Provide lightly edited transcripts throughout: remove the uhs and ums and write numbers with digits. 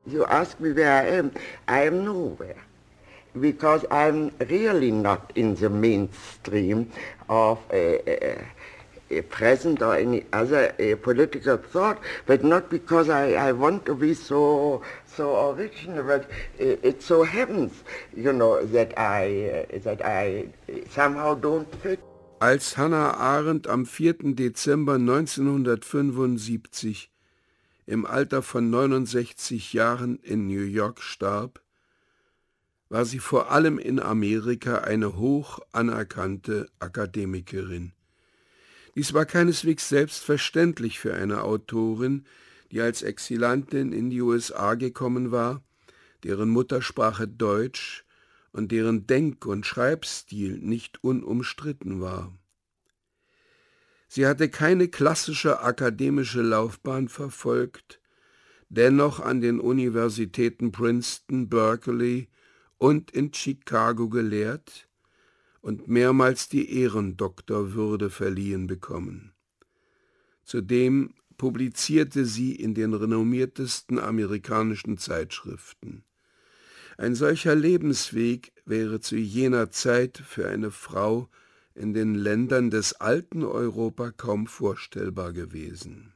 You ask me where I am nowhere. Because I'm really not in the mainstream of a present or any other political thought, but not because I want to be so original, but it so happens, that I somehow don't fit. Als Hannah Arendt am 4. Dezember 1975 im Alter von 69 Jahren in New York starb, war sie vor allem in Amerika eine hoch anerkannte Akademikerin. Dies war keineswegs selbstverständlich für eine Autorin, die als Exilantin in die USA gekommen war, deren Muttersprache Deutsch und deren Denk- und Schreibstil nicht unumstritten war. Sie hatte keine klassische akademische Laufbahn verfolgt, dennoch an den Universitäten Princeton, Berkeley und in Chicago gelehrt und mehrmals die Ehrendoktorwürde verliehen bekommen. Zudem publizierte sie in den renommiertesten amerikanischen Zeitschriften. Ein solcher Lebensweg wäre zu jener Zeit für eine Frau in den Ländern des alten Europa kaum vorstellbar gewesen.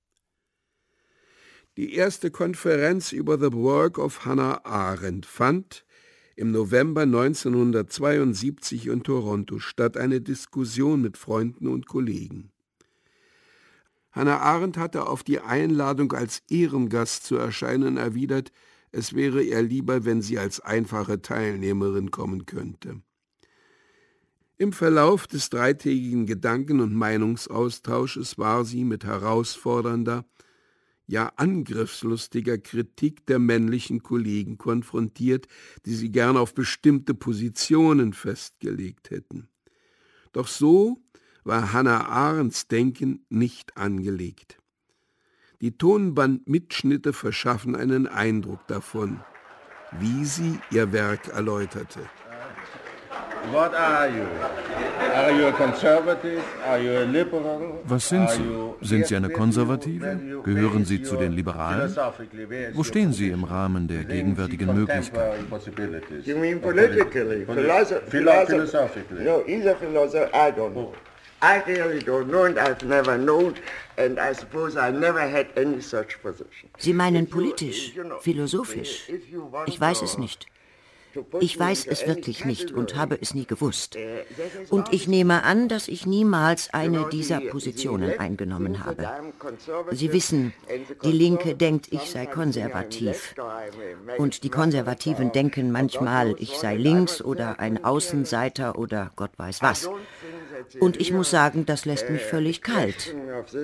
Die erste Konferenz über The Work of Hannah Arendt fand im November 1972 in Toronto statt, eine Diskussion mit Freunden und Kollegen. Hannah Arendt hatte auf die Einladung, als Ehrengast zu erscheinen, erwidert, es wäre ihr lieber, wenn sie als einfache Teilnehmerin kommen könnte. Im Verlauf des dreitägigen Gedanken- und Meinungsaustausches war sie mit herausfordernder, ja angriffslustiger Kritik der männlichen Kollegen konfrontiert, die sie gern auf bestimmte Positionen festgelegt hätten. Doch so war Hannah Arendts Denken nicht angelegt. Die Tonbandmitschnitte verschaffen einen Eindruck davon, wie sie ihr Werk erläuterte. What are you? Are you a conservative? Are you a liberal? Was sind Sie? Sind Sie eine Konservative? Gehören Sie zu den Liberalen? Wo stehen Sie im Rahmen der gegenwärtigen Möglichkeiten? You mean politically? Philosophically? No, either philosophy, I don't know. I really don't know and I've never known and I suppose I never had any such position. Sie meinen politisch, philosophisch? Ich weiß es nicht. Ich weiß es wirklich nicht und habe es nie gewusst. Und ich nehme an, dass ich niemals eine dieser Positionen eingenommen habe. Sie wissen, die Linke denkt, ich sei konservativ. Und die Konservativen denken manchmal, ich sei links oder ein Außenseiter oder Gott weiß was. Und ich muss sagen, das lässt mich völlig kalt.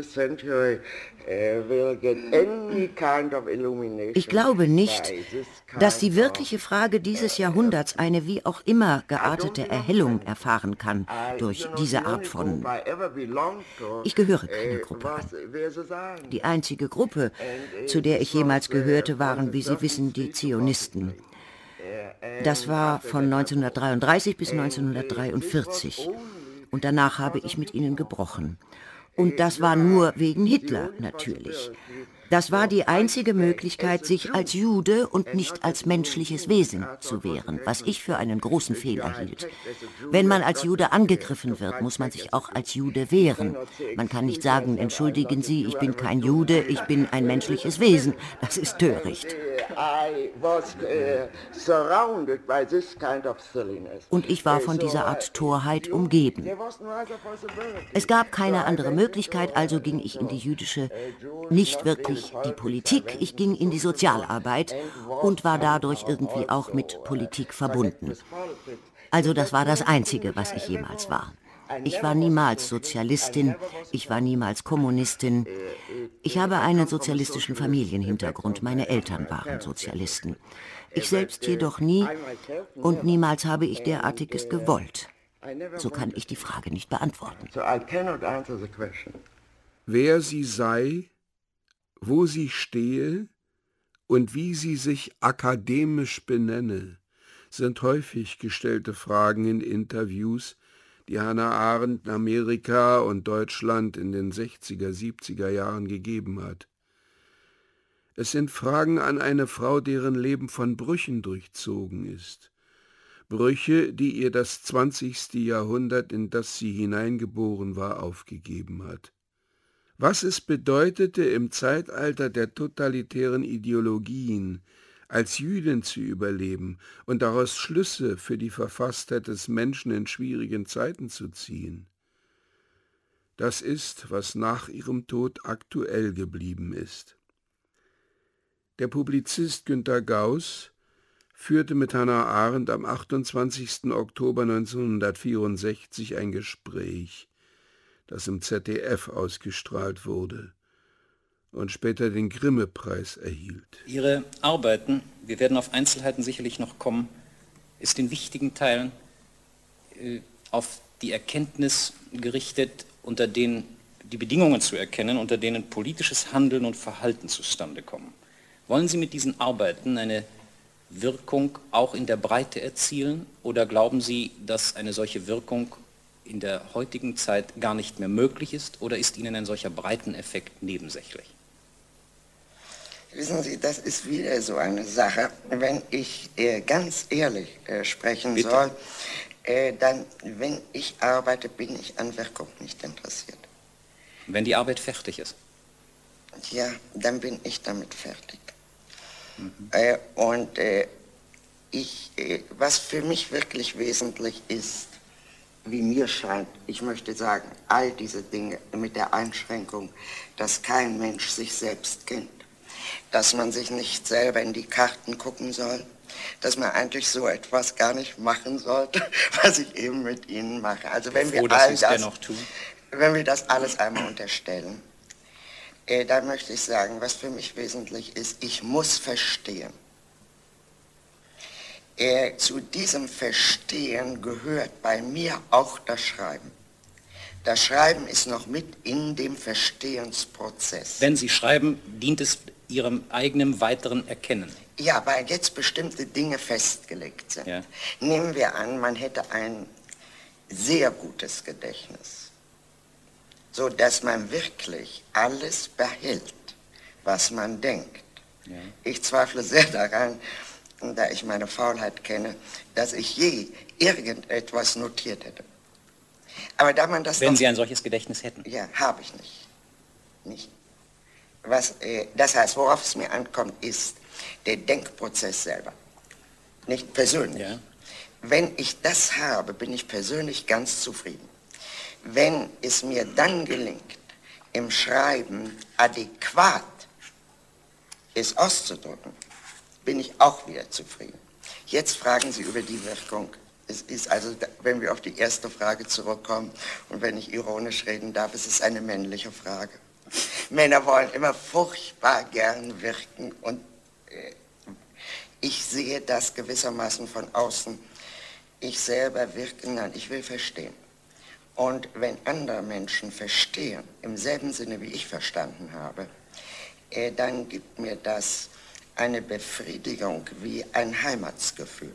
Ich glaube nicht, dass die wirkliche Frage dieses Jahrhunderts eine wie auch immer geartete Erhellung erfahren kann durch diese Art von... Ich gehöre keiner Gruppe an. Die einzige Gruppe, zu der ich jemals gehörte, waren, wie Sie wissen, die Zionisten. Das war von 1933 bis 1943. Und danach habe ich mit ihnen gebrochen. Und das war nur wegen Hitler, natürlich. Das war die einzige Möglichkeit, sich als Jude und nicht als menschliches Wesen zu wehren, was ich für einen großen Fehler hielt. Wenn man als Jude angegriffen wird, muss man sich auch als Jude wehren. Man kann nicht sagen, entschuldigen Sie, ich bin kein Jude, ich bin ein menschliches Wesen. Das ist töricht. Und ich war von dieser Art Torheit umgeben. Es gab keine andere Möglichkeit, also ging ich in die jüdische, nicht wirklich die Politik, ich ging in die Sozialarbeit und war dadurch irgendwie auch mit Politik verbunden. Also das war das Einzige, was ich jemals war. Ich war niemals Sozialistin, ich war niemals Kommunistin. Ich habe einen sozialistischen Familienhintergrund, meine Eltern waren Sozialisten. Ich selbst jedoch nie und niemals habe ich derartiges gewollt. So kann ich die Frage nicht beantworten. Wer sie sei, wo sie stehe und wie sie sich akademisch benenne, sind häufig gestellte Fragen in Interviews, die Hannah Arendt in Amerika und Deutschland in den 60er, 70er Jahren gegeben hat. Es sind Fragen an eine Frau, deren Leben von Brüchen durchzogen ist. Brüche, die ihr das 20. Jahrhundert, in das sie hineingeboren war, aufgegeben hat. Was es bedeutete, im Zeitalter der totalitären Ideologien als Jüdin zu überleben und daraus Schlüsse für die Verfasstheit des Menschen in schwierigen Zeiten zu ziehen. Das ist, was nach ihrem Tod aktuell geblieben ist. Der Publizist Günter Gauss führte mit Hannah Arendt am 28. Oktober 1964 ein Gespräch, das im ZDF ausgestrahlt wurde und später den Grimme-Preis erhielt. Ihre Arbeiten, wir werden auf Einzelheiten sicherlich noch kommen, ist in wichtigen Teilen auf die Erkenntnis gerichtet, unter denen die Bedingungen zu erkennen, unter denen politisches Handeln und Verhalten zustande kommen. Wollen Sie mit diesen Arbeiten eine Wirkung auch in der Breite erzielen oder glauben Sie, dass eine solche Wirkung in der heutigen Zeit gar nicht mehr möglich ist oder ist Ihnen ein solcher Breiteneffekt nebensächlich? Wissen Sie, das ist wieder so eine Sache. Wenn ich ganz ehrlich sprechen Bitte. soll, dann, wenn ich arbeite, bin ich an Wirkung nicht interessiert. Wenn die Arbeit fertig ist? Ja, dann bin ich damit fertig. Was für mich wirklich wesentlich ist, wie mir scheint, ich möchte sagen, all diese Dinge mit der Einschränkung, dass kein Mensch sich selbst kennt, dass man sich nicht selber in die Karten gucken soll, dass man eigentlich so etwas gar nicht machen sollte, was ich eben mit Ihnen mache. Also wenn wir wenn wir das alles einmal unterstellen, dann möchte ich sagen, was für mich wesentlich ist, ich muss verstehen. Zu diesem Verstehen gehört bei mir auch das Schreiben. Das Schreiben ist noch mit in dem Verstehensprozess. Wenn Sie schreiben, dient es Ihrem eigenen weiteren Erkennen. Ja, weil jetzt bestimmte Dinge festgelegt sind. Ja. Nehmen wir an, man hätte ein sehr gutes Gedächtnis, so dass man wirklich alles behält, was man denkt. Ja. Ich zweifle sehr daran, da ich meine Faulheit kenne, dass ich je irgendetwas notiert hätte. Aber da man das Wenn Sie ein solches Gedächtnis hätten? Ja, habe ich nicht. Das heißt, worauf es mir ankommt, ist der Denkprozess selber, nicht persönlich. Ja. Wenn ich das habe, bin ich persönlich ganz zufrieden. Wenn es mir dann gelingt, im Schreiben adäquat es auszudrücken, bin ich auch wieder zufrieden. Jetzt fragen Sie über die Wirkung. Es ist also, wenn wir auf die erste Frage zurückkommen und wenn ich ironisch reden darf, es ist eine männliche Frage. Männer wollen immer furchtbar gern wirken und ich sehe das gewissermaßen von außen. Ich selber wirke, nein, ich will verstehen. Und wenn andere Menschen verstehen, im selben Sinne wie ich verstanden habe, dann gibt mir das eine Befriedigung wie ein Heimatsgefühl.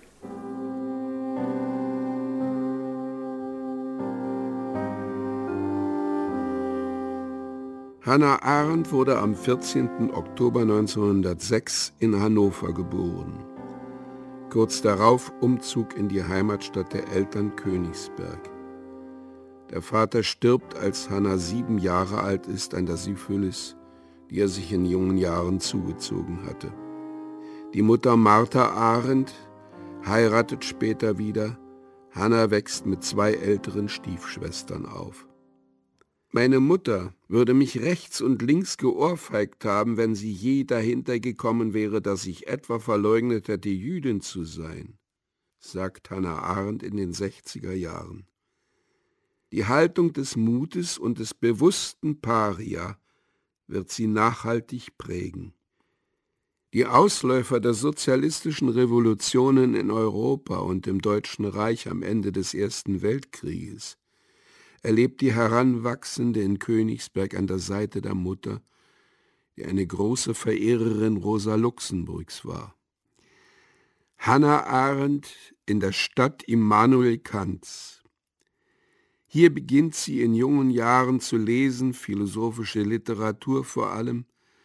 Hannah Arendt wurde am 14. Oktober 1906 in Hannover geboren. Kurz darauf Umzug in die Heimatstadt der Eltern Königsberg. Der Vater stirbt, als Hannah 7 Jahre alt ist, an der Syphilis, die er sich in jungen Jahren zugezogen hatte. Die Mutter Martha Arendt heiratet später wieder. Hannah wächst mit 2 älteren Stiefschwestern auf. Meine Mutter würde mich rechts und links geohrfeigt haben, wenn sie je dahinter gekommen wäre, dass ich etwa verleugnet hätte, Jüdin zu sein, sagt Hannah Arendt in den 60er Jahren. Die Haltung des Mutes und des bewussten Paria wird sie nachhaltig prägen. Die Ausläufer der sozialistischen Revolutionen in Europa und im Deutschen Reich am Ende des Ersten Weltkrieges erlebt die Heranwachsende in Königsberg an der Seite der Mutter, die eine große Verehrerin Rosa Luxemburgs war. Hannah Arendt in der Stadt Immanuel Kants. Hier beginnt sie in jungen Jahren zu lesen, philosophische Literatur vor allem,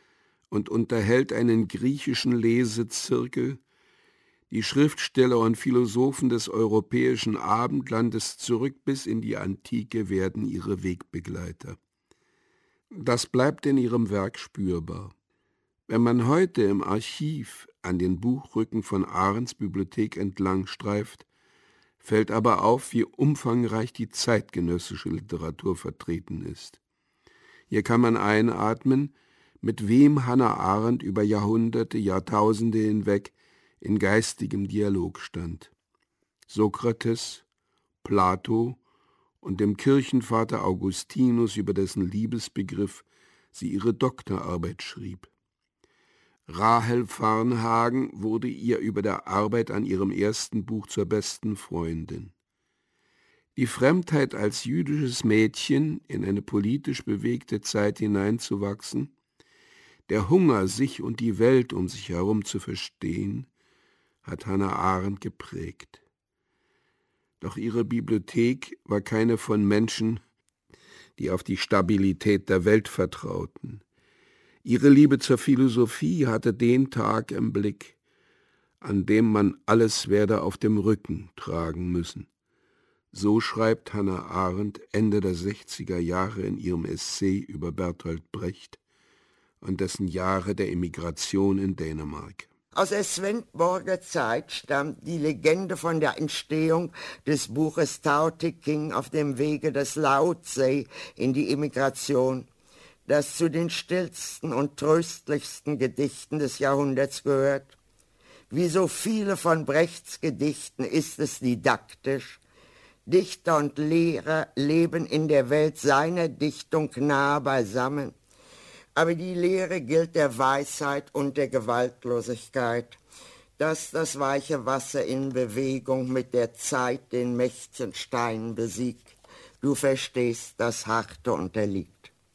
und unterhält einen griechischen Lesezirkel. Die Schriftsteller und Philosophen des europäischen Abendlandes zurück bis in die Antike werden ihre Wegbegleiter. Das bleibt in ihrem Werk spürbar. Wenn man heute im Archiv an den Buchrücken von Arendts Bibliothek entlang streift, fällt aber auf, wie umfangreich die zeitgenössische Literatur vertreten ist. Hier kann man einatmen, mit wem Hannah Arendt über Jahrhunderte, Jahrtausende hinweg in geistigem Dialog stand. Sokrates, Plato und dem Kirchenvater Augustinus, über dessen Liebesbegriff sie ihre Doktorarbeit schrieb. Rahel Varnhagen wurde ihr über der Arbeit an ihrem ersten Buch zur besten Freundin. Die Fremdheit als jüdisches Mädchen in eine politisch bewegte Zeit hineinzuwachsen, der Hunger, sich und die Welt um sich herum zu verstehen, hat Hannah Arendt geprägt. Doch ihre Bibliothek war keine von Menschen, die auf die Stabilität der Welt vertrauten. Ihre Liebe zur Philosophie hatte den Tag im Blick, an dem man alles werde auf dem Rücken tragen müssen. So schreibt Hannah Arendt Ende der 60er Jahre in ihrem Essay über Bertolt Brecht und dessen Jahre der Emigration in Dänemark. Aus der Svendborger Zeit stammt die Legende von der Entstehung des Buches Tao Te Ching auf dem Wege des Lao Tse in die Emigration, das zu den stillsten und tröstlichsten Gedichten des Jahrhunderts gehört. Wie so viele von Brechts Gedichten ist es didaktisch. Dichter und Lehrer leben in der Welt seiner Dichtung nahe beisammen. Aber die Lehre gilt der Weisheit und der Gewaltlosigkeit, dass das weiche Wasser in Bewegung mit der Zeit den mächtigen Stein besiegt. Du verstehst, das Harte unterliegt.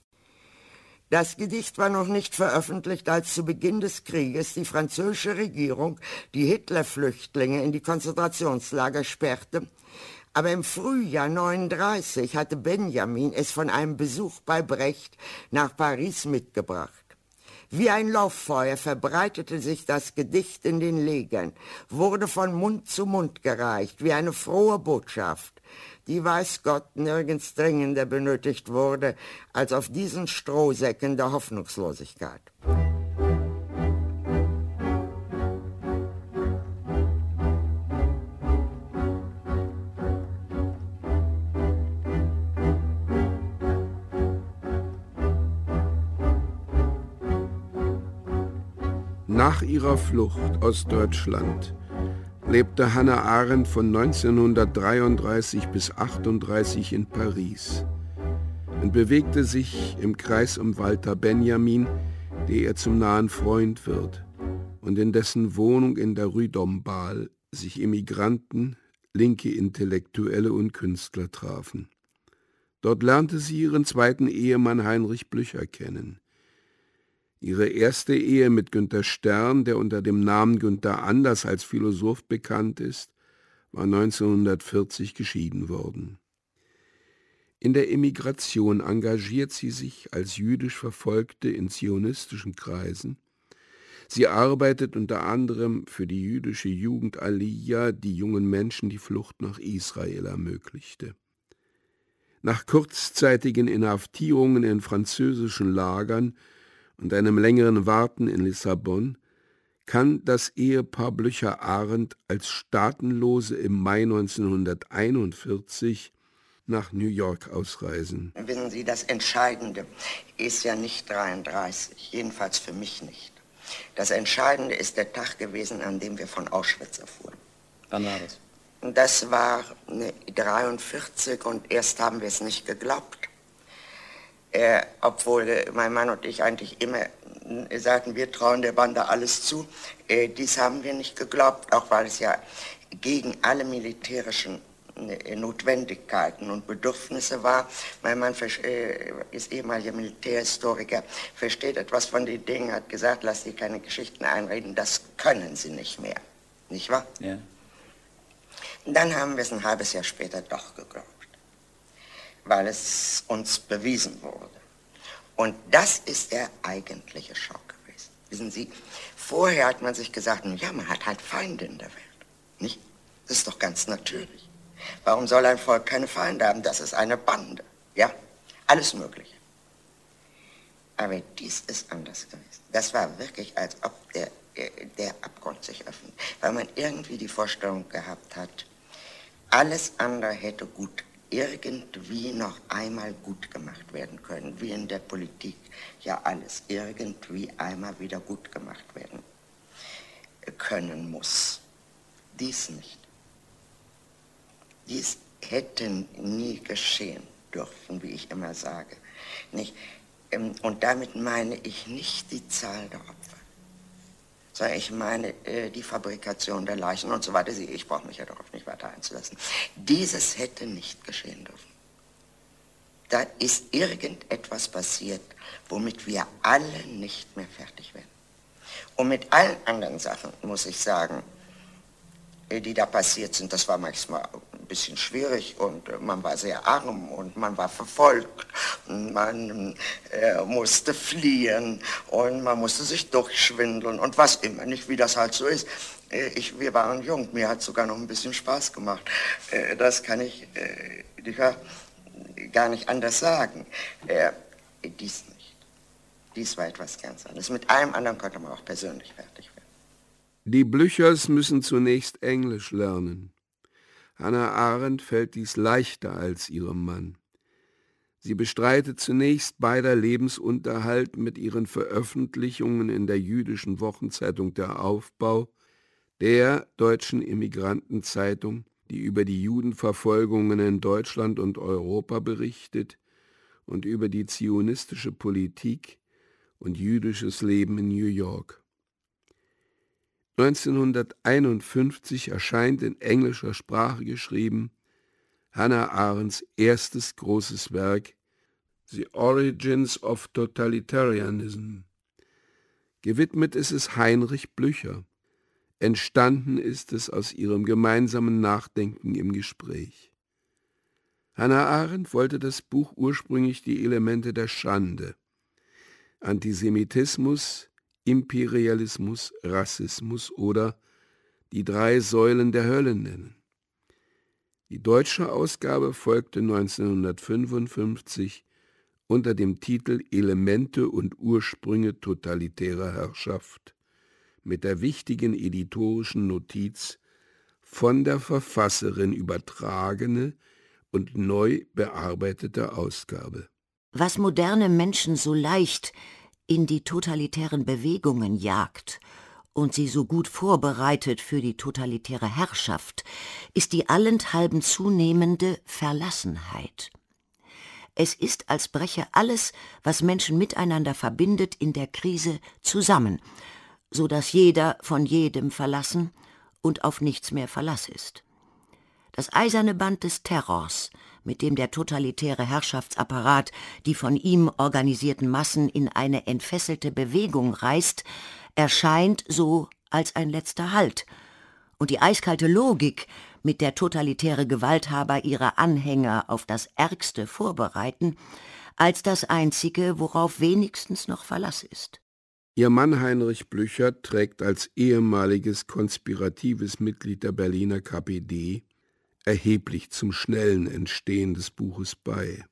Das Gedicht war noch nicht veröffentlicht, als zu Beginn des Krieges die französische Regierung die Hitlerflüchtlinge in die Konzentrationslager sperrte. Aber im Frühjahr 1939 hatte Benjamin es von einem Besuch bei Brecht nach Paris mitgebracht. Wie ein Lauffeuer verbreitete sich das Gedicht in den Legern, wurde von Mund zu Mund gereicht, wie eine frohe Botschaft, die weiß Gott nirgends dringender benötigt wurde, als auf diesen Strohsäcken der Hoffnungslosigkeit. Nach ihrer Flucht aus Deutschland lebte Hannah Arendt von 1933 bis 1938 in Paris und bewegte sich im Kreis um Walter Benjamin, der ihr zum nahen Freund wird und in dessen Wohnung in der Rue Dombasle sich Immigranten, linke Intellektuelle und Künstler trafen. Dort lernte sie ihren zweiten Ehemann Heinrich Blücher kennen. Ihre erste Ehe mit Günther Stern, der unter dem Namen Günther Anders als Philosoph bekannt ist, war 1940 geschieden worden. In der Emigration engagiert sie sich als jüdisch Verfolgte in zionistischen Kreisen. Sie arbeitet unter anderem für die jüdische Jugend Aliyah, die jungen Menschen die Flucht nach Israel ermöglichte. Nach kurzzeitigen Inhaftierungen in französischen Lagern und einem längeren Warten in Lissabon kann das Ehepaar Blücher-Arendt als Staatenlose im Mai 1941 nach New York ausreisen. Wissen Sie, das Entscheidende ist ja nicht 1933, jedenfalls für mich nicht. Das Entscheidende ist der Tag gewesen, an dem wir von Auschwitz erfuhren. Wann war das? Das war 1943 und erst haben wir es nicht geglaubt. Obwohl mein Mann und ich eigentlich immer sagten, wir trauen der Bande alles zu. Dies haben wir nicht geglaubt, auch weil es ja gegen alle militärischen Notwendigkeiten und Bedürfnisse war. Mein Mann ist ehemaliger Militärhistoriker, versteht etwas von den Dingen, hat gesagt, lass Sie keine Geschichten einreden, das können Sie nicht mehr. Nicht wahr? Ja. Dann haben wir es ein halbes Jahr später doch geglaubt, weil es uns bewiesen wurde. Und das ist der eigentliche Schock gewesen. Wissen Sie, vorher hat man sich gesagt, ja, man hat halt Feinde in der Welt, nicht? Das ist doch ganz natürlich. Warum soll ein Volk keine Feinde haben? Das ist eine Bande, ja? Alles Mögliche. Aber dies ist anders gewesen. Das war wirklich, als ob der Abgrund sich öffnet, weil man irgendwie die Vorstellung gehabt hat, alles andere hätte irgendwie noch einmal gut gemacht werden können, wie in der Politik ja alles irgendwie einmal wieder gut gemacht werden können muss. Dies nicht. Dies hätte nie geschehen dürfen, wie ich immer sage. Nicht? Und damit meine ich nicht die Zahl der Opfer, sondern ich meine die Fabrikation der Leichen und so weiter. Ich brauche mich ja darauf nicht weiter einzulassen. Dieses hätte nicht geschehen dürfen. Da ist irgendetwas passiert, womit wir alle nicht mehr fertig werden. Und mit allen anderen Sachen, muss ich sagen, die da passiert sind, das war manchmal ein bisschen schwierig und man war sehr arm und man war verfolgt und man musste fliehen und man musste sich durchschwindeln und was immer, nicht wie das halt so ist. Wir waren jung, mir hat sogar noch ein bisschen Spaß gemacht. Das kann ich gar nicht anders sagen. Dies nicht. Dies war etwas ganz anderes. Mit allem anderen konnte man auch persönlich fertig werden. Die Blüchers müssen zunächst Englisch lernen. Hannah Arendt fällt dies leichter als ihrem Mann. Sie bestreitet zunächst beider Lebensunterhalt mit ihren Veröffentlichungen in der jüdischen Wochenzeitung Der Aufbau, der deutschen Emmigrantenzeitung, die über die Judenverfolgungen in Deutschland und Europa berichtet und über die zionistische Politik und jüdisches Leben in New York. 1951 erscheint in englischer Sprache geschrieben Hannah Arendts erstes großes Werk The Origins of Totalitarianism. Gewidmet ist es Heinrich Blücher. Entstanden ist es aus ihrem gemeinsamen Nachdenken im Gespräch. Hannah Arendt wollte das Buch ursprünglich die Elemente der Schande, Antisemitismus, Imperialismus, Rassismus oder die 3 Säulen der Hölle nennen. Die deutsche Ausgabe folgte 1955 unter dem Titel Elemente und Ursprünge totalitärer Herrschaft mit der wichtigen editorischen Notiz von der Verfasserin übertragene und neu bearbeitete Ausgabe. Was moderne Menschen so leicht in die totalitären Bewegungen jagt und sie so gut vorbereitet für die totalitäre Herrschaft, ist die allenthalben zunehmende Verlassenheit. Es ist, als breche alles, was Menschen miteinander verbindet, in der Krise zusammen, so dass jeder von jedem verlassen und auf nichts mehr Verlass ist. Das eiserne Band des Terrors, mit dem der totalitäre Herrschaftsapparat die von ihm organisierten Massen in eine entfesselte Bewegung reißt, erscheint so als ein letzter Halt. Und die eiskalte Logik, mit der totalitäre Gewalthaber ihre Anhänger auf das Ärgste vorbereiten, als das Einzige, worauf wenigstens noch Verlass ist. Ihr Mann Heinrich Blücher trägt als ehemaliges konspiratives Mitglied der Berliner KPD erheblich zum schnellen Entstehen des Buches bei.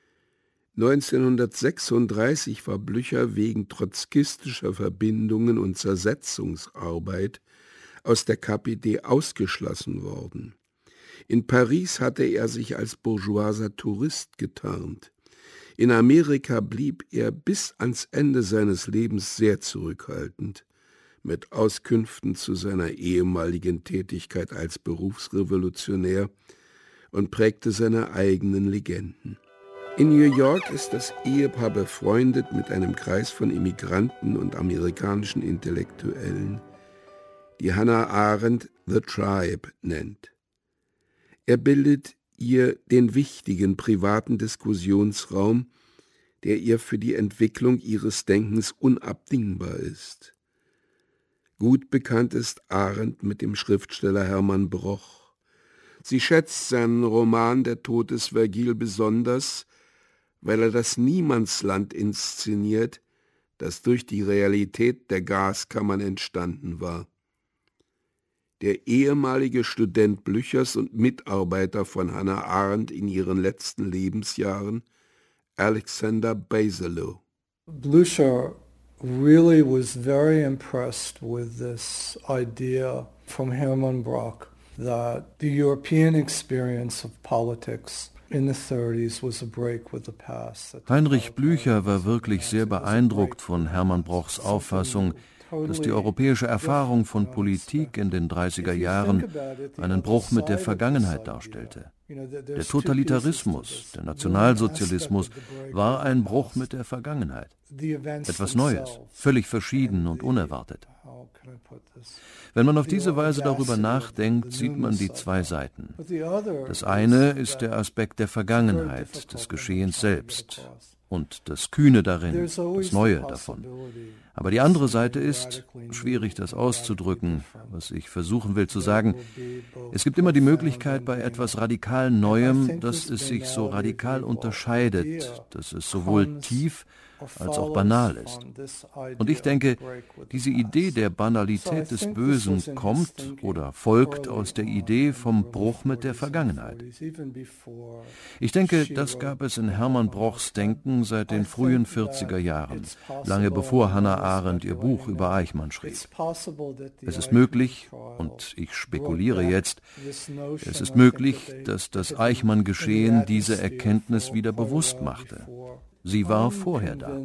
1936 war Blücher wegen trotzkistischer Verbindungen und Zersetzungsarbeit aus der KPD ausgeschlossen worden. In Paris hatte er sich als bourgeoiser Tourist getarnt. In Amerika blieb er bis ans Ende seines Lebens sehr zurückhaltend mit Auskünften zu seiner ehemaligen Tätigkeit als Berufsrevolutionär und prägte seine eigenen Legenden. In New York ist das Ehepaar befreundet mit einem Kreis von Immigranten und amerikanischen Intellektuellen, die Hannah Arendt The Tribe nennt. Er bildet ihr den wichtigen privaten Diskussionsraum, der ihr für die Entwicklung ihres Denkens unabdingbar ist. Gut bekannt ist Arendt mit dem Schriftsteller Hermann Broch. Sie schätzt seinen Roman Der Tod des Vergil besonders, weil er das Niemandsland inszeniert, das durch die Realität der Gaskammern entstanden war. Der ehemalige Student Blüchers und Mitarbeiter von Hannah Arendt in ihren letzten Lebensjahren, Alexander Baselow. Blücher really was very impressed with this idea from Hermann Brock that the European experience of politics in the 30s was a break with the past. Heinrich Blücher war wirklich sehr beeindruckt von Hermann Brochs Auffassung, dass die europäische Erfahrung von Politik in den 30er Jahren einen Bruch mit der Vergangenheit darstellte. Der Totalitarismus, der Nationalsozialismus war ein Bruch mit der Vergangenheit. Etwas Neues, völlig verschieden und unerwartet. Wenn man auf diese Weise darüber nachdenkt, sieht man die zwei Seiten. Das eine ist der Aspekt der Vergangenheit, des Geschehens selbst und das Kühne darin, das Neue davon. Aber die andere Seite ist, schwierig das auszudrücken, was ich versuchen will zu sagen, es gibt immer die Möglichkeit bei etwas radikal Neuem, dass es sich so radikal unterscheidet, dass es sowohl tief als auch banal ist. Und ich denke, diese Idee der Banalität des Bösen kommt oder folgt aus der Idee vom Bruch mit der Vergangenheit. Ich denke, das gab es in Hermann Brochs Denken seit den frühen 40er Jahren, lange bevor Hannah Arendt ihr Buch über Eichmann schrieb. Es ist möglich, und ich spekuliere jetzt, es ist möglich, dass das Eichmann-Geschehen diese Erkenntnis wieder bewusst machte. Sie war vorher da.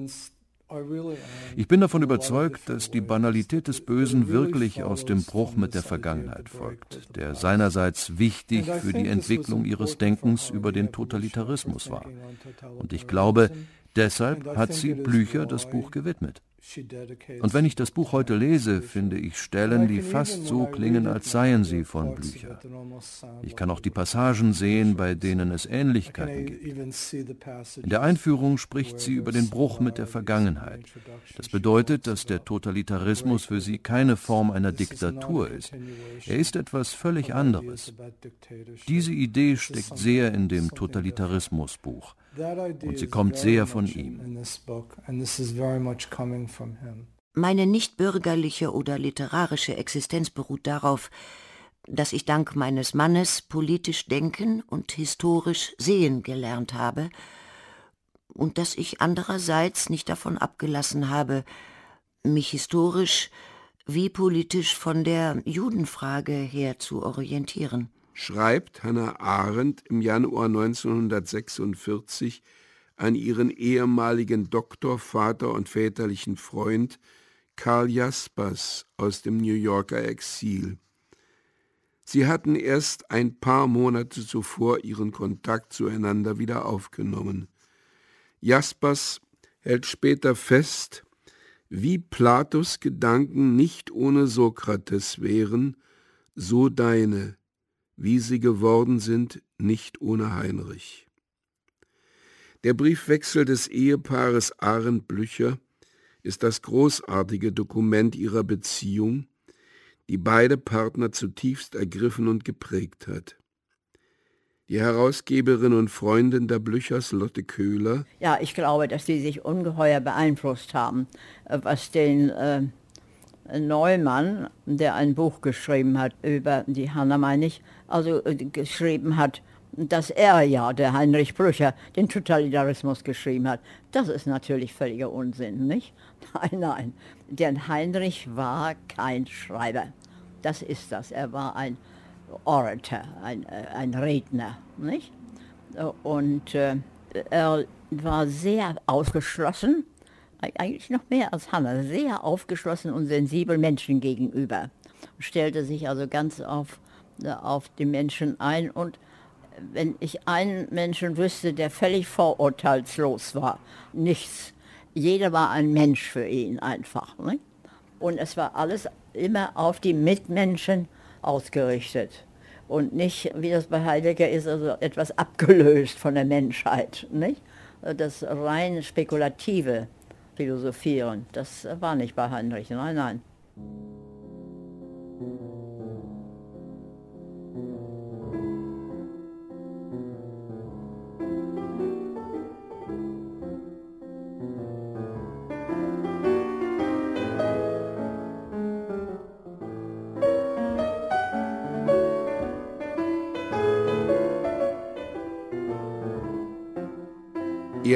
Ich bin davon überzeugt, dass die Banalität des Bösen wirklich aus dem Bruch mit der Vergangenheit folgt, der seinerseits wichtig für die Entwicklung ihres Denkens über den Totalitarismus war. Und ich glaube, deshalb hat sie Blücher das Buch gewidmet. Und wenn ich das Buch heute lese, finde ich Stellen, die fast so klingen, als seien sie von Blücher. Ich kann auch die Passagen sehen, bei denen es Ähnlichkeiten gibt. In der Einführung spricht sie über den Bruch mit der Vergangenheit. Das bedeutet, dass der Totalitarismus für sie keine Form einer Diktatur ist. Er ist etwas völlig anderes. Diese Idee steckt sehr in dem Totalitarismusbuch. Und sie kommt sehr von ihm. Meine nicht bürgerliche oder literarische Existenz beruht darauf, dass ich dank meines Mannes politisch denken und historisch sehen gelernt habe und dass ich andererseits nicht davon abgelassen habe, mich historisch wie politisch von der Judenfrage her zu orientieren. Schreibt Hannah Arendt im Januar 1946 an ihren ehemaligen Doktorvater und väterlichen Freund Karl Jaspers aus dem New Yorker Exil. Sie hatten erst ein paar Monate zuvor ihren Kontakt zueinander wieder aufgenommen. Jaspers hält später fest, wie Platos Gedanken nicht ohne Sokrates wären, so deine, wie sie geworden sind, nicht ohne Heinrich. Der Briefwechsel des Ehepaares Arendt-Blücher ist das großartige Dokument ihrer Beziehung, die beide Partner zutiefst ergriffen und geprägt hat. Die Herausgeberin und Freundin der Blüchers, Lotte Köhler. Ja, ich glaube, dass sie sich ungeheuer beeinflusst haben, was den Neumann, der ein Buch geschrieben hat über die Hannah, meine ich, also geschrieben hat, dass er ja, der Heinrich Blücher, den Totalitarismus geschrieben hat. Das ist natürlich völliger Unsinn, nicht? Nein, der Heinrich war kein Schreiber. Das ist das. Er war ein Orator, ein Redner, nicht? Und er war sehr aufgeschlossen, eigentlich noch mehr als Hannah, sehr aufgeschlossen und sensibel Menschen gegenüber. Stellte sich also ganz auf die Menschen ein. Und wenn ich einen Menschen wüsste, der völlig vorurteilslos war, nichts. Jeder war ein Mensch für ihn einfach. Nicht? Und es war alles immer auf die Mitmenschen ausgerichtet. Und nicht, wie das bei Heidegger ist, also etwas abgelöst von der Menschheit. Nicht? Das rein spekulative Philosophieren, das war nicht bei Heinrich, nein.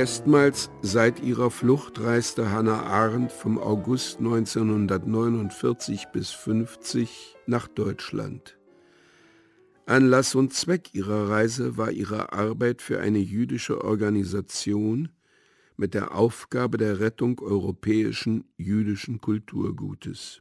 Erstmals seit ihrer Flucht reiste Hannah Arendt vom August 1949 bis 50 nach Deutschland. Anlass und Zweck ihrer Reise war ihre Arbeit für eine jüdische Organisation mit der Aufgabe der Rettung europäischen jüdischen Kulturgutes.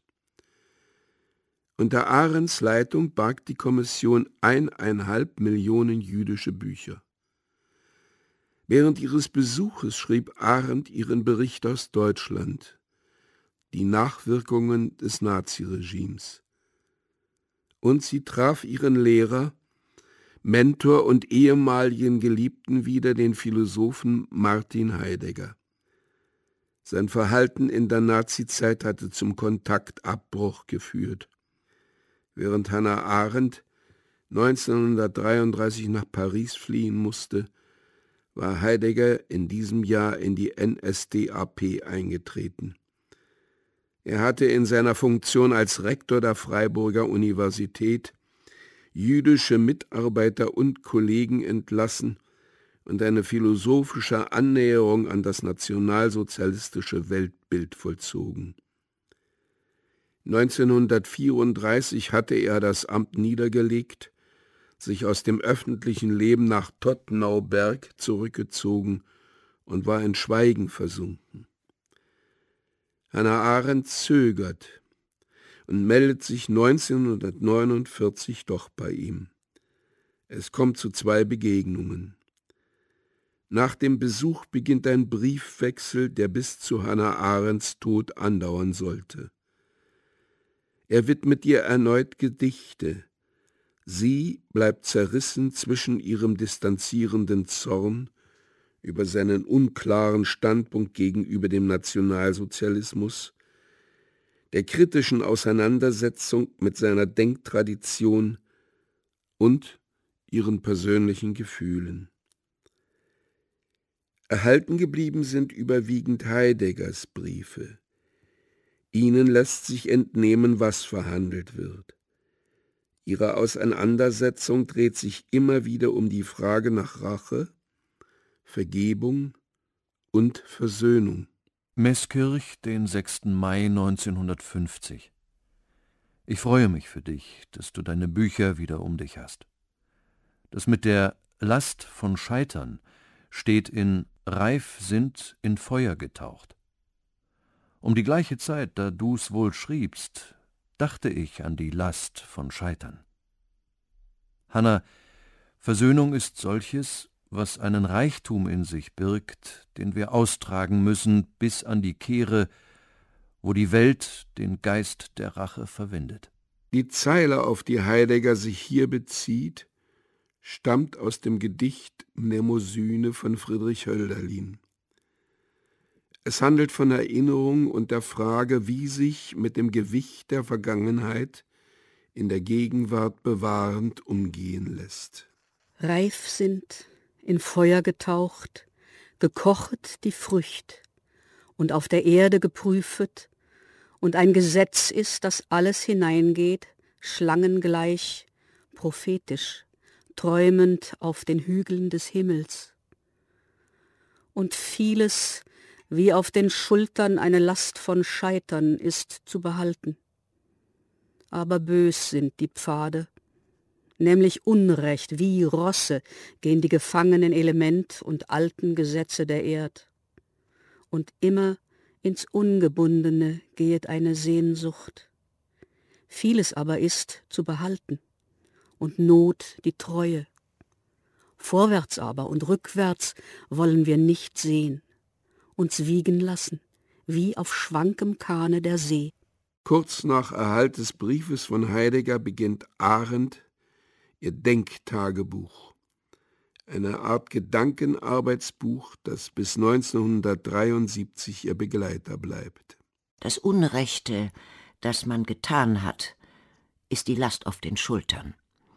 Unter Arendts Leitung barg die Kommission 1,5 Millionen jüdische Bücher. Während ihres Besuches schrieb Arendt ihren Bericht aus Deutschland, die Nachwirkungen des Naziregimes. Und sie traf ihren Lehrer, Mentor und ehemaligen Geliebten wieder, den Philosophen Martin Heidegger. Sein Verhalten in der Nazizeit hatte zum Kontaktabbruch geführt. Während Hannah Arendt 1933 nach Paris fliehen musste, war Heidegger in diesem Jahr in die NSDAP eingetreten. Er hatte in seiner Funktion als Rektor der Freiburger Universität jüdische Mitarbeiter und Kollegen entlassen und eine philosophische Annäherung an das nationalsozialistische Weltbild vollzogen. 1934 hatte er das Amt niedergelegt, sich aus dem öffentlichen Leben nach Todtnauberg zurückgezogen und war in Schweigen versunken. Hannah Arendt zögert und meldet sich 1949 doch bei ihm. Es kommt zu 2 Begegnungen. Nach dem Besuch beginnt ein Briefwechsel, der bis zu Hannah Arendts Tod andauern sollte. Er widmet ihr erneut Gedichte. Sie bleibt zerrissen zwischen ihrem distanzierenden Zorn über seinen unklaren Standpunkt gegenüber dem Nationalsozialismus, der kritischen Auseinandersetzung mit seiner Denktradition und ihren persönlichen Gefühlen. Erhalten geblieben sind überwiegend Heideggers Briefe. Ihnen lässt sich entnehmen, was verhandelt wird. Ihre Auseinandersetzung dreht sich immer wieder um die Frage nach Rache, Vergebung und Versöhnung. Meßkirch, den 6. Mai 1950. Ich freue mich für dich, dass du deine Bücher wieder um dich hast. Das mit der Last von Scheitern steht in Reif sind in Feuer getaucht. Um die gleiche Zeit, da du's wohl schriebst, dachte ich an die Last von Scheitern. Hannah, Versöhnung ist solches, was einen Reichtum in sich birgt, den wir austragen müssen bis an die Kehre, wo die Welt den Geist der Rache verwendet. Die Zeile, auf die Heidegger sich hier bezieht, stammt aus dem Gedicht Mnemosyne von Friedrich Hölderlin. Es handelt von Erinnerung und der Frage, wie sich mit dem Gewicht der Vergangenheit in der Gegenwart bewahrend umgehen lässt. Reif sind, in Feuer getaucht, gekochet die Frücht und auf der Erde geprüfet, und ein Gesetz ist, dass alles hineingeht, schlangengleich, prophetisch, träumend auf den Hügeln des Himmels. Und vieles, wie auf den Schultern eine Last von Scheitern, ist zu behalten. Aber bös sind die Pfade, nämlich Unrecht, wie Rosse gehen die gefangenen Element und alten Gesetze der Erd. Und immer ins Ungebundene gehet eine Sehnsucht. Vieles aber ist zu behalten, und Not die Treue. Vorwärts aber und rückwärts wollen wir nicht sehen, uns wiegen lassen, wie auf schwankem Kahne der See. Kurz nach Erhalt des Briefes von Heidegger beginnt Arendt ihr Denktagebuch, eine Art Gedankenarbeitsbuch, das bis 1973 ihr Begleiter bleibt. Das Unrechte, das man getan hat, ist die Last auf den Schultern.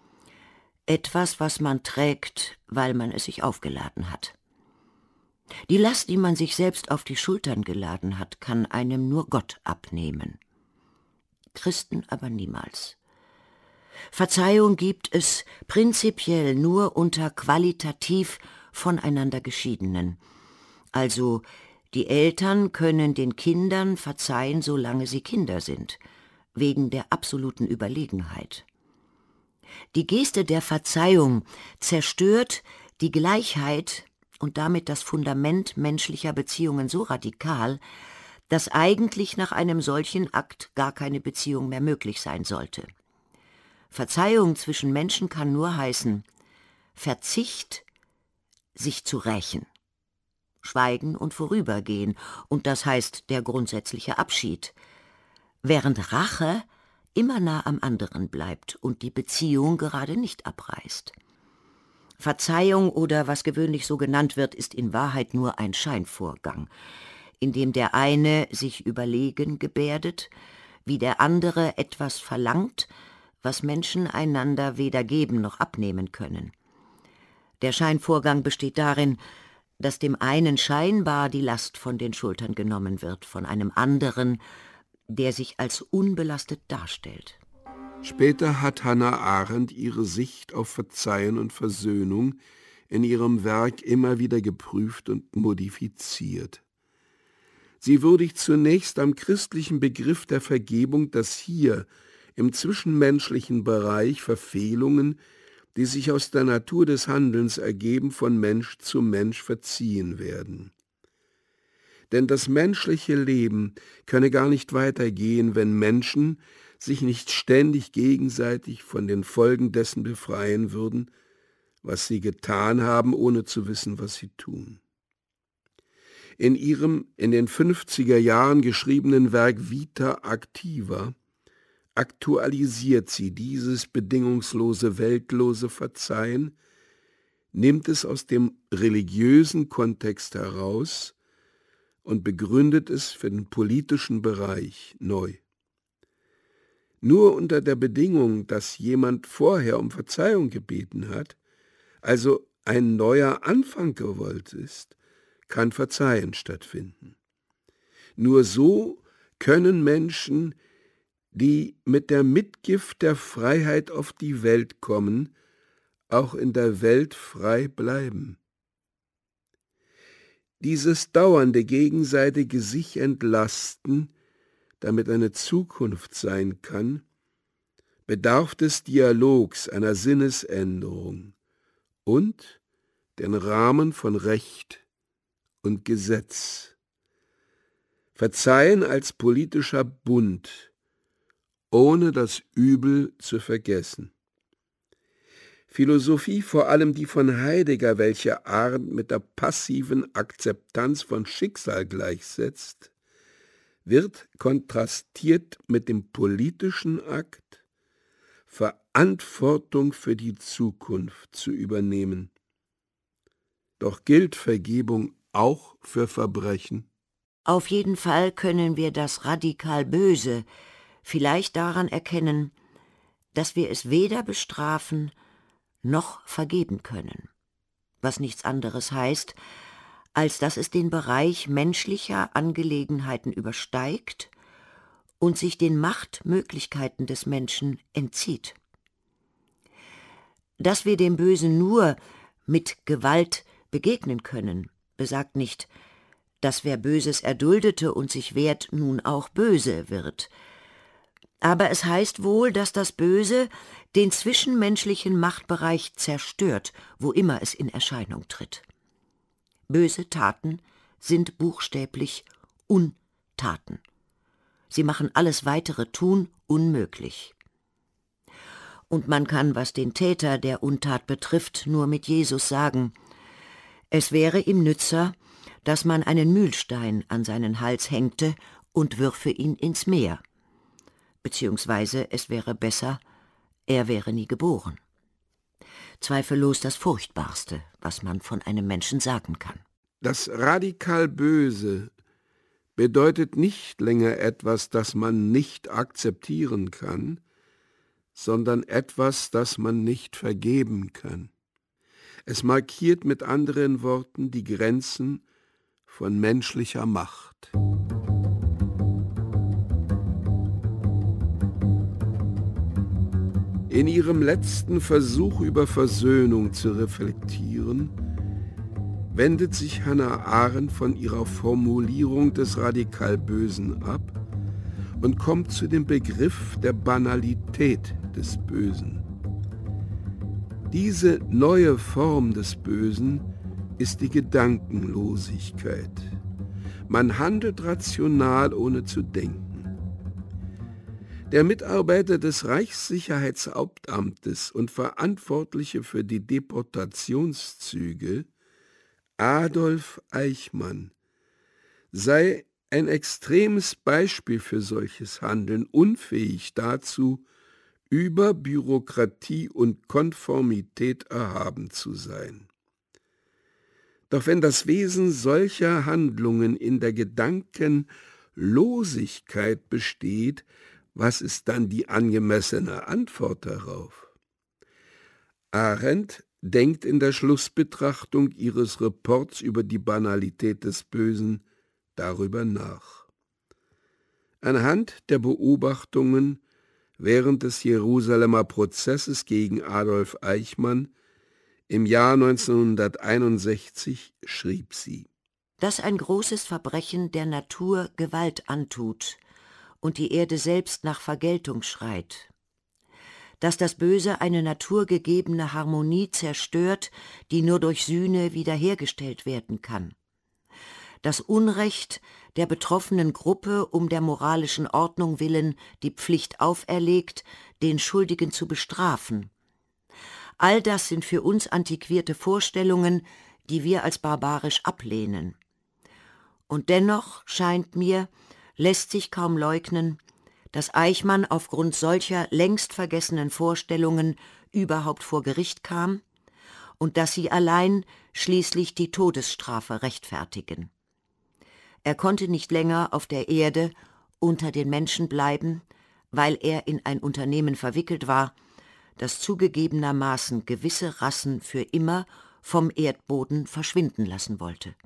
Etwas, was man trägt, weil man es sich aufgeladen hat. Die Last, die man sich selbst auf die Schultern geladen hat, kann einem nur Gott abnehmen. Christen aber niemals. Verzeihung gibt es prinzipiell nur unter qualitativ voneinander Geschiedenen. Also, die Eltern können den Kindern verzeihen, solange sie Kinder sind, wegen der absoluten Überlegenheit. Die Geste der Verzeihung zerstört die Gleichheit und damit das Fundament menschlicher Beziehungen so radikal, dass eigentlich nach einem solchen Akt gar keine Beziehung mehr möglich sein sollte. Verzeihung zwischen Menschen kann nur heißen Verzicht, sich zu rächen, Schweigen und Vorübergehen, und das heißt der grundsätzliche Abschied, während Rache immer nah am anderen bleibt und die Beziehung gerade nicht abreißt. Verzeihung oder was gewöhnlich so genannt wird, ist in Wahrheit nur ein Scheinvorgang, in dem der eine sich überlegen gebärdet, wie der andere etwas verlangt, was Menschen einander weder geben noch abnehmen können. Der Scheinvorgang besteht darin, dass dem einen scheinbar die Last von den Schultern genommen wird, von einem anderen, der sich als unbelastet darstellt. Später hat Hannah Arendt ihre Sicht auf Verzeihen und Versöhnung in ihrem Werk immer wieder geprüft und modifiziert. Sie würdigt zunächst am christlichen Begriff der Vergebung, dass hier im zwischenmenschlichen Bereich Verfehlungen, die sich aus der Natur des Handelns ergeben, von Mensch zu Mensch verziehen werden. Denn das menschliche Leben könne gar nicht weitergehen, wenn Menschen sich nicht ständig gegenseitig von den Folgen dessen befreien würden, was sie getan haben, ohne zu wissen, was sie tun. In ihrem in den 50er Jahren geschriebenen Werk Vita Activa aktualisiert sie dieses bedingungslose, weltlose Verzeihen, nimmt es aus dem religiösen Kontext heraus und begründet es für den politischen Bereich neu. Nur unter der Bedingung, dass jemand vorher um Verzeihung gebeten hat, also ein neuer Anfang gewollt ist, kann Verzeihen stattfinden. Nur so können Menschen, die mit der Mitgift der Freiheit auf die Welt kommen, auch in der Welt frei bleiben. Dieses dauernde gegenseitige sich entlasten, damit eine Zukunft sein kann, bedarf des Dialogs, einer Sinnesänderung und den Rahmen von Recht und Gesetz. Verzeihen als politischer Bund, ohne das Übel zu vergessen. Philosophie, vor allem die von Heidegger, welche Arendt mit der passiven Akzeptanz von Schicksal gleichsetzt, wird kontrastiert mit dem politischen Akt, Verantwortung für die Zukunft zu übernehmen. Doch gilt Vergebung auch für Verbrechen? Auf jeden Fall können wir das radikal Böse vielleicht daran erkennen, dass wir es weder bestrafen noch vergeben können, was nichts anderes heißt, als dass es den Bereich menschlicher Angelegenheiten übersteigt und sich den Machtmöglichkeiten des Menschen entzieht. Dass wir dem Bösen nur mit Gewalt begegnen können, besagt nicht, dass wer Böses erduldete und sich wehrt, nun auch böse wird. Aber es heißt wohl, dass das Böse den zwischenmenschlichen Machtbereich zerstört, wo immer es in Erscheinung tritt. Böse Taten sind buchstäblich Untaten. Sie machen alles weitere Tun unmöglich. Und man kann, was den Täter der Untat betrifft, nur mit Jesus sagen: Es wäre ihm nützer, dass man einen Mühlstein an seinen Hals hängte und würfe ihn ins Meer. Beziehungsweise es wäre besser, er wäre nie geboren. Zweifellos das Furchtbarste, was man von einem Menschen sagen kann. Das radikal Böse bedeutet nicht länger etwas, das man nicht akzeptieren kann, sondern etwas, das man nicht vergeben kann. Es markiert mit anderen Worten die Grenzen von menschlicher Macht. In ihrem letzten Versuch über Versöhnung zu reflektieren, wendet sich Hannah Arendt von ihrer Formulierung des Radikalbösen ab und kommt zu dem Begriff der Banalität des Bösen. Diese neue Form des Bösen ist die Gedankenlosigkeit. Man handelt rational, ohne zu denken. Der Mitarbeiter des Reichssicherheitshauptamtes und Verantwortliche für die Deportationszüge, Adolf Eichmann, sei ein extremes Beispiel für solches Handeln, unfähig dazu, über Bürokratie und Konformität erhaben zu sein. Doch wenn das Wesen solcher Handlungen in der Gedankenlosigkeit besteht, was ist dann die angemessene Antwort darauf? Arendt denkt in der Schlussbetrachtung ihres Reports über die Banalität des Bösen darüber nach. Anhand der Beobachtungen während des Jerusalemer Prozesses gegen Adolf Eichmann im Jahr 1961 schrieb sie: Dass ein großes Verbrechen der Natur Gewalt antut und die Erde selbst nach Vergeltung schreit. Dass das Böse eine naturgegebene Harmonie zerstört, die nur durch Sühne wiederhergestellt werden kann. Das Unrecht der betroffenen Gruppe um der moralischen Ordnung willen die Pflicht auferlegt, den Schuldigen zu bestrafen. All das sind für uns antiquierte Vorstellungen, die wir als barbarisch ablehnen. Und dennoch scheint mir, lässt sich kaum leugnen, dass Eichmann aufgrund solcher längst vergessenen Vorstellungen überhaupt vor Gericht kam und dass sie allein schließlich die Todesstrafe rechtfertigen. Er konnte nicht länger auf der Erde unter den Menschen bleiben, weil er in ein Unternehmen verwickelt war, das zugegebenermaßen gewisse Rassen für immer vom Erdboden verschwinden lassen wollte.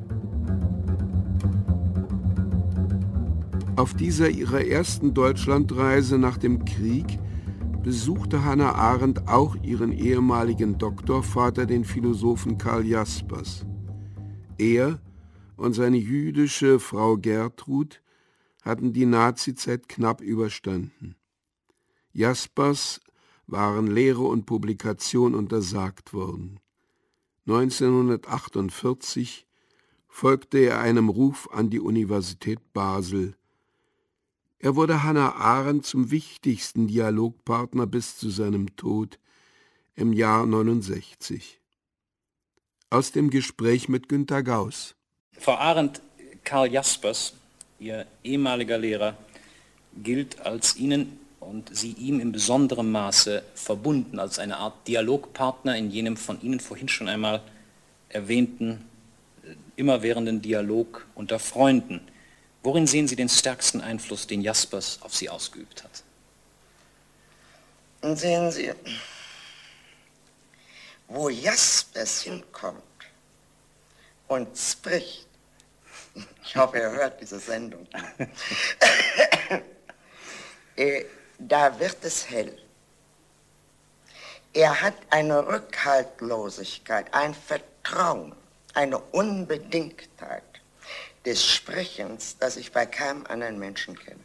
Auf dieser ihrer ersten Deutschlandreise nach dem Krieg besuchte Hannah Arendt auch ihren ehemaligen Doktorvater, den Philosophen Karl Jaspers. Er und seine jüdische Frau Gertrud hatten die Nazizeit knapp überstanden. Jaspers waren Lehre und Publikation untersagt worden. 1948 folgte er einem Ruf an die Universität Basel. Er wurde Hannah Arendt zum wichtigsten Dialogpartner bis zu seinem Tod im Jahr 1969. Aus dem Gespräch mit Günter Gauss. Frau Arendt, Karl Jaspers, Ihr ehemaliger Lehrer, gilt als Ihnen und Sie ihm in besonderem Maße verbunden, als eine Art Dialogpartner in jenem von Ihnen vorhin schon einmal erwähnten, immerwährenden Dialog unter Freunden. Worin sehen Sie den stärksten Einfluss, den Jaspers auf Sie ausgeübt hat? Und sehen Sie, wo Jaspers hinkommt und spricht, ich hoffe, er hört diese Sendung, da wird es hell. Er hat eine Rückhaltlosigkeit, ein Vertrauen, eine Unbedingtheit des Sprechens, das ich bei keinem anderen Menschen kenne.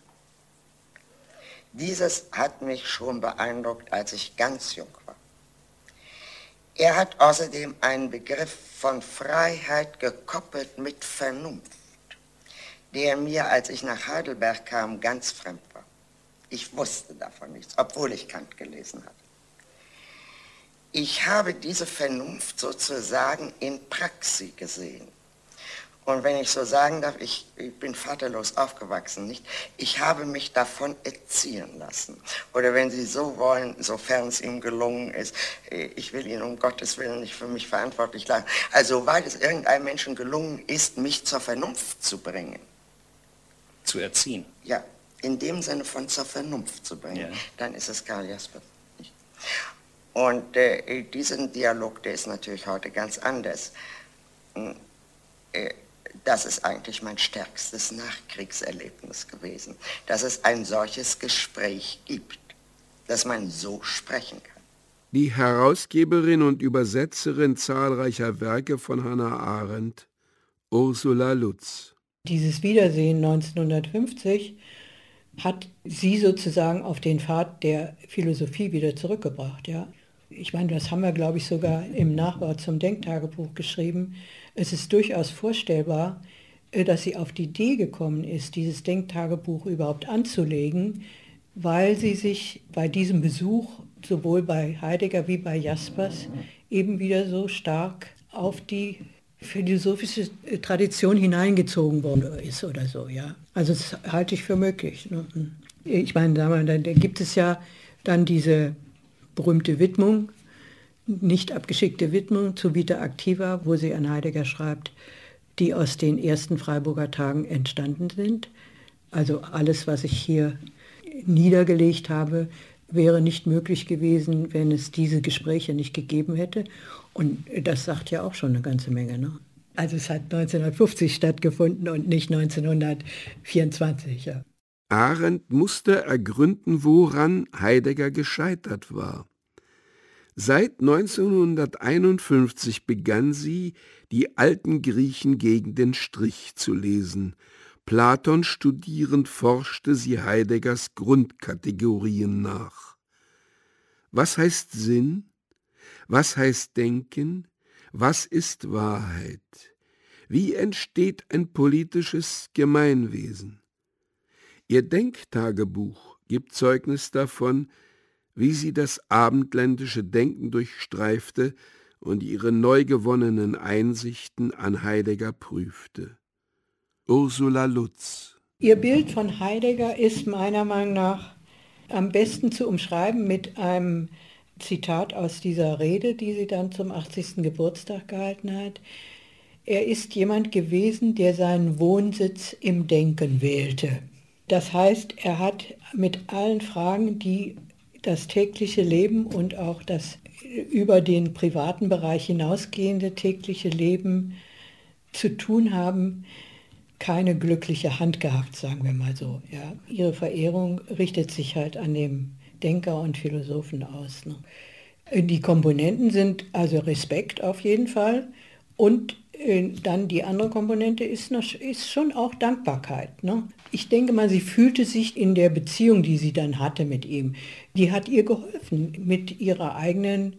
Dieses hat mich schon beeindruckt, als ich ganz jung war. Er hat außerdem einen Begriff von Freiheit gekoppelt mit Vernunft, der mir, als ich nach Heidelberg kam, ganz fremd war. Ich wusste davon nichts, obwohl ich Kant gelesen hatte. Ich habe diese Vernunft sozusagen in Praxis gesehen. Und wenn ich so sagen darf, ich bin vaterlos aufgewachsen, nicht? Ich habe mich davon erziehen lassen. Oder wenn Sie so wollen, sofern es ihm gelungen ist, ich will ihn um Gottes Willen nicht für mich verantwortlich machen. Also, soweit es irgendeinem Menschen gelungen ist, mich zur Vernunft zu bringen. Zu erziehen? Ja, in dem Sinne von zur Vernunft zu bringen. Ja. Dann ist es Karl Jaspers. Und diesen Dialog, der ist natürlich heute ganz anders. Das ist eigentlich mein stärkstes Nachkriegserlebnis gewesen, dass es ein solches Gespräch gibt, dass man so sprechen kann. Die Herausgeberin und Übersetzerin zahlreicher Werke von Hannah Arendt, Ursula Lutz. Dieses Wiedersehen 1950 hat sie sozusagen auf den Pfad der Philosophie wieder zurückgebracht. Ja. Ich meine, das haben wir, glaube ich, sogar im Nachwort zum Denktagebuch geschrieben. Es ist durchaus vorstellbar, dass sie auf die Idee gekommen ist, dieses Denktagebuch überhaupt anzulegen, weil sie sich bei diesem Besuch sowohl bei Heidegger wie bei Jaspers eben wieder so stark auf die philosophische Tradition hineingezogen worden ist oder so, ja. Also das halte ich für möglich. Ne? Ich meine, da gibt es ja dann diese berühmte Widmung, nicht abgeschickte Widmung zu Vita Activa, wo sie an Heidegger schreibt, die aus den ersten Freiburger Tagen entstanden sind. Also alles, was ich hier niedergelegt habe, wäre nicht möglich gewesen, wenn es diese Gespräche nicht gegeben hätte. Und das sagt ja auch schon eine ganze Menge. Ne? Also es hat 1950 stattgefunden und nicht 1924. Ja. Arendt musste ergründen, woran Heidegger gescheitert war. Seit 1951 begann sie, die alten Griechen gegen den Strich zu lesen. Platon studierend forschte sie Heideggers Grundkategorien nach. Was heißt Sinn? Was heißt Denken? Was ist Wahrheit? Wie entsteht ein politisches Gemeinwesen? Ihr Denktagebuch gibt Zeugnis davon, wie sie das abendländische Denken durchstreifte und ihre neu gewonnenen Einsichten an Heidegger prüfte. Ursula Lutz. Ihr Bild von Heidegger ist meiner Meinung nach am besten zu umschreiben mit einem Zitat aus dieser Rede, die sie dann zum 80. Geburtstag gehalten hat. Er ist jemand gewesen, der seinen Wohnsitz im Denken wählte. Das heißt, er hat mit allen Fragen, die das tägliche Leben und auch das über den privaten Bereich hinausgehende tägliche Leben zu tun haben, keine glückliche Hand gehabt, sagen wir mal so. Ja. Ihre Verehrung richtet sich halt an dem Denker und Philosophen aus. Ne. Die Komponenten sind also Respekt auf jeden Fall und dann die andere Komponente ist schon auch Dankbarkeit. Ne? Ich denke mal, sie fühlte sich in der Beziehung, die sie dann hatte mit ihm, die hat ihr geholfen, mit ihrer eigenen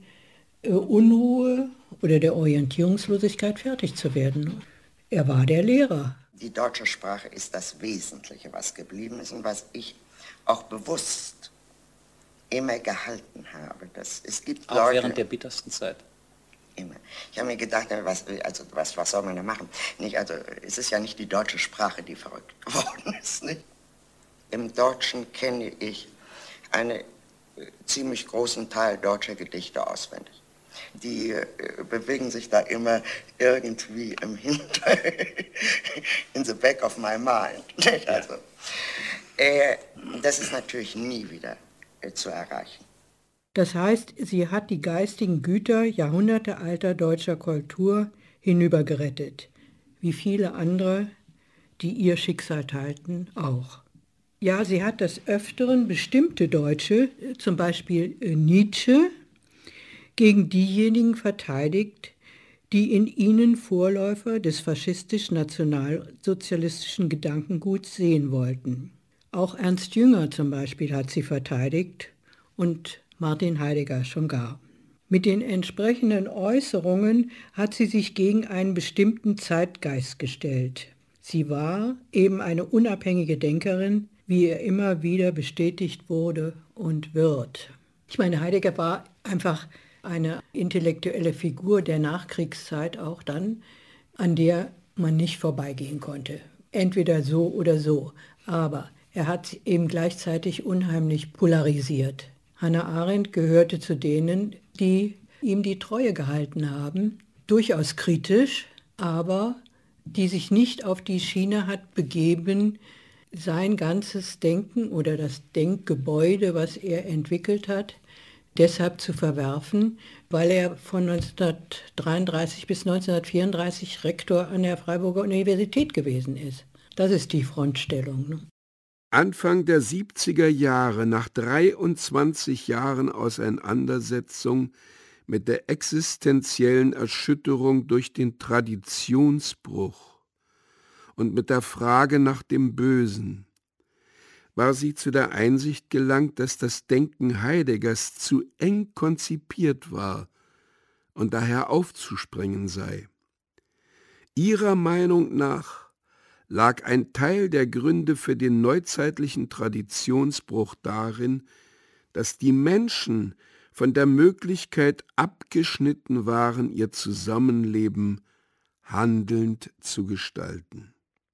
Unruhe oder der Orientierungslosigkeit fertig zu werden. Ne? Er war der Lehrer. Die deutsche Sprache ist das Wesentliche, was geblieben ist und was ich auch bewusst immer gehalten habe. Es gibt auch Leute, während der bittersten Zeit. Immer. Ich habe mir gedacht, was soll man da machen? Nicht, also, es ist ja nicht die deutsche Sprache, die verrückt geworden ist. Nicht? Im Deutschen kenne ich einen ziemlich großen Teil deutscher Gedichte auswendig. Die bewegen sich da immer irgendwie im in the back of my mind. Nicht? Also, das ist natürlich nie wieder zu erreichen. Das heißt, sie hat die geistigen Güter jahrhundertealter deutscher Kultur hinübergerettet, wie viele andere, die ihr Schicksal teilten, auch. Ja, sie hat des Öfteren bestimmte Deutsche, zum Beispiel Nietzsche, gegen diejenigen verteidigt, die in ihnen Vorläufer des faschistisch-nationalsozialistischen Gedankenguts sehen wollten. Auch Ernst Jünger zum Beispiel hat sie verteidigt und Martin Heidegger schon gar. Mit den entsprechenden Äußerungen hat sie sich gegen einen bestimmten Zeitgeist gestellt. Sie war eben eine unabhängige Denkerin, wie ihr immer wieder bestätigt wurde und wird. Ich meine, Heidegger war einfach eine intellektuelle Figur der Nachkriegszeit auch dann, an der man nicht vorbeigehen konnte. Entweder so oder so. Aber er hat eben gleichzeitig unheimlich polarisiert. Hannah Arendt gehörte zu denen, die ihm die Treue gehalten haben, durchaus kritisch, aber die sich nicht auf die Schiene hat begeben, sein ganzes Denken oder das Denkgebäude, was er entwickelt hat, deshalb zu verwerfen, weil er von 1933 bis 1934 Rektor an der Freiburger Universität gewesen ist. Das ist die Frontstellung. Ne? Anfang der 70er Jahre, nach 23 Jahren Auseinandersetzung mit der existenziellen Erschütterung durch den Traditionsbruch und mit der Frage nach dem Bösen, war sie zu der Einsicht gelangt, dass das Denken Heideggers zu eng konzipiert war und daher aufzusprengen sei. Ihrer Meinung nach lag ein Teil der Gründe für den neuzeitlichen Traditionsbruch darin, dass die Menschen von der Möglichkeit abgeschnitten waren, ihr Zusammenleben handelnd zu gestalten.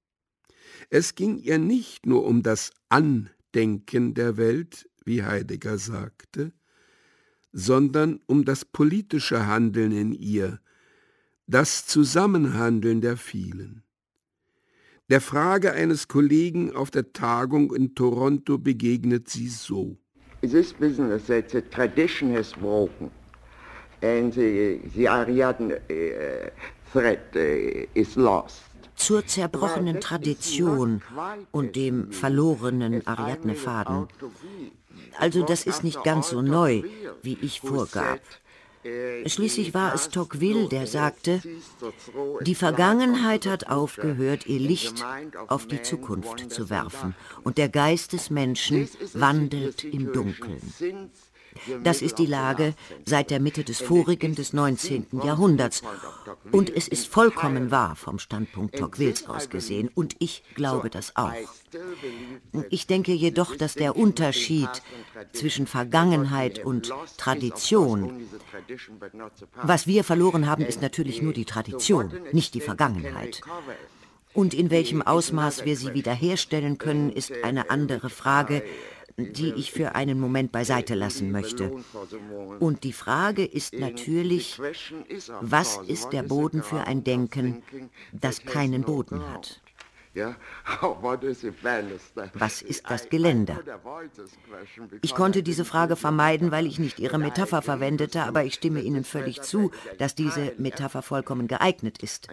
Es ging ihr nicht nur um das Andenken der Welt, wie Heidegger sagte, sondern um das politische Handeln in ihr, das Zusammenhandeln der vielen. Der Frage eines Kollegen auf der Tagung in Toronto begegnet sie so. This business that the tradition has broken and the Ariadne thread is lost. Zur zerbrochenen Tradition und dem verlorenen Ariadne-Faden. Also das ist nicht ganz so neu, wie ich vorgab. Schließlich war es Tocqueville, der sagte, die Vergangenheit hat aufgehört, ihr Licht auf die Zukunft zu werfen, und der Geist des Menschen wandelt im Dunkeln. Das ist die Lage seit der Mitte des vorigen, des 19. Jahrhunderts. Und es ist vollkommen wahr vom Standpunkt Tocquevilles aus gesehen. Und ich glaube das auch. Ich denke jedoch, dass der Unterschied zwischen Vergangenheit und Tradition, was wir verloren haben, ist natürlich nur die Tradition, nicht die Vergangenheit. Und in welchem Ausmaß wir sie wiederherstellen können, ist eine andere Frage, die ich für einen Moment beiseite lassen möchte. Und die Frage ist natürlich, was ist der Boden für ein Denken, das keinen Boden hat? Was ist das Geländer? Ich konnte diese Frage vermeiden, weil ich nicht Ihre Metapher verwendete, aber ich stimme Ihnen völlig zu, dass diese Metapher vollkommen geeignet ist.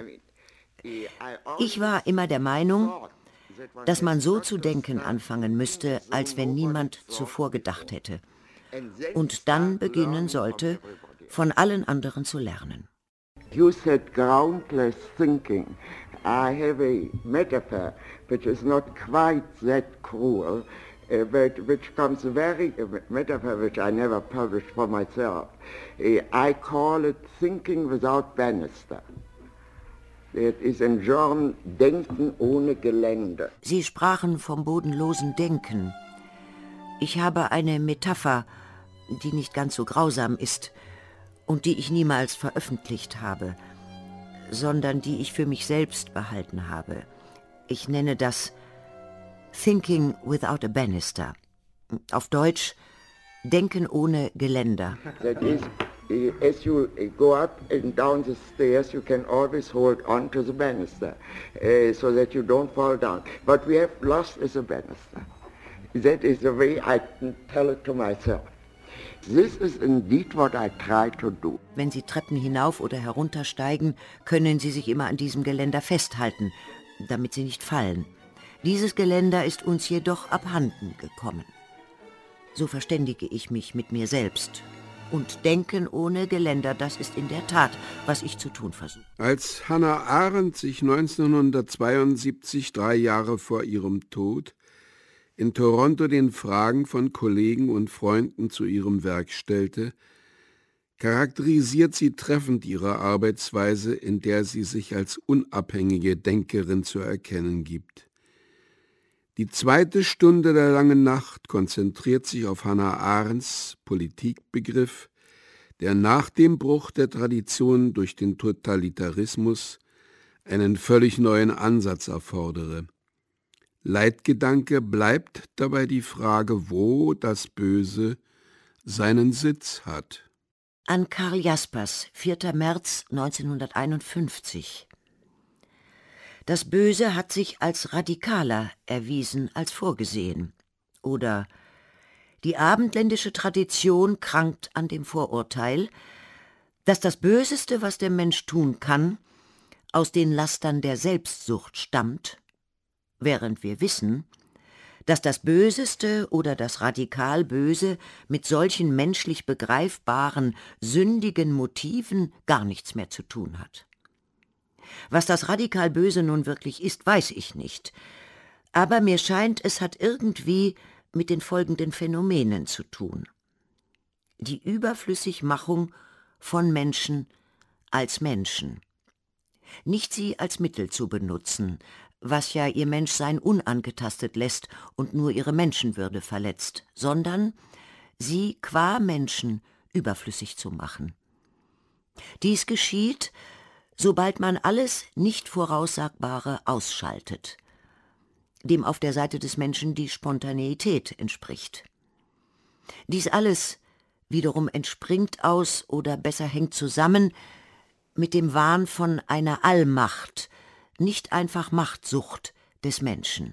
Ich war immer der Meinung, dass man so zu denken anfangen müsste, als wenn niemand zuvor gedacht hätte, und dann beginnen sollte, von allen anderen zu lernen. You said groundless thinking. I have a metaphor which is not quite that cruel, but which comes a metaphor which I never published for myself. I call it thinking without banister. It is in German Denken ohne Geländer. Sie sprachen vom bodenlosen Denken. Ich habe eine Metapher, die nicht ganz so grausam ist und die ich niemals veröffentlicht habe, sondern die ich für mich selbst behalten habe. Ich nenne das Thinking without a banister. Auf Deutsch Denken ohne Geländer. That is, as you go up and down the stairs, you can always hold on to the banister, so that you don't fall down. But we have lost the banister. That is the way I tell it to myself. This is indeed what I try to do. Wenn Sie Treppen hinauf oder heruntersteigen, können Sie sich immer an diesem Geländer festhalten, damit Sie nicht fallen. Dieses Geländer ist uns jedoch abhanden gekommen. So verständige ich mich mit mir selbst. Und Denken ohne Geländer, das ist in der Tat, was ich zu tun versuche. Als Hannah Arendt sich 1972, 3 Jahre vor ihrem Tod, in Toronto den Fragen von Kollegen und Freunden zu ihrem Werk stellte, charakterisiert sie treffend ihre Arbeitsweise, in der sie sich als unabhängige Denkerin zu erkennen gibt. Die 2. Stunde der langen Nacht konzentriert sich auf Hannah Arendts Politikbegriff, der nach dem Bruch der Tradition durch den Totalitarismus einen völlig neuen Ansatz erfordere. Leitgedanke bleibt dabei die Frage, wo das Böse seinen Sitz hat. An Karl Jaspers, 4. März 1951. Das Böse hat sich als radikaler erwiesen als vorgesehen. Oder die abendländische Tradition krankt an dem Vorurteil, dass das Böseste, was der Mensch tun kann, aus den Lastern der Selbstsucht stammt, während wir wissen, dass das Böseste oder das radikal Böse mit solchen menschlich begreifbaren, sündigen Motiven gar nichts mehr zu tun hat. Was das radikal Böse nun wirklich ist, weiß ich nicht. Aber mir scheint, es hat irgendwie mit den folgenden Phänomenen zu tun. Die Überflüssigmachung von Menschen als Menschen. Nicht sie als Mittel zu benutzen, was ja ihr Menschsein unangetastet lässt und nur ihre Menschenwürde verletzt, sondern sie qua Menschen überflüssig zu machen. Dies geschieht, sobald man alles nicht Voraussagbare ausschaltet, dem auf der Seite des Menschen die Spontaneität entspricht. Dies alles wiederum entspringt aus oder besser hängt zusammen mit dem Wahn von einer Allmacht, nicht einfach Machtsucht des Menschen.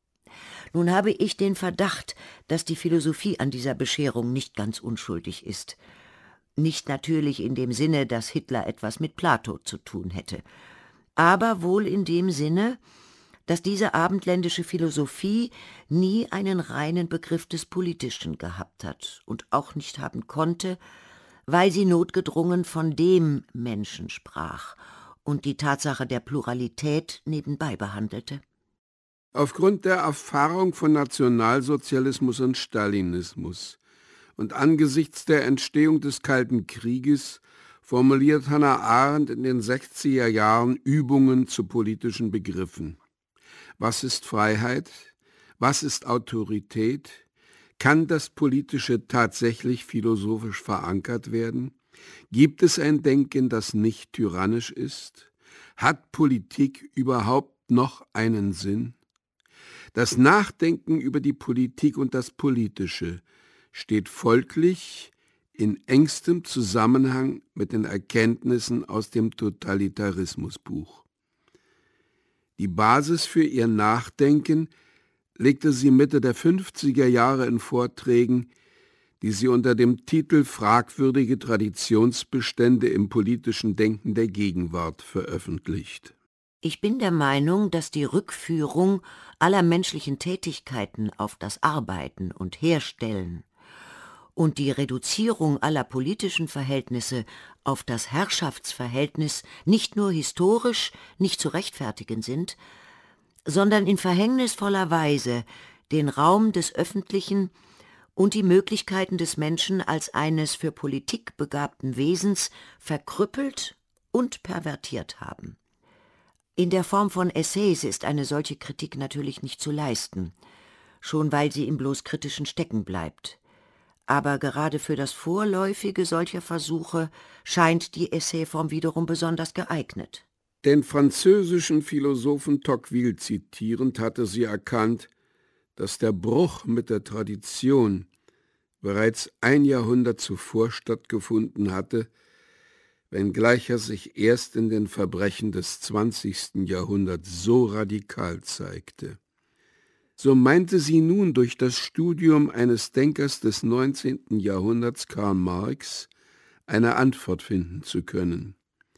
Nun habe ich den Verdacht, dass die Philosophie an dieser Bescherung nicht ganz unschuldig ist. Nicht natürlich in dem Sinne, dass Hitler etwas mit Plato zu tun hätte, aber wohl in dem Sinne, dass diese abendländische Philosophie nie einen reinen Begriff des Politischen gehabt hat und auch nicht haben konnte, weil sie notgedrungen von dem Menschen sprach und die Tatsache der Pluralität nebenbei behandelte. Aufgrund der Erfahrung von Nationalsozialismus und Stalinismus und angesichts der Entstehung des Kalten Krieges formuliert Hannah Arendt in den 60er Jahren Übungen zu politischen Begriffen. Was ist Freiheit? Was ist Autorität? Kann das Politische tatsächlich philosophisch verankert werden? Gibt es ein Denken, das nicht tyrannisch ist? Hat Politik überhaupt noch einen Sinn? Das Nachdenken über die Politik und das Politische steht folglich in engstem Zusammenhang mit den Erkenntnissen aus dem Totalitarismusbuch. Die Basis für ihr Nachdenken legte sie Mitte der 50er Jahre in Vorträgen, die sie unter dem Titel »Fragwürdige Traditionsbestände im politischen Denken der Gegenwart« veröffentlicht. Ich bin der Meinung, dass die Rückführung aller menschlichen Tätigkeiten auf das Arbeiten und Herstellen und die Reduzierung aller politischen Verhältnisse auf das Herrschaftsverhältnis nicht nur historisch nicht zu rechtfertigen sind, sondern in verhängnisvoller Weise den Raum des Öffentlichen und die Möglichkeiten des Menschen als eines für Politik begabten Wesens verkrüppelt und pervertiert haben. In der Form von Essays ist eine solche Kritik natürlich nicht zu leisten, schon weil sie im bloß Kritischen stecken bleibt. Aber gerade für das Vorläufige solcher Versuche scheint die Essayform wiederum besonders geeignet. Den französischen Philosophen Tocqueville zitierend hatte sie erkannt, dass der Bruch mit der Tradition bereits ein Jahrhundert zuvor stattgefunden hatte, wenngleich er sich erst in den Verbrechen des 20. Jahrhunderts so radikal zeigte. So meinte sie nun durch das Studium eines Denkers des 19. Jahrhunderts, Karl Marx, eine Antwort finden zu können.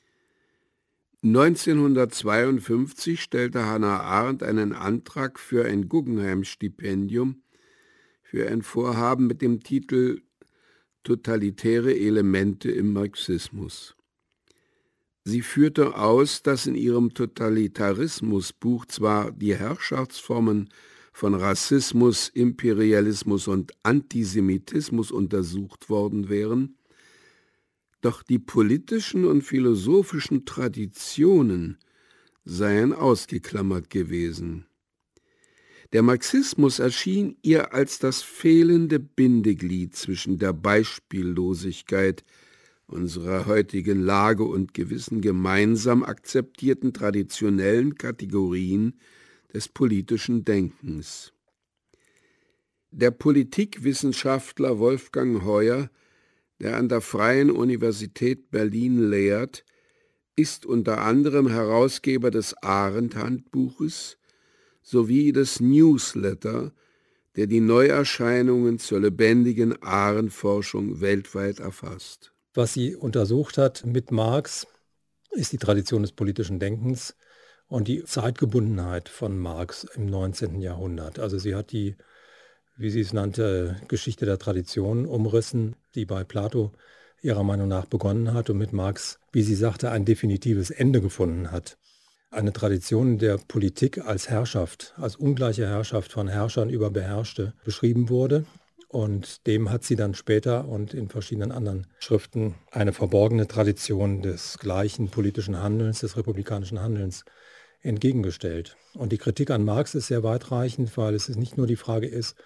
1952 stellte Hannah Arendt einen Antrag für ein Guggenheim-Stipendium für ein Vorhaben mit dem Titel »Totalitäre Elemente im Marxismus«. Sie führte aus, dass in ihrem Totalitarismusbuch zwar die Herrschaftsformen von Rassismus, Imperialismus und Antisemitismus untersucht worden wären, doch die politischen und philosophischen Traditionen seien ausgeklammert gewesen. Der Marxismus erschien ihr als das fehlende Bindeglied zwischen der Beispiellosigkeit unserer heutigen Lage und gewissen gemeinsam akzeptierten traditionellen Kategorien des politischen Denkens. Der Politikwissenschaftler Wolfgang Heuer, der an der Freien Universität Berlin lehrt, ist unter anderem Herausgeber des Arendt-Handbuches sowie des Newsletter, der die Neuerscheinungen zur lebendigen Arendt-Forschung weltweit erfasst. Was sie untersucht hat mit Marx, ist die Tradition des politischen Denkens und die Zeitgebundenheit von Marx im 19. Jahrhundert. Also sie hat die, wie sie es nannte, Geschichte der Tradition umrissen, die bei Plato ihrer Meinung nach begonnen hat und mit Marx, wie sie sagte, ein definitives Ende gefunden hat. Eine Tradition der Politik als Herrschaft, als ungleiche Herrschaft von Herrschern über Beherrschte beschrieben wurde. Und dem hat sie dann später und in verschiedenen anderen Schriften eine verborgene Tradition des gleichen politischen Handelns, des republikanischen Handelns entgegengestellt. Und die Kritik an Marx ist sehr weitreichend, weil es nicht nur die Frage ist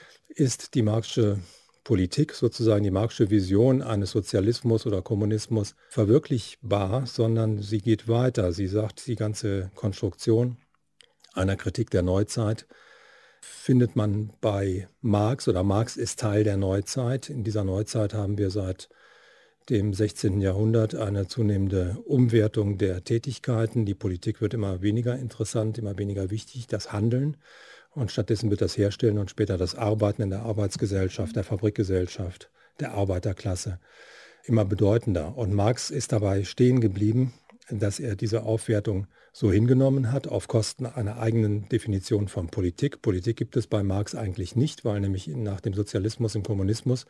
die marxische Politik, sozusagen die marxische Vision eines Sozialismus oder Kommunismus verwirklichbar, sondern sie geht weiter. Sie sagt, die ganze Konstruktion einer Kritik der Neuzeit findet man bei Marx, oder Marx ist Teil der Neuzeit. In dieser Neuzeit haben wir seit dem 16. Jahrhundert eine zunehmende Umwertung der Tätigkeiten. Die Politik wird immer weniger interessant, immer weniger wichtig, das Handeln. Und stattdessen wird das Herstellen und später das Arbeiten in der Arbeitsgesellschaft, der Fabrikgesellschaft, der Arbeiterklasse immer bedeutender. Und Marx ist dabei stehen geblieben, dass er diese Aufwertung so hingenommen hat, auf Kosten einer eigenen Definition von Politik. Politik gibt es bei Marx eigentlich nicht, weil nämlich nach dem Sozialismus im Kommunismus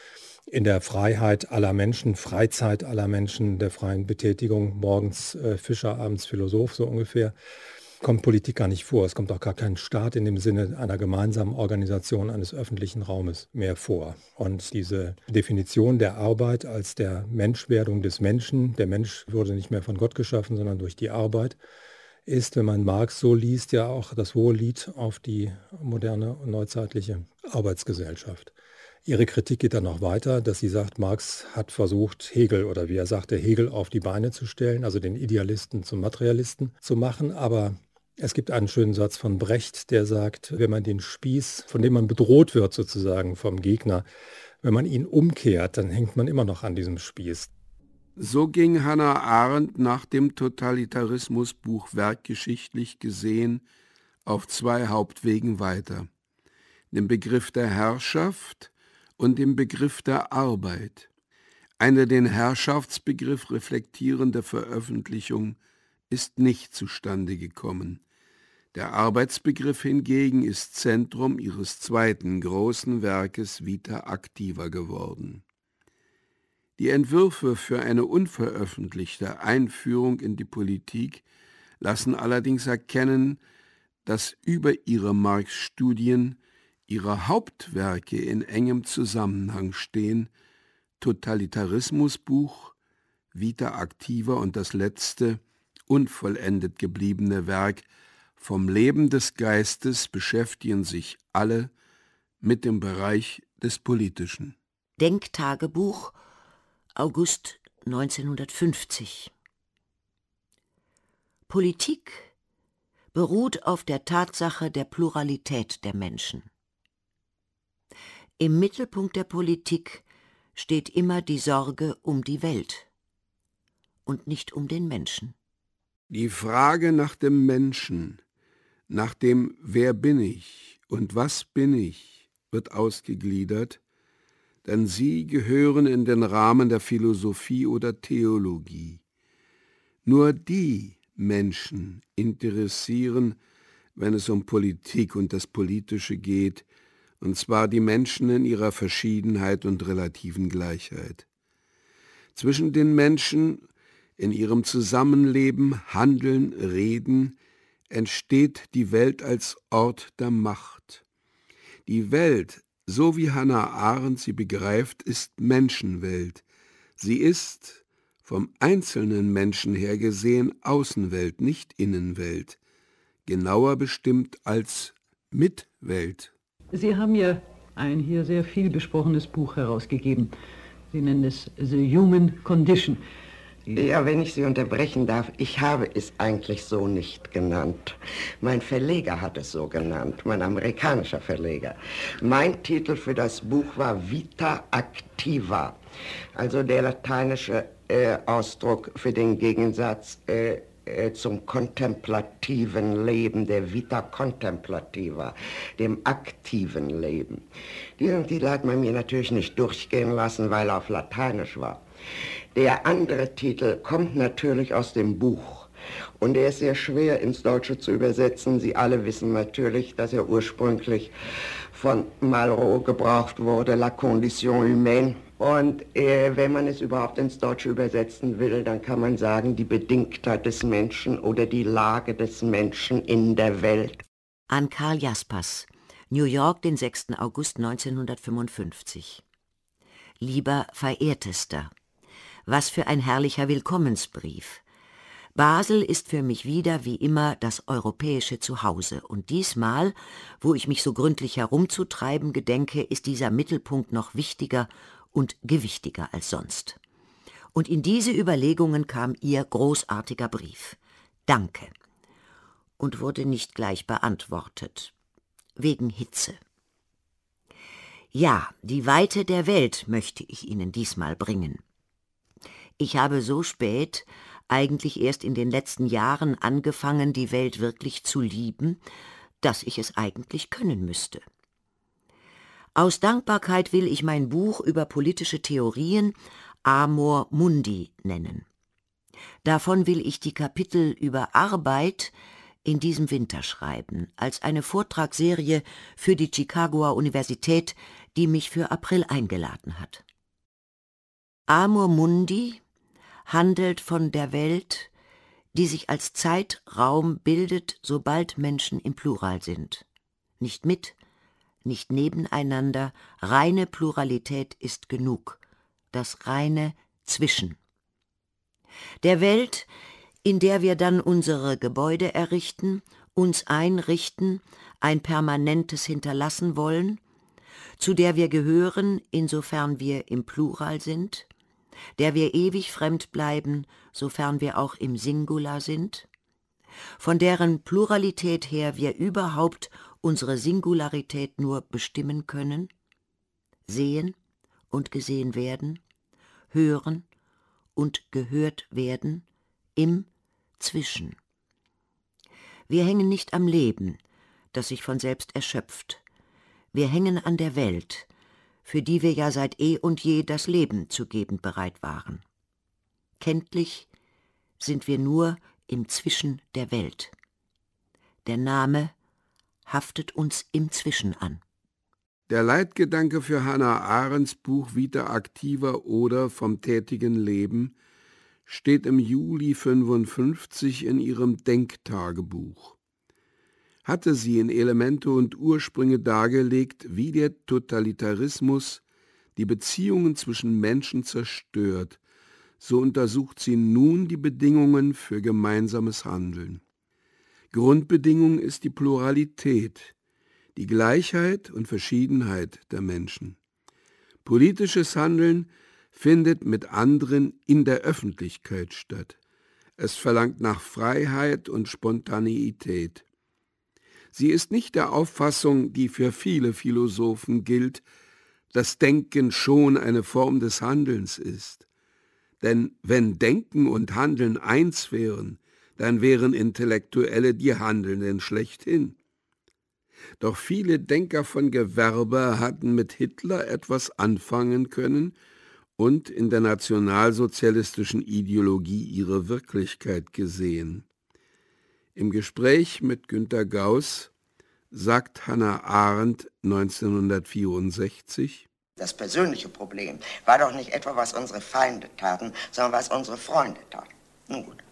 in der Freiheit aller Menschen, Freizeit aller Menschen, der freien Betätigung, morgens Fischer, abends Philosoph so ungefähr, kommt Politik gar nicht vor. Es kommt auch gar kein Staat in dem Sinne einer gemeinsamen Organisation eines öffentlichen Raumes mehr vor. Und diese Definition der Arbeit als der Menschwerdung des Menschen, der Mensch wurde nicht mehr von Gott geschaffen, sondern durch die Arbeit, ist, wenn man Marx so liest, ja auch das hohe Lied auf die moderne und neuzeitliche Arbeitsgesellschaft. Ihre Kritik geht dann noch weiter, dass sie sagt, Marx hat versucht, Hegel, oder wie er sagte, Hegel auf die Beine zu stellen, also den Idealisten zum Materialisten zu machen, aber es gibt einen schönen Satz von Brecht, der sagt, wenn man den Spieß, von dem man bedroht wird sozusagen vom Gegner, wenn man ihn umkehrt, dann hängt man immer noch an diesem Spieß. So ging Hannah Arendt nach dem Totalitarismusbuch werkgeschichtlich gesehen auf zwei Hauptwegen weiter: dem Begriff der Herrschaft und dem Begriff der Arbeit. Eine den Herrschaftsbegriff reflektierende Veröffentlichung ist nicht zustande gekommen. Der Arbeitsbegriff hingegen ist Zentrum ihres zweiten großen Werkes Vita Activa geworden. Die Entwürfe für eine unveröffentlichte Einführung in die Politik lassen allerdings erkennen, dass über ihre Marx-Studien ihre Hauptwerke in engem Zusammenhang stehen: Totalitarismusbuch, Vita Activa und das letzte, unvollendet gebliebene Werk Vom Leben des Geistes beschäftigen sich alle mit dem Bereich des Politischen. Denktagebuch, August 1950. Politik beruht auf der Tatsache der Pluralität der Menschen. Im Mittelpunkt der Politik steht immer die Sorge um die Welt und nicht um den Menschen. Die Frage nach dem Menschen, nach dem Wer bin ich und was bin ich, wird ausgegliedert, denn sie gehören in den Rahmen der Philosophie oder Theologie. Nur die Menschen interessieren, wenn es um Politik und das Politische geht, und zwar die Menschen in ihrer Verschiedenheit und relativen Gleichheit. Zwischen den Menschen in ihrem Zusammenleben, Handeln, Reden entsteht die Welt als Ort der Macht. Die Welt, so wie Hannah Arendt sie begreift, ist Menschenwelt. Sie ist, vom einzelnen Menschen her gesehen, Außenwelt, nicht Innenwelt, genauer bestimmt als Mitwelt. Sie haben ja ein hier sehr viel besprochenes Buch herausgegeben. Sie nennen es The Human Condition. Ja, wenn ich Sie unterbrechen darf, ich habe es eigentlich so nicht genannt. Mein Verleger hat es so genannt, mein amerikanischer Verleger. Mein Titel für das Buch war Vita Activa, also der lateinische Ausdruck für den Gegensatz zum kontemplativen Leben, der Vita Contemplativa, dem aktiven Leben. Diesen Titel hat man mir natürlich nicht durchgehen lassen, weil er auf Lateinisch war. Der andere Titel kommt natürlich aus dem Buch, Und er ist sehr schwer ins Deutsche zu übersetzen. Sie alle wissen natürlich, dass er ursprünglich von Malraux gebraucht wurde, La Condition Humaine. Und wenn man es überhaupt ins Deutsche übersetzen will, dann kann man sagen, die Bedingtheit des Menschen oder die Lage des Menschen in der Welt. An Karl Jaspers, New York, den 6. August 1955. Lieber Verehrtester, was für ein herrlicher Willkommensbrief. Basel ist für mich wieder wie immer das europäische Zuhause, und diesmal, wo ich mich so gründlich herumzutreiben gedenke, ist dieser Mittelpunkt noch wichtiger und gewichtiger als sonst. Und in diese Überlegungen kam Ihr großartiger Brief. Danke. Und wurde nicht gleich beantwortet. Wegen Hitze. Ja, die Weite der Welt möchte ich Ihnen diesmal bringen. Ich habe so spät, eigentlich erst in den letzten Jahren angefangen, die Welt wirklich zu lieben, dass ich es eigentlich können müsste. Aus Dankbarkeit will ich mein Buch über politische Theorien Amor Mundi nennen. Davon will ich die Kapitel über Arbeit in diesem Winter schreiben, als eine Vortragsserie für die Chicagoer Universität, die mich für April eingeladen hat. Amor Mundi handelt von der Welt, die sich als Zeitraum bildet, sobald Menschen im Plural sind. Nicht mit, nicht nebeneinander, reine Pluralität ist genug, das reine Zwischen. Der Welt, in der wir dann unsere Gebäude errichten, uns einrichten, ein Permanentes hinterlassen wollen, zu der wir gehören, insofern wir im Plural sind, der wir ewig fremd bleiben, sofern wir auch im Singular sind, von deren Pluralität her wir überhaupt unsere Singularität nur bestimmen können, sehen und gesehen werden, hören und gehört werden, im Zwischen. Wir hängen nicht am Leben, das sich von selbst erschöpft. Wir hängen an der Welt, für die wir ja seit eh und je das Leben zu geben bereit waren. Kenntlich sind wir nur im Zwischen der Welt. Der Name haftet uns im Zwischen an. Der Leitgedanke für Hannah Arendts Buch Vita Activa oder Vom tätigen Leben steht im Juli 1955 in ihrem Denktagebuch. Hatte sie in Elemente und Ursprünge dargelegt, wie der Totalitarismus die Beziehungen zwischen Menschen zerstört, so untersucht sie nun die Bedingungen für gemeinsames Handeln. Grundbedingung ist die Pluralität, die Gleichheit und Verschiedenheit der Menschen. Politisches Handeln findet mit anderen in der Öffentlichkeit statt. Es verlangt nach Freiheit und Spontaneität. Sie ist nicht der Auffassung, die für viele Philosophen gilt, dass Denken schon eine Form des Handelns ist. Denn wenn Denken und Handeln eins wären, dann wären Intellektuelle die Handelnden schlechthin. Doch viele Denker von Gewerbe hatten mit Hitler etwas anfangen können und in der nationalsozialistischen Ideologie ihre Wirklichkeit gesehen. Im Gespräch mit Günter Gauss sagt Hannah Arendt 1964: Das persönliche Problem war doch nicht etwa, was unsere Feinde taten, sondern was unsere Freunde taten. Nun gut.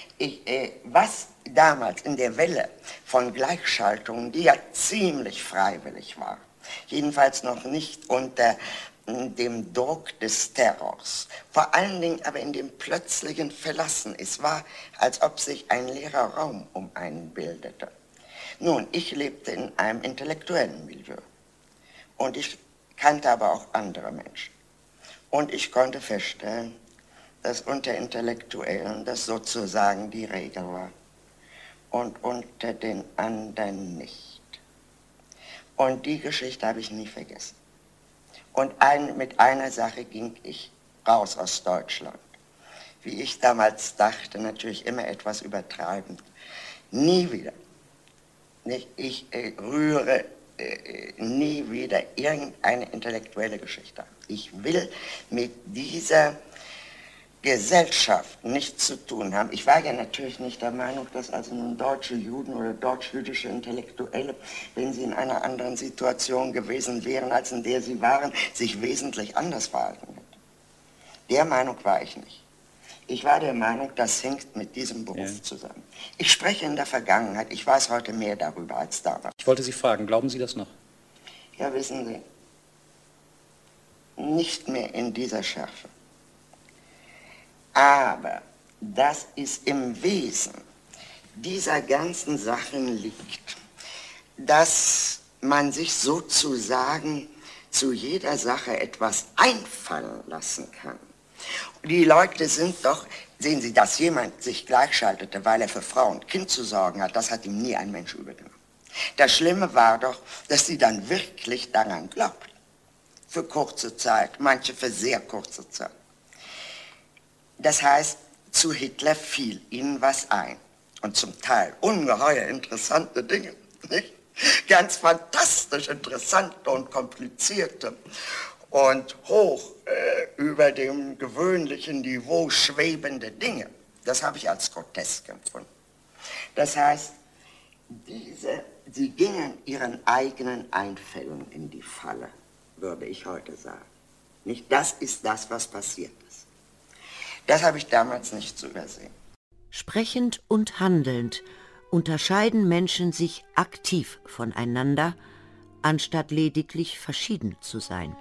Was damals in der Welle von Gleichschaltungen, die ja ziemlich freiwillig war, jedenfalls noch nicht unter dem Druck des Terrors, vor allen Dingen aber in dem plötzlichen Verlassen. Es war, als ob sich ein leerer Raum um einen bildete. Nun, ich lebte in einem intellektuellen Milieu und ich kannte aber auch andere Menschen. Und ich konnte feststellen, dass unter Intellektuellen das sozusagen die Regel war und unter den anderen nicht. Und die Geschichte habe ich nie vergessen. Und mit einer Sache ging ich raus aus Deutschland. Wie ich damals dachte, natürlich immer etwas übertreibend. Nie wieder. Ich rühre nie wieder irgendeine intellektuelle Geschichte an. Ich will mit dieser Gesellschaft nichts zu tun haben. Ich war ja natürlich nicht der Meinung, dass also nun deutsche Juden oder deutsch-jüdische Intellektuelle, wenn sie in einer anderen Situation gewesen wären, als in der sie waren, sich wesentlich anders verhalten hätten. Der Meinung war ich nicht. Ich war der Meinung, das hängt mit diesem Beruf zusammen. Ich spreche in der Vergangenheit, ich weiß heute mehr darüber als damals. Ich wollte Sie fragen, glauben Sie das noch? Ja, wissen Sie, nicht mehr in dieser Schärfe. Aber dass es im Wesen dieser ganzen Sachen liegt, dass man sich sozusagen zu jeder Sache etwas einfallen lassen kann. Die Leute sind doch, sehen Sie, dass jemand sich gleichschaltete, weil er für Frau und Kind zu sorgen hat, das hat ihm nie ein Mensch übergenommen. Das Schlimme war doch, dass sie dann wirklich daran glaubten. Für kurze Zeit, manche für sehr kurze Zeit. Das heißt, zu Hitler fiel ihnen was ein. Und zum Teil ungeheuer interessante Dinge, nicht? Ganz fantastisch interessante und komplizierte und hoch über dem gewöhnlichen Niveau schwebende Dinge. Das habe ich als grotesk empfunden. Das heißt, sie gingen ihren eigenen Einfällen in die Falle, würde ich heute sagen. Nicht, das ist das, was passiert ist. Das habe ich damals nicht zu übersehen. Sprechend und handelnd unterscheiden Menschen sich aktiv voneinander, anstatt lediglich verschieden zu sein.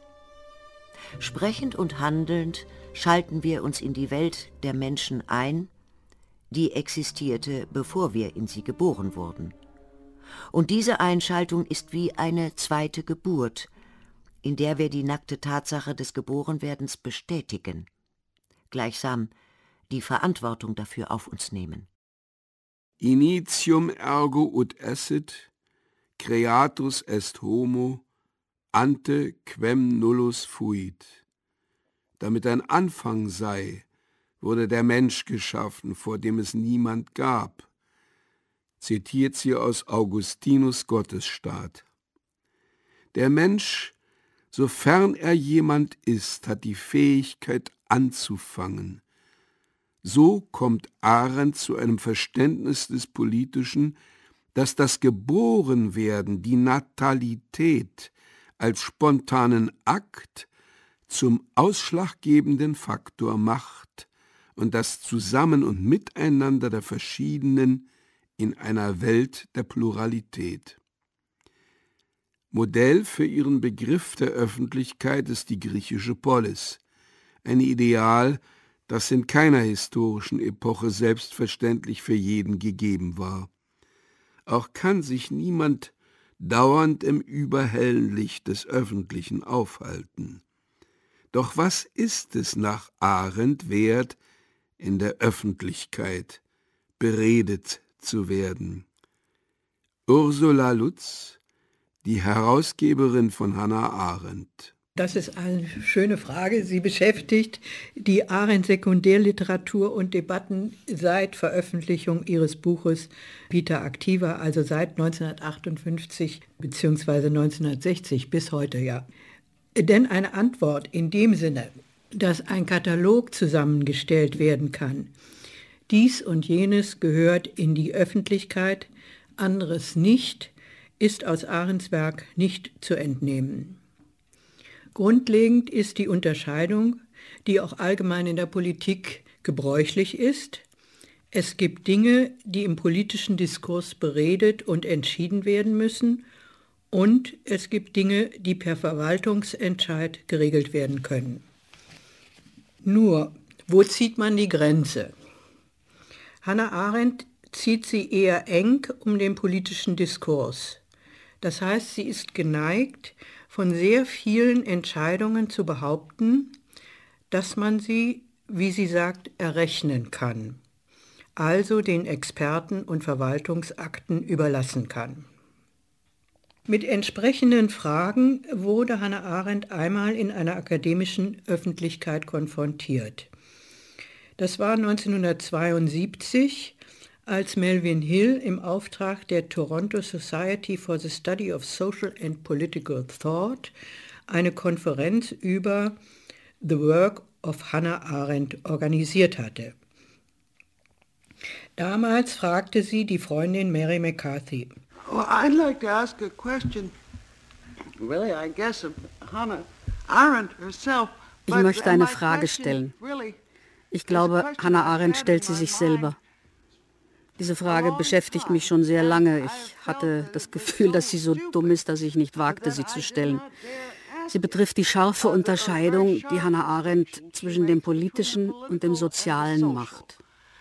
Sprechend und handelnd schalten wir uns in die Welt der Menschen ein, die existierte, bevor wir in sie geboren wurden. Und diese Einschaltung ist wie eine zweite Geburt, in der wir die nackte Tatsache des Geborenwerdens bestätigen, gleichsam die Verantwortung dafür auf uns nehmen. Initium ergo ut esset, creatus est homo, ante quem nullus fuit. Damit ein Anfang sei, wurde der Mensch geschaffen, vor dem es niemand gab. Zitiert sie aus Augustinus Gottesstaat. Der Mensch, sofern er jemand ist, hat die Fähigkeit anzufangen. So kommt Arendt zu einem Verständnis des Politischen, dass das Geborenwerden, die Natalität als spontanen Akt zum ausschlaggebenden Faktor macht und das Zusammen- und Miteinander der Verschiedenen in einer Welt der Pluralität. Modell für ihren Begriff der Öffentlichkeit ist die griechische Polis, ein Ideal, das in keiner historischen Epoche selbstverständlich für jeden gegeben war. Auch kann sich niemand dauernd im überhellen Licht des Öffentlichen aufhalten. Doch was ist es nach Arendt wert, in der Öffentlichkeit beredet zu werden? Ursula Lutz, die Herausgeberin von Hannah Arendt. Das ist eine schöne Frage. Sie beschäftigt die Arendt-Sekundärliteratur und Debatten seit Veröffentlichung ihres Buches Vita Activa, also seit 1958 bzw. 1960 bis heute, ja. Denn eine Antwort in dem Sinne, dass ein Katalog zusammengestellt werden kann, dies und jenes gehört in die Öffentlichkeit, anderes nicht, ist aus Arendts Werk nicht zu entnehmen. Grundlegend ist die Unterscheidung, die auch allgemein in der Politik gebräuchlich ist. Es gibt Dinge, die im politischen Diskurs beredet und entschieden werden müssen, und es gibt Dinge, die per Verwaltungsentscheid geregelt werden können. Nur, wo zieht man die Grenze? Hannah Arendt zieht sie eher eng um den politischen Diskurs. Das heißt, sie ist geneigt, von sehr vielen Entscheidungen zu behaupten, dass man sie, wie sie sagt, errechnen kann, also den Experten und Verwaltungsakten überlassen kann. Mit entsprechenden Fragen wurde Hannah Arendt einmal in einer akademischen Öffentlichkeit konfrontiert. Das war 1972, als Melvin Hill im Auftrag der Toronto Society for the Study of Social and Political Thought eine Konferenz über The Work of Hannah Arendt organisiert hatte. Damals fragte sie die Freundin Mary McCarthy. Well, I'd like to ask a question, really, I guess, of Hannah Arendt herself. Ich möchte eine Frage stellen. Ich glaube, Hannah Arendt stellt sie sich selber. Diese Frage beschäftigt mich schon sehr lange. Ich hatte das Gefühl, dass sie so dumm ist, dass ich nicht wagte, sie zu stellen. Sie betrifft die scharfe Unterscheidung, die Hannah Arendt zwischen dem Politischen und dem Sozialen macht.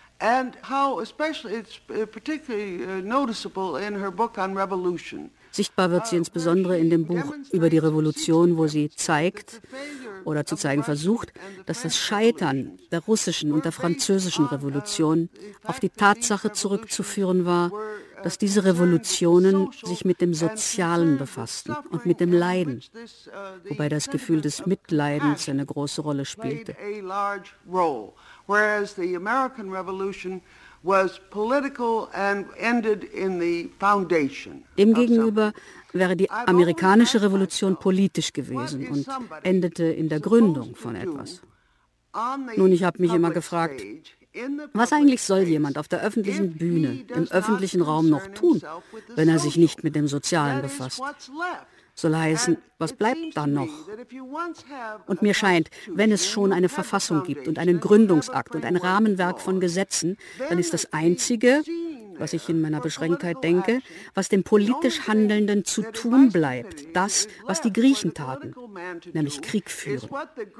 Sichtbar wird sie insbesondere in dem Buch über die Revolution, wo sie zeigt oder zu zeigen versucht, dass das Scheitern der russischen und der französischen Revolution auf die Tatsache zurückzuführen war, dass diese Revolutionen sich mit dem Sozialen befassten und mit dem Leiden, wobei das Gefühl des Mitleidens eine große Rolle spielte. Whereas the American Revolution was political and ended in the foundation. Demgegenüber wäre die amerikanische Revolution politisch gewesen und endete in der Gründung von etwas. Nun, ich habe mich immer gefragt, was eigentlich soll jemand auf der öffentlichen Bühne, im öffentlichen Raum noch tun, wenn er sich nicht mit dem Sozialen befasst? Soll heißen, was bleibt dann noch? Und mir scheint, wenn es schon eine Verfassung gibt und einen Gründungsakt und ein Rahmenwerk von Gesetzen, dann ist das Einzige, was ich in meiner Beschränktheit denke, was dem politisch Handelnden zu tun bleibt, das, was die Griechen taten, nämlich Krieg führen.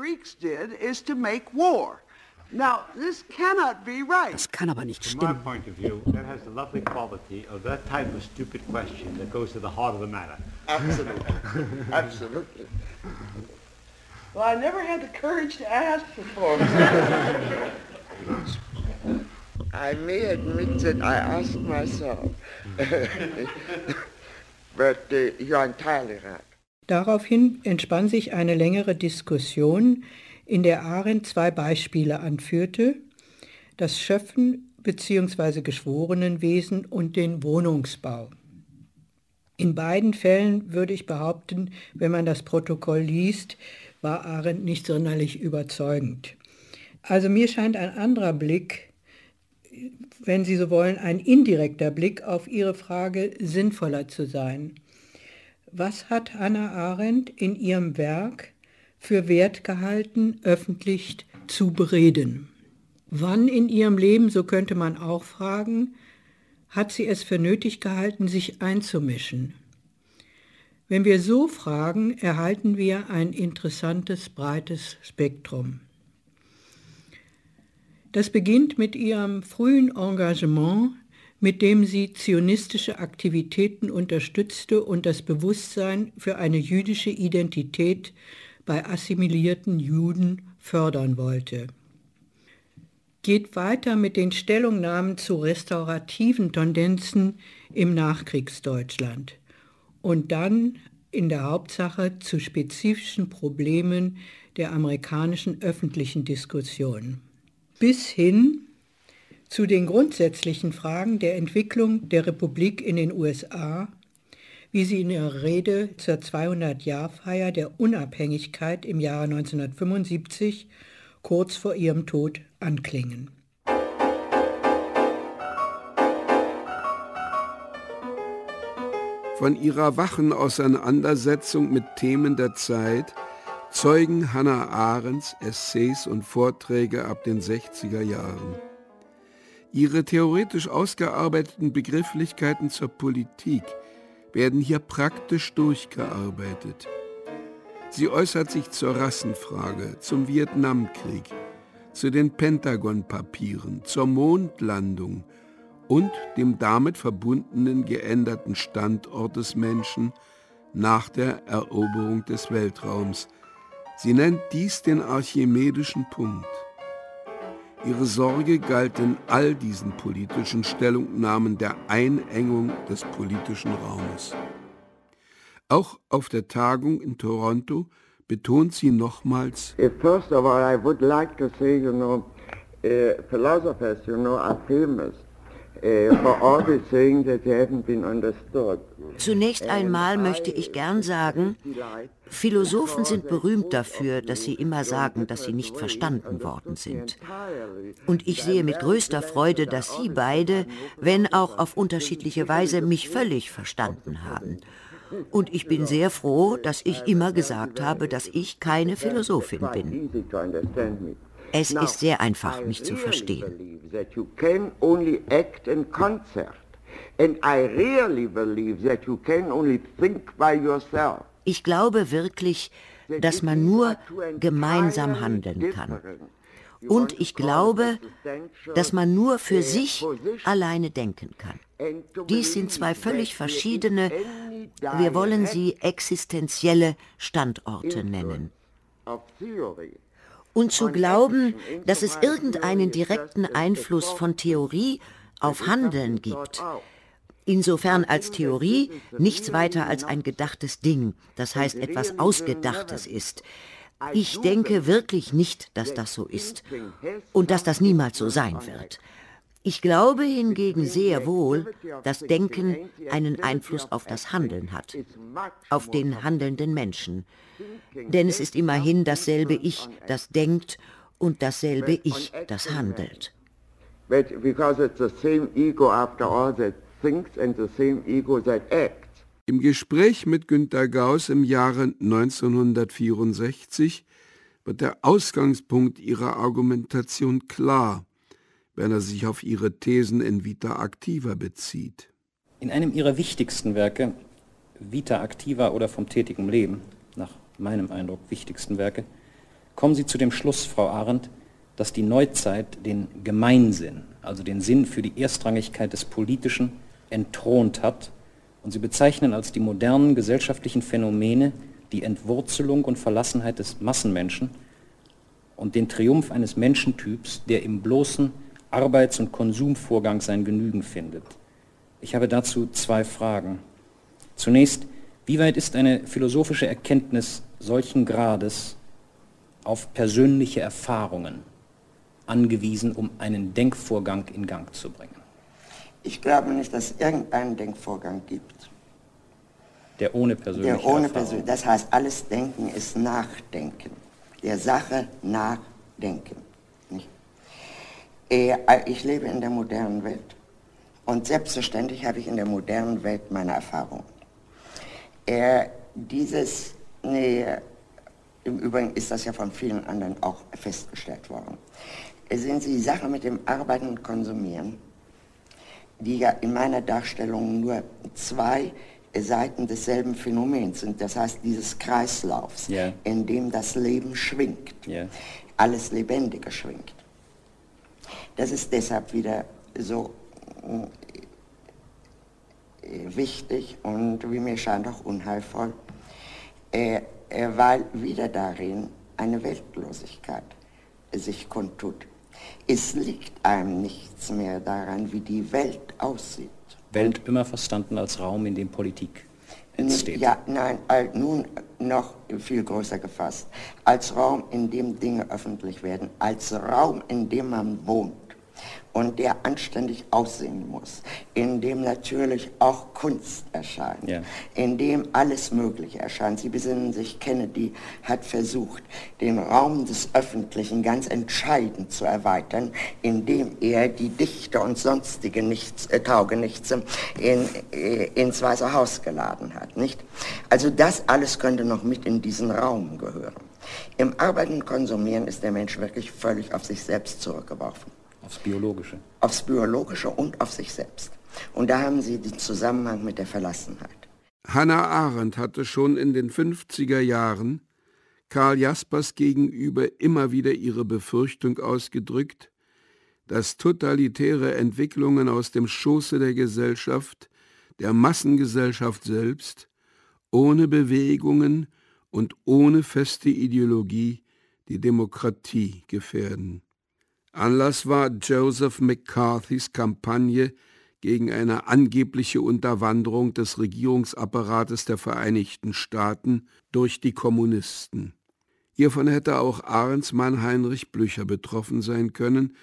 Now, this cannot be right. Das kann aber nicht stimmen. From my point of view, that has the lovely quality of that type of stupid question that goes to the heart of the matter. Absolutely. Absolutely. Well, I never had the courage to ask before. I may admit that I asked myself. But you're entirely right. Daraufhin entspann sich eine längere Diskussion, in der Arendt zwei Beispiele anführte, das Schöpfen bzw. Geschworenenwesen und den Wohnungsbau. In beiden Fällen würde ich behaupten, wenn man das Protokoll liest, war Arendt nicht sonderlich überzeugend. Also mir scheint ein anderer Blick, wenn Sie so wollen, ein indirekter Blick auf Ihre Frage sinnvoller zu sein. Was hat Hannah Arendt in ihrem Werk für wert gehalten, öffentlich zu bereden? Wann in ihrem Leben, so könnte man auch fragen, hat sie es für nötig gehalten, sich einzumischen? Wenn wir so fragen, erhalten wir ein interessantes, breites Spektrum. Das beginnt mit ihrem frühen Engagement, mit dem sie zionistische Aktivitäten unterstützte und das Bewusstsein für eine jüdische Identität bei assimilierten Juden fördern wollte. Geht weiter mit den Stellungnahmen zu restaurativen Tendenzen im Nachkriegsdeutschland und dann in der Hauptsache zu spezifischen Problemen der amerikanischen öffentlichen Diskussion. Bis hin zu den grundsätzlichen Fragen der Entwicklung der Republik in den USA, wie sie in ihrer Rede zur 200-Jahr-Feier der Unabhängigkeit im Jahre 1975 kurz vor ihrem Tod anklingen. Von ihrer wachen Auseinandersetzung mit Themen der Zeit zeugen Hannah Arendts Essays und Vorträge ab den 60er Jahren. Ihre theoretisch ausgearbeiteten Begrifflichkeiten zur Politik werden hier praktisch durchgearbeitet. Sie äußert sich zur Rassenfrage, zum Vietnamkrieg, zu den Pentagon-Papieren, zur Mondlandung und dem damit verbundenen geänderten Standort des Menschen nach der Eroberung des Weltraums. Sie nennt dies den archimedischen Punkt. Ihre Sorge galt in all diesen politischen Stellungnahmen der Einengung des politischen Raumes. Auch auf der Tagung in Toronto betont sie nochmals: First of all, I would like to say, philosophers, are famous Zunächst einmal möchte ich gern sagen, Philosophen sind berühmt dafür, dass sie immer sagen, dass sie nicht verstanden worden sind. Und ich sehe mit größter Freude, dass Sie beide, wenn auch auf unterschiedliche Weise, mich völlig verstanden haben. Und ich bin sehr froh, dass ich immer gesagt habe, dass ich keine Philosophin bin. Es ist sehr einfach, mich zu verstehen. Ich glaube wirklich, dass man nur gemeinsam handeln kann. Und ich glaube, dass man nur für sich alleine denken kann. Dies sind zwei völlig verschiedene, wir wollen sie existenzielle Standorte nennen. Und zu glauben, dass es irgendeinen direkten Einfluss von Theorie auf Handeln gibt, insofern als Theorie nichts weiter als ein gedachtes Ding, das heißt etwas Ausgedachtes ist. Ich denke wirklich nicht, dass das so ist und dass das niemals so sein wird. Ich glaube hingegen sehr wohl, dass Denken einen Einfluss auf das Handeln hat, auf den handelnden Menschen. Denn es ist immerhin dasselbe Ich, das denkt, und dasselbe Ich, das handelt. Im Gespräch mit Günter Gauss im Jahre 1964 wird der Ausgangspunkt ihrer Argumentation klar, wenn er sich auf ihre Thesen in Vita Activa bezieht. In einem ihrer wichtigsten Werke, Vita Activa oder vom tätigen Leben, nach meinem Eindruck wichtigsten Werke, kommen Sie zu dem Schluss, Frau Arendt, dass die Neuzeit den Gemeinsinn, also den Sinn für die Erstrangigkeit des Politischen, entthront hat, und Sie bezeichnen als die modernen gesellschaftlichen Phänomene die Entwurzelung und Verlassenheit des Massenmenschen und den Triumph eines Menschentyps, der im bloßen Arbeits- und Konsumvorgang sein Genügen findet. Ich habe dazu zwei Fragen. Zunächst, wie weit ist eine philosophische Erkenntnis solchen Grades auf persönliche Erfahrungen angewiesen, um einen Denkvorgang in Gang zu bringen? Ich glaube nicht, dass es irgendeinen Denkvorgang gibt. Der ohne persönliche Erfahrung. Das heißt, alles Denken ist Nachdenken. Der Sache nachdenken. Nicht? Ich lebe in der modernen Welt. Und selbstverständlich habe ich in der modernen Welt meine Erfahrungen. Im Übrigen ist das ja von vielen anderen auch festgestellt worden. Sehen Sie, die Sache mit dem Arbeiten und Konsumieren, die ja in meiner Darstellung nur zwei Seiten desselben Phänomens sind, das heißt dieses Kreislaufs, yeah, in dem das Leben schwingt, yeah, alles Lebendige schwingt. Das ist deshalb wieder so wichtig und wie mir scheint auch unheilvoll, weil wieder darin eine Weltlosigkeit sich kundtut. Es liegt einem nichts mehr daran, wie die Welt aussieht. Welt immer verstanden als Raum, in dem Politik entsteht. Ja, nein, nun noch viel größer gefasst. Als Raum, in dem Dinge öffentlich werden, als Raum, in dem man wohnt und der anständig aussehen muss, in dem natürlich auch Kunst erscheint, yeah, in dem alles Mögliche erscheint. Sie besinnen sich, Kennedy hat versucht, den Raum des Öffentlichen ganz entscheidend zu erweitern, indem er die Dichter und sonstige Taugenichtse ins Weiße Haus geladen hat, nicht? Also das alles könnte noch mit in diesen Raum gehören. Im Arbeiten und Konsumieren ist der Mensch wirklich völlig auf sich selbst zurückgeworfen. Aufs Biologische. Aufs Biologische und auf sich selbst. Und da haben Sie den Zusammenhang mit der Verlassenheit. Hannah Arendt hatte schon in den 50er Jahren Karl Jaspers gegenüber immer wieder ihre Befürchtung ausgedrückt, dass totalitäre Entwicklungen aus dem Schoße der Gesellschaft, der Massengesellschaft selbst, ohne Bewegungen und ohne feste Ideologie die Demokratie gefährden. Anlass war Joseph McCarthys Kampagne gegen eine angebliche Unterwanderung des Regierungsapparates der Vereinigten Staaten durch die Kommunisten. Hiervon hätte auch Arendts Mann Heinrich Blücher betroffen sein können,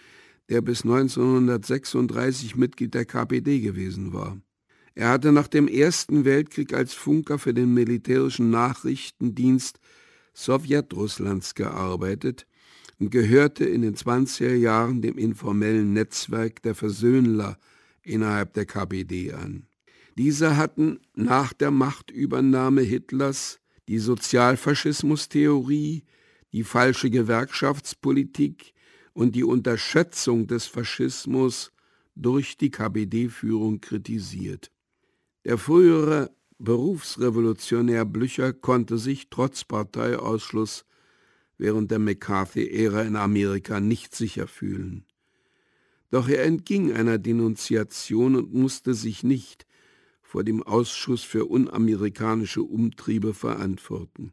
der bis 1936 Mitglied der KPD gewesen war. Er hatte nach dem Ersten Weltkrieg als Funker für den militärischen Nachrichtendienst Sowjetrusslands gearbeitet und gehörte in den 20er Jahren dem informellen Netzwerk der Versöhnler innerhalb der KPD an. Diese hatten nach der Machtübernahme Hitlers die Sozialfaschismustheorie, die falsche Gewerkschaftspolitik und die Unterschätzung des Faschismus durch die KPD-Führung kritisiert. Der frühere Berufsrevolutionär Blücher konnte sich trotz Parteiausschluss während der McCarthy-Ära in Amerika nicht sicher fühlen. Doch er entging einer Denunziation und musste sich nicht vor dem Ausschuss für unamerikanische Umtriebe verantworten.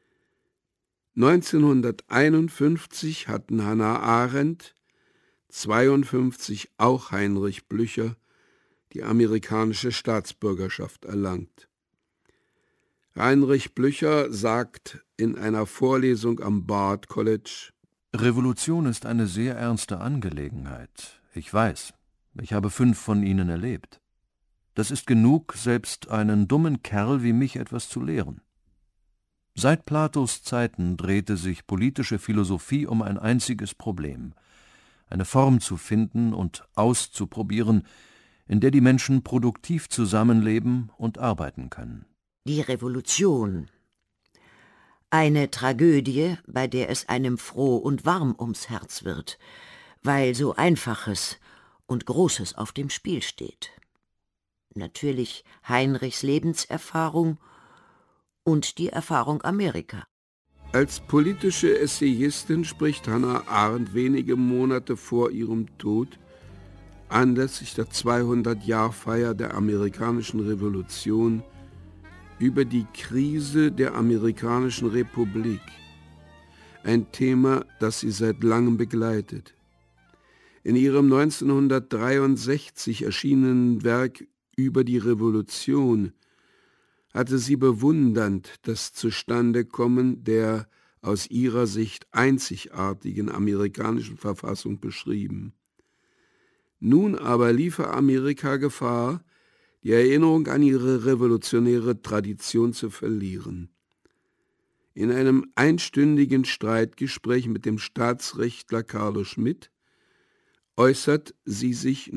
1951 hatten Hannah Arendt, 1952 auch Heinrich Blücher, die amerikanische Staatsbürgerschaft erlangt. Heinrich Blücher sagt in einer Vorlesung am Bard College: Revolution ist eine sehr ernste Angelegenheit. Ich weiß, ich habe 5 von ihnen erlebt. Das ist genug, selbst einen dummen Kerl wie mich etwas zu lehren. Seit Platos Zeiten drehte sich politische Philosophie um ein einziges Problem: eine Form zu finden und auszuprobieren, in der die Menschen produktiv zusammenleben und arbeiten können. Die Revolution. Eine Tragödie, bei der es einem froh und warm ums Herz wird, weil so Einfaches und Großes auf dem Spiel steht. Natürlich Heinrichs Lebenserfahrung und die Erfahrung Amerika. Als politische Essayistin spricht Hannah Arendt wenige Monate vor ihrem Tod anlässlich der 200-Jahr-Feier der amerikanischen Revolution über die Krise der amerikanischen Republik, ein Thema, das sie seit langem begleitet. In ihrem 1963 erschienenen Werk Über die Revolution hatte sie bewundernd das Zustandekommen der aus ihrer Sicht einzigartigen amerikanischen Verfassung beschrieben. Nun aber liefe Amerika Gefahr, die Erinnerung an ihre revolutionäre Tradition zu verlieren. In einem einstündigen Streitgespräch mit dem Staatsrechtler Carlo Schmitt äußert sie sich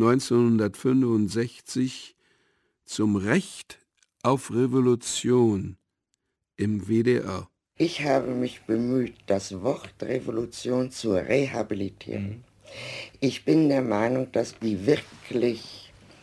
1965 zum Recht auf Revolution im WDR. Ich habe mich bemüht, das Wort Revolution zu rehabilitieren. Ich bin der Meinung, dass die wirklich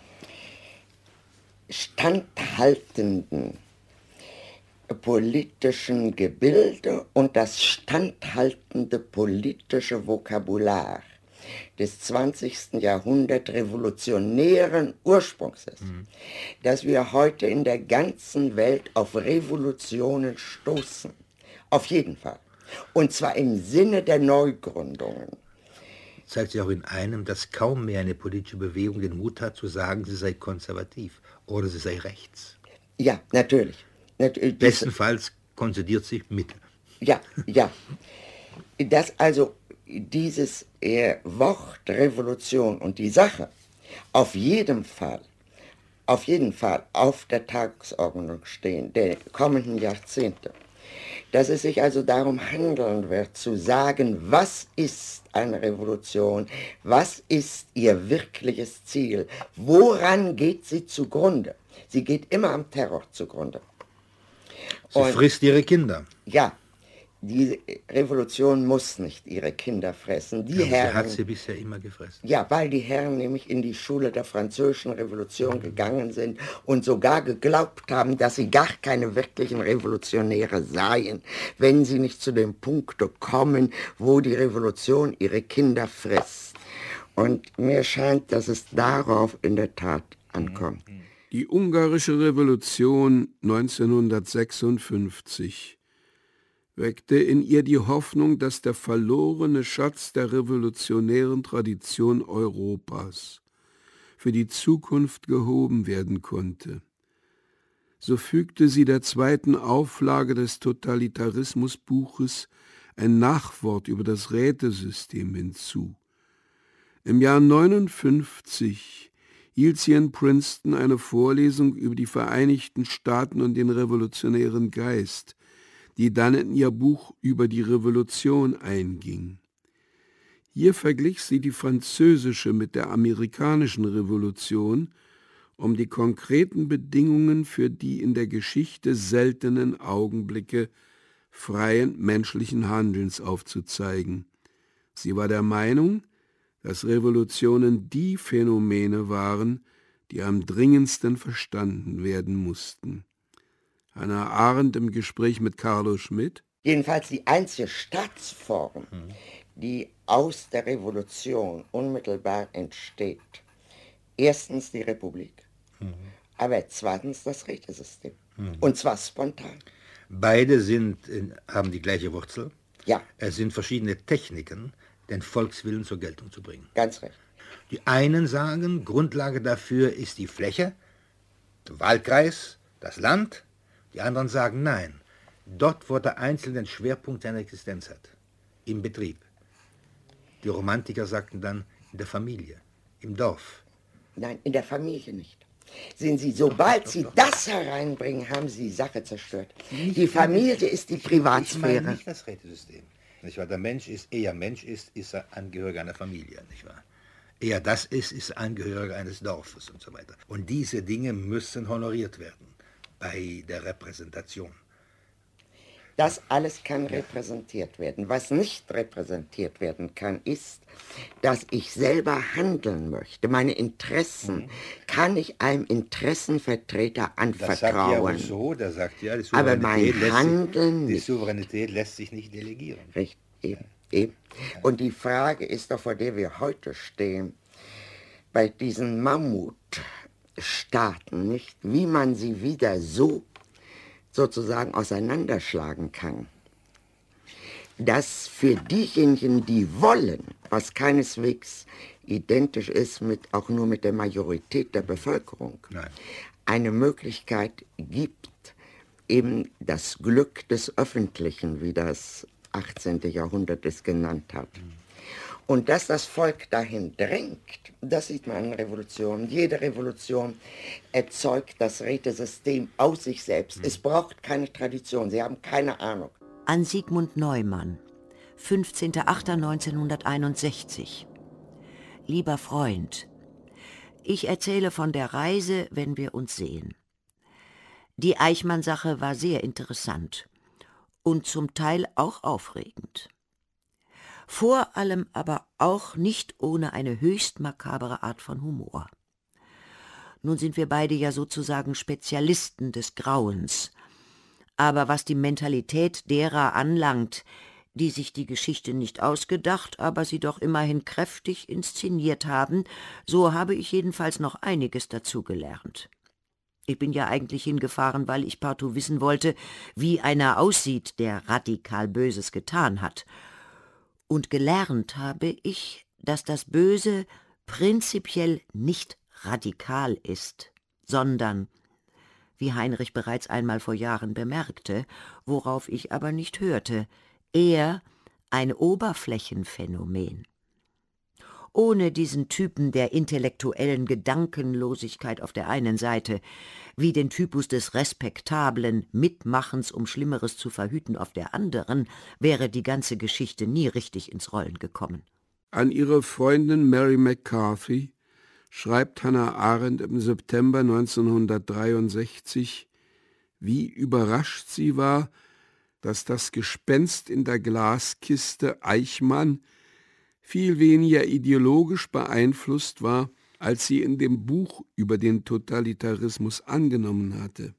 standhaltenden politischen Gebilde und das standhaltende politische Vokabular des 20. Jahrhunderts revolutionären Ursprungs ist, dass wir heute in der ganzen Welt auf Revolutionen stoßen. Auf jeden Fall. Und zwar im Sinne der Neugründungen. Zeigt sich auch in einem, dass kaum mehr eine politische Bewegung den Mut hat zu sagen, sie sei konservativ oder sie sei rechts. Ja, natürlich. Bestenfalls konzidiert sie Mitte. Ja. Dass also dieses Wort Revolution und die Sache auf jeden Fall auf der Tagesordnung stehen, der kommenden Jahrzehnte. Dass es sich also darum handeln wird, zu sagen, was ist eine Revolution, was ist ihr wirkliches Ziel, woran geht sie zugrunde? Sie geht immer am Terror zugrunde. Sie frisst ihre Kinder. Ja, die Revolution muss nicht ihre Kinder fressen. Sie hat sie bisher immer gefressen. Ja, weil die Herren nämlich in die Schule der französischen Revolution gegangen sind und sogar geglaubt haben, dass sie gar keine wirklichen Revolutionäre seien, wenn sie nicht zu dem Punkt kommen, wo die Revolution ihre Kinder frisst. Und mir scheint, dass es darauf in der Tat ankommt. Die ungarische Revolution 1956 weckte in ihr die Hoffnung, dass der verlorene Schatz der revolutionären Tradition Europas für die Zukunft gehoben werden konnte. So fügte sie der zweiten Auflage des Totalitarismusbuches ein Nachwort über das Rätesystem hinzu. Im Jahr 1959 hielt sie in Princeton eine Vorlesung über die Vereinigten Staaten und den revolutionären Geist, die dann in ihr Buch über die Revolution einging. Hier verglich sie die französische mit der amerikanischen Revolution, um die konkreten Bedingungen für die in der Geschichte seltenen Augenblicke freien menschlichen Handelns aufzuzeigen. Sie war der Meinung, dass Revolutionen die Phänomene waren, die am dringendsten verstanden werden mussten. Hannah Arendt im Gespräch mit Carlo Schmitt. Jedenfalls die einzige Staatsform, die aus der Revolution unmittelbar entsteht. Erstens die Republik, aber zweitens das Rätesystem. Und zwar spontan. Beide haben die gleiche Wurzel. Ja. Es sind verschiedene Techniken, den Volkswillen zur Geltung zu bringen. Ganz recht. Die einen sagen, Grundlage dafür ist die Fläche, der Wahlkreis, das Land. Die anderen sagen, nein, dort, wo der Einzelne den Schwerpunkt seiner Existenz hat, im Betrieb. Die Romantiker sagten dann, in der Familie, im Dorf. Nein, in der Familie nicht. Sehen Sie, sobald Sie das hereinbringen, haben Sie die Sache zerstört. Die Familie ist die Privatsphäre. Ich meine nicht das Rätesystem. Nicht wahr? Der Mensch ist, ehe er Mensch ist er Angehöriger einer Familie. Nicht wahr? Ehe er das ist Angehöriger eines Dorfes und so weiter. Und diese Dinge müssen honoriert werden bei der Repräsentation. Das alles kann repräsentiert werden. Was nicht repräsentiert werden kann, ist, dass ich selber handeln möchte. Meine Interessen kann ich einem Interessenvertreter anvertrauen. Das sagt ja auch so, der sagt ja, aber mein Handeln die Souveränität lässt sich nicht delegieren. Richtig, eben. Und die Frage ist doch, vor der wir heute stehen, bei diesen Mammutstaaten, nicht, wie man sie wieder so sozusagen auseinanderschlagen kann, dass für diejenigen, die wollen, was keineswegs identisch ist auch nur mit der Majorität der Bevölkerung, eine Möglichkeit gibt, eben das Glück des Öffentlichen, wie das 18. Jahrhundert es genannt hat. Und dass das Volk dahin drängt, das sieht man an Revolutionen. Jede Revolution erzeugt das Rätesystem aus sich selbst. Es braucht keine Tradition, Sie haben keine Ahnung. An Sigmund Neumann, 15.08.1961. Lieber Freund, ich erzähle von der Reise, wenn wir uns sehen. Die Eichmann-Sache war sehr interessant und zum Teil auch aufregend. Vor allem aber auch nicht ohne eine höchst makabere Art von Humor. Nun sind wir beide ja sozusagen Spezialisten des Grauens. Aber was die Mentalität derer anlangt, die sich die Geschichte nicht ausgedacht, aber sie doch immerhin kräftig inszeniert haben, so habe ich jedenfalls noch einiges dazugelernt. Ich bin ja eigentlich hingefahren, weil ich partout wissen wollte, wie einer aussieht, der radikal Böses getan hat. Und gelernt habe ich, dass das Böse prinzipiell nicht radikal ist, sondern, wie Heinrich bereits einmal vor Jahren bemerkte, worauf ich aber nicht hörte, eher ein Oberflächenphänomen. Ohne diesen Typen der intellektuellen Gedankenlosigkeit auf der einen Seite, wie den Typus des respektablen Mitmachens, um Schlimmeres zu verhüten, auf der anderen, wäre die ganze Geschichte nie richtig ins Rollen gekommen. An ihre Freundin Mary McCarthy schreibt Hannah Arendt im September 1963, wie überrascht sie war, dass das Gespenst in der Glaskiste Eichmann viel weniger ideologisch beeinflusst war, als sie in dem Buch über den Totalitarismus angenommen hatte.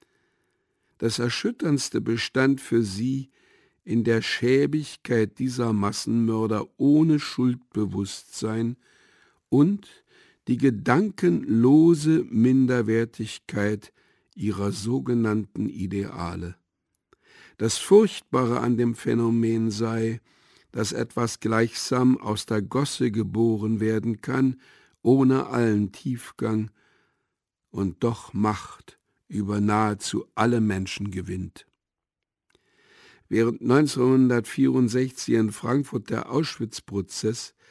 Das Erschütterndste bestand für sie in der Schäbigkeit dieser Massenmörder ohne Schuldbewusstsein und die gedankenlose Minderwertigkeit ihrer sogenannten Ideale. Das Furchtbare an dem Phänomen sei, dass etwas gleichsam aus der Gosse geboren werden kann, ohne allen Tiefgang, und doch Macht über nahezu alle Menschen gewinnt. Während 1964 in Frankfurt der Auschwitz-Prozess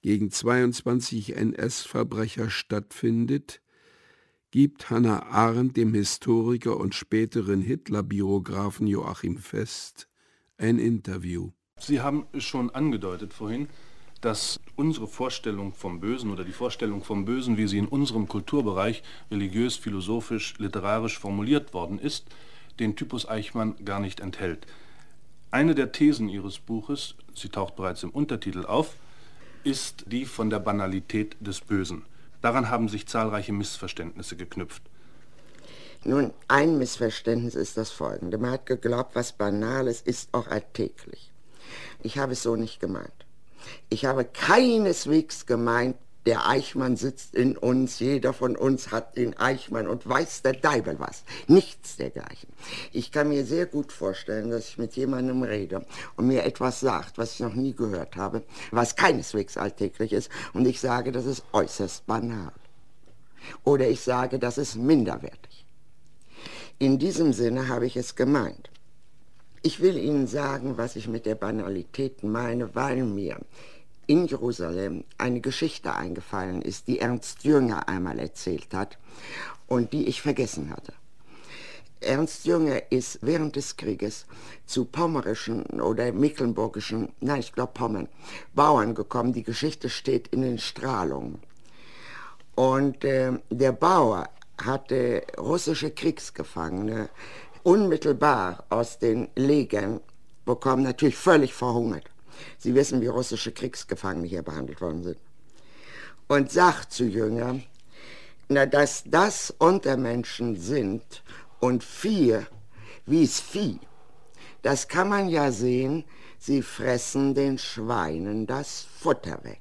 gegen 22 NS-Verbrecher stattfindet, gibt Hannah Arendt dem Historiker und späteren Hitler-Biografen Joachim Fest ein Interview. Sie haben schon angedeutet vorhin, dass unsere Vorstellung vom Bösen oder die Vorstellung vom Bösen, wie sie in unserem Kulturbereich religiös, philosophisch, literarisch formuliert worden ist, den Typus Eichmann gar nicht enthält. Eine der Thesen Ihres Buches, sie taucht bereits im Untertitel auf, ist die von der Banalität des Bösen. Daran haben sich zahlreiche Missverständnisse geknüpft. Nun, ein Missverständnis ist das folgende. Man hat geglaubt, was Banales ist auch alltäglich. Ich habe es so nicht gemeint. Ich habe keineswegs gemeint, der Eichmann sitzt in uns, jeder von uns hat den Eichmann und weiß der Deibel was. Nichts dergleichen. Ich kann mir sehr gut vorstellen, dass ich mit jemandem rede und mir etwas sagt, was ich noch nie gehört habe, was keineswegs alltäglich ist, und ich sage, das ist äußerst banal. Oder ich sage, das ist minderwertig. In diesem Sinne habe ich es gemeint. Ich will Ihnen sagen, was ich mit der Banalität meine, weil mir in Jerusalem eine Geschichte eingefallen ist, die Ernst Jünger einmal erzählt hat und die ich vergessen hatte. Ernst Jünger ist während des Krieges zu pommerischen oder mecklenburgischen, nein, ich glaube Pommern, Bauern gekommen. Die Geschichte steht in den Strahlungen. Und der Bauer hatte russische Kriegsgefangene unmittelbar aus den Legern bekommen, natürlich völlig verhungert. Sie wissen, wie russische Kriegsgefangene hier behandelt worden sind. Und sagt zu Jünger, na, dass das Untermenschen sind und Vieh, wie's Vieh, das kann man ja sehen, sie fressen den Schweinen das Futter weg.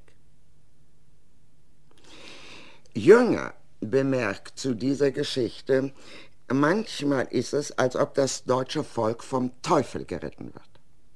Jünger bemerkt zu dieser Geschichte, manchmal ist es, als ob das deutsche Volk vom Teufel geritten wird.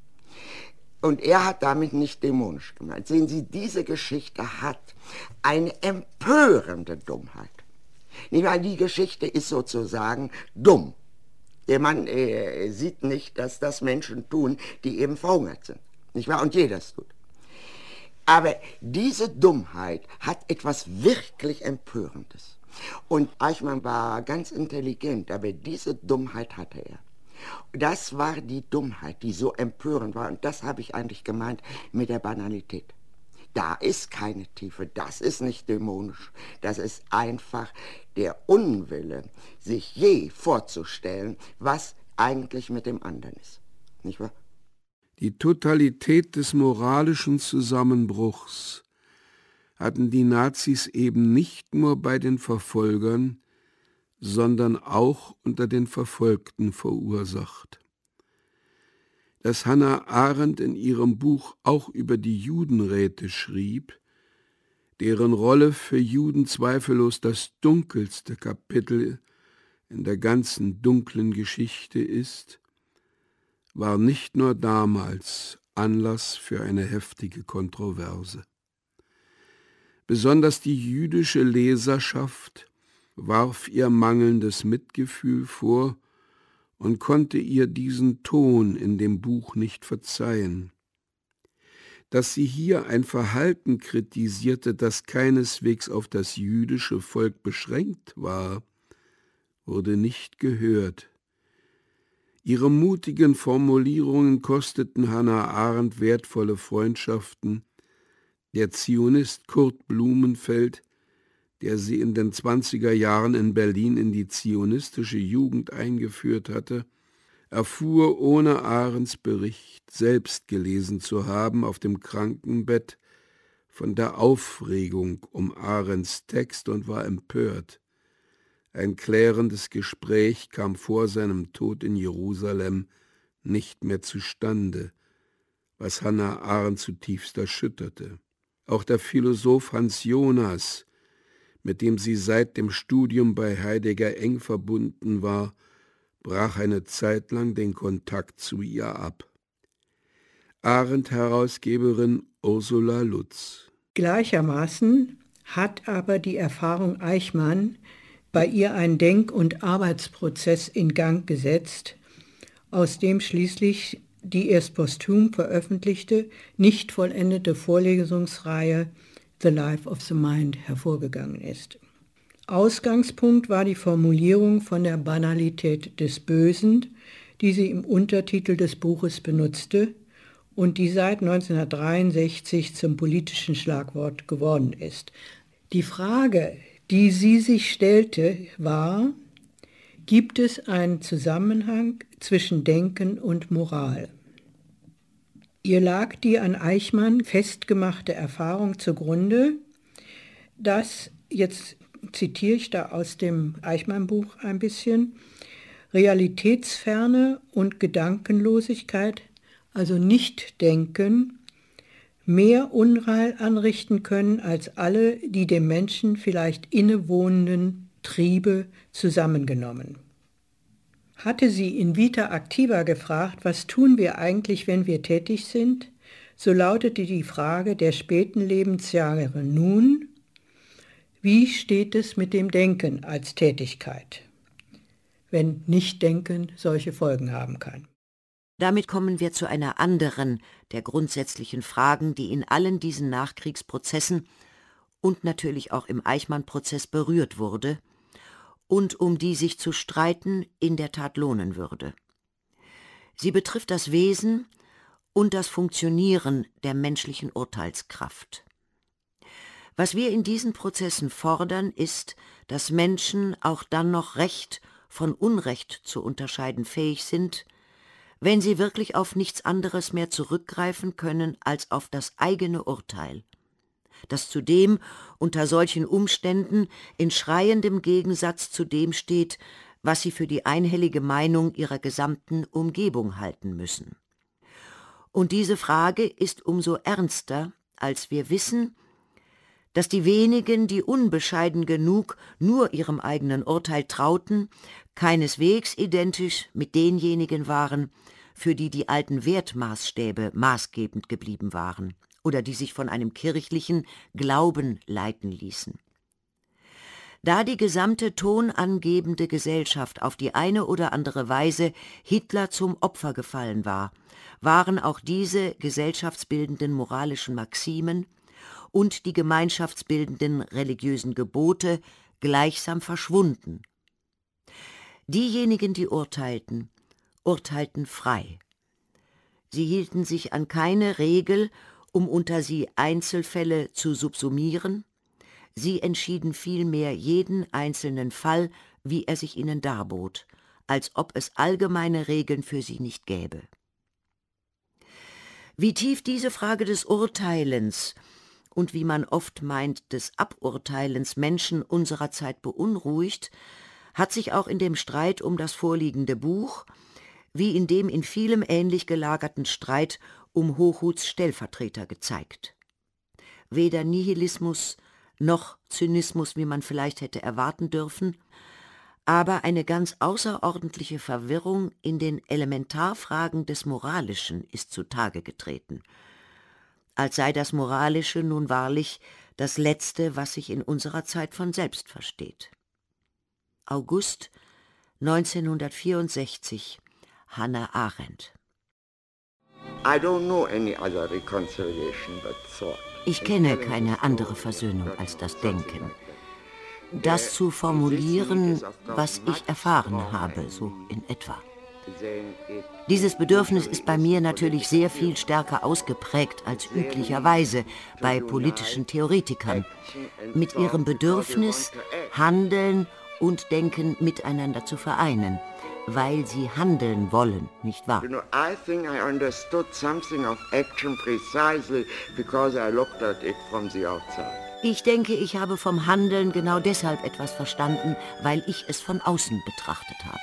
Und er hat damit nicht dämonisch gemeint. Sehen Sie, diese Geschichte hat eine empörende Dummheit. Nicht wahr? Die Geschichte ist sozusagen dumm. Der Mann sieht nicht, dass das Menschen tun, die eben verhungert sind. Nicht wahr? Und jeder es tut. Aber diese Dummheit hat etwas wirklich Empörendes. Und Eichmann war ganz intelligent, aber diese Dummheit hatte er. Das war die Dummheit, die so empörend war. Und das habe ich eigentlich gemeint mit der Banalität. Da ist keine Tiefe, das ist nicht dämonisch. Das ist einfach der Unwille, sich je vorzustellen, was eigentlich mit dem anderen ist. Nicht wahr? Die Totalität des moralischen Zusammenbruchs hatten die Nazis eben nicht nur bei den Verfolgern, sondern auch unter den Verfolgten verursacht. Dass Hannah Arendt in ihrem Buch auch über die Judenräte schrieb, deren Rolle für Juden zweifellos das dunkelste Kapitel in der ganzen dunklen Geschichte ist, war nicht nur damals Anlass für eine heftige Kontroverse. Besonders die jüdische Leserschaft warf ihr mangelndes Mitgefühl vor und konnte ihr diesen Ton in dem Buch nicht verzeihen. Dass sie hier ein Verhalten kritisierte, das keineswegs auf das jüdische Volk beschränkt war, wurde nicht gehört. Ihre mutigen Formulierungen kosteten Hannah Arendt wertvolle Freundschaften. Der Zionist Kurt Blumenfeld, der sie in den 20er Jahren in Berlin in die zionistische Jugend eingeführt hatte, erfuhr ohne Arendts Bericht, selbst gelesen zu haben, auf dem Krankenbett von der Aufregung um Arendts Text und war empört. Ein klärendes Gespräch kam vor seinem Tod in Jerusalem nicht mehr zustande, was Hannah Arendt zutiefst erschütterte. Auch der Philosoph Hans Jonas, mit dem sie seit dem Studium bei Heidegger eng verbunden war, brach eine Zeit lang den Kontakt zu ihr ab. Arendt-Herausgeberin Ursula Lutz. Gleichermaßen hat aber die Erfahrung Eichmann bei ihr einen Denk- und Arbeitsprozess in Gang gesetzt, aus dem schließlich die erst posthum veröffentlichte, nicht vollendete Vorlesungsreihe The Life of the Mind hervorgegangen ist. Ausgangspunkt war die Formulierung von der Banalität des Bösen, die sie im Untertitel des Buches benutzte und die seit 1963 zum politischen Schlagwort geworden ist. Die Frage, die sie sich stellte, war: Gibt es einen Zusammenhang zwischen Denken und Moral? Ihr lag die an Eichmann festgemachte Erfahrung zugrunde, dass, jetzt zitiere ich da aus dem Eichmann-Buch ein bisschen, Realitätsferne und Gedankenlosigkeit, also Nichtdenken, mehr Unheil anrichten können als alle die dem Menschen vielleicht innewohnenden Triebe zusammengenommen. Hatte sie in Vita Activa gefragt, was tun wir eigentlich, wenn wir tätig sind, so lautete die Frage der späten Lebensjahre nun: Wie steht es mit dem Denken als Tätigkeit, wenn Nichtdenken solche Folgen haben kann? Damit kommen wir zu einer anderen der grundsätzlichen Fragen, die in allen diesen Nachkriegsprozessen und natürlich auch im Eichmann-Prozess berührt wurde und um die sich zu streiten in der Tat lohnen würde. Sie betrifft das Wesen und das Funktionieren der menschlichen Urteilskraft. Was wir in diesen Prozessen fordern, ist, dass Menschen auch dann noch Recht von Unrecht zu unterscheiden fähig sind, wenn sie wirklich auf nichts anderes mehr zurückgreifen können als auf das eigene Urteil, das zudem unter solchen Umständen in schreiendem Gegensatz zu dem steht, was sie für die einhellige Meinung ihrer gesamten Umgebung halten müssen. Und diese Frage ist umso ernster, als wir wissen, dass die wenigen, die unbescheiden genug nur ihrem eigenen Urteil trauten, keineswegs identisch mit denjenigen waren, für die die alten Wertmaßstäbe maßgebend geblieben waren oder die sich von einem kirchlichen Glauben leiten ließen. Da die gesamte tonangebende Gesellschaft auf die eine oder andere Weise Hitler zum Opfer gefallen war, waren auch diese gesellschaftsbildenden moralischen Maximen und die gemeinschaftsbildenden religiösen Gebote gleichsam verschwunden. Diejenigen, die urteilten, urteilten frei. Sie hielten sich an keine Regel, um unter sie Einzelfälle zu subsumieren, sie entschieden vielmehr jeden einzelnen Fall, wie er sich ihnen darbot, als ob es allgemeine Regeln für sie nicht gäbe. Wie tief diese Frage des Urteilens und wie man oft meint, des Aburteilens Menschen unserer Zeit beunruhigt, hat sich auch in dem Streit um das vorliegende Buch, wie in dem in vielem ähnlich gelagerten Streit um Hochhuths Stellvertreter gezeigt. Weder Nihilismus noch Zynismus, wie man vielleicht hätte erwarten dürfen, aber eine ganz außerordentliche Verwirrung in den Elementarfragen des Moralischen ist zutage getreten, als sei das Moralische nun wahrlich das Letzte, was sich in unserer Zeit von selbst versteht. August 1964, Hannah Arendt. Ich kenne keine andere Versöhnung als das Denken. Das zu formulieren, was ich erfahren habe, so in etwa. Dieses Bedürfnis ist bei mir natürlich sehr viel stärker ausgeprägt als üblicherweise bei politischen Theoretikern, mit ihrem Bedürfnis, Handeln und Denken miteinander zu vereinen, weil sie handeln wollen, nicht wahr? I think I understood something of action precisely because I looked at it from the outside. Ich denke, ich habe vom Handeln genau deshalb etwas verstanden, weil ich es von außen betrachtet habe.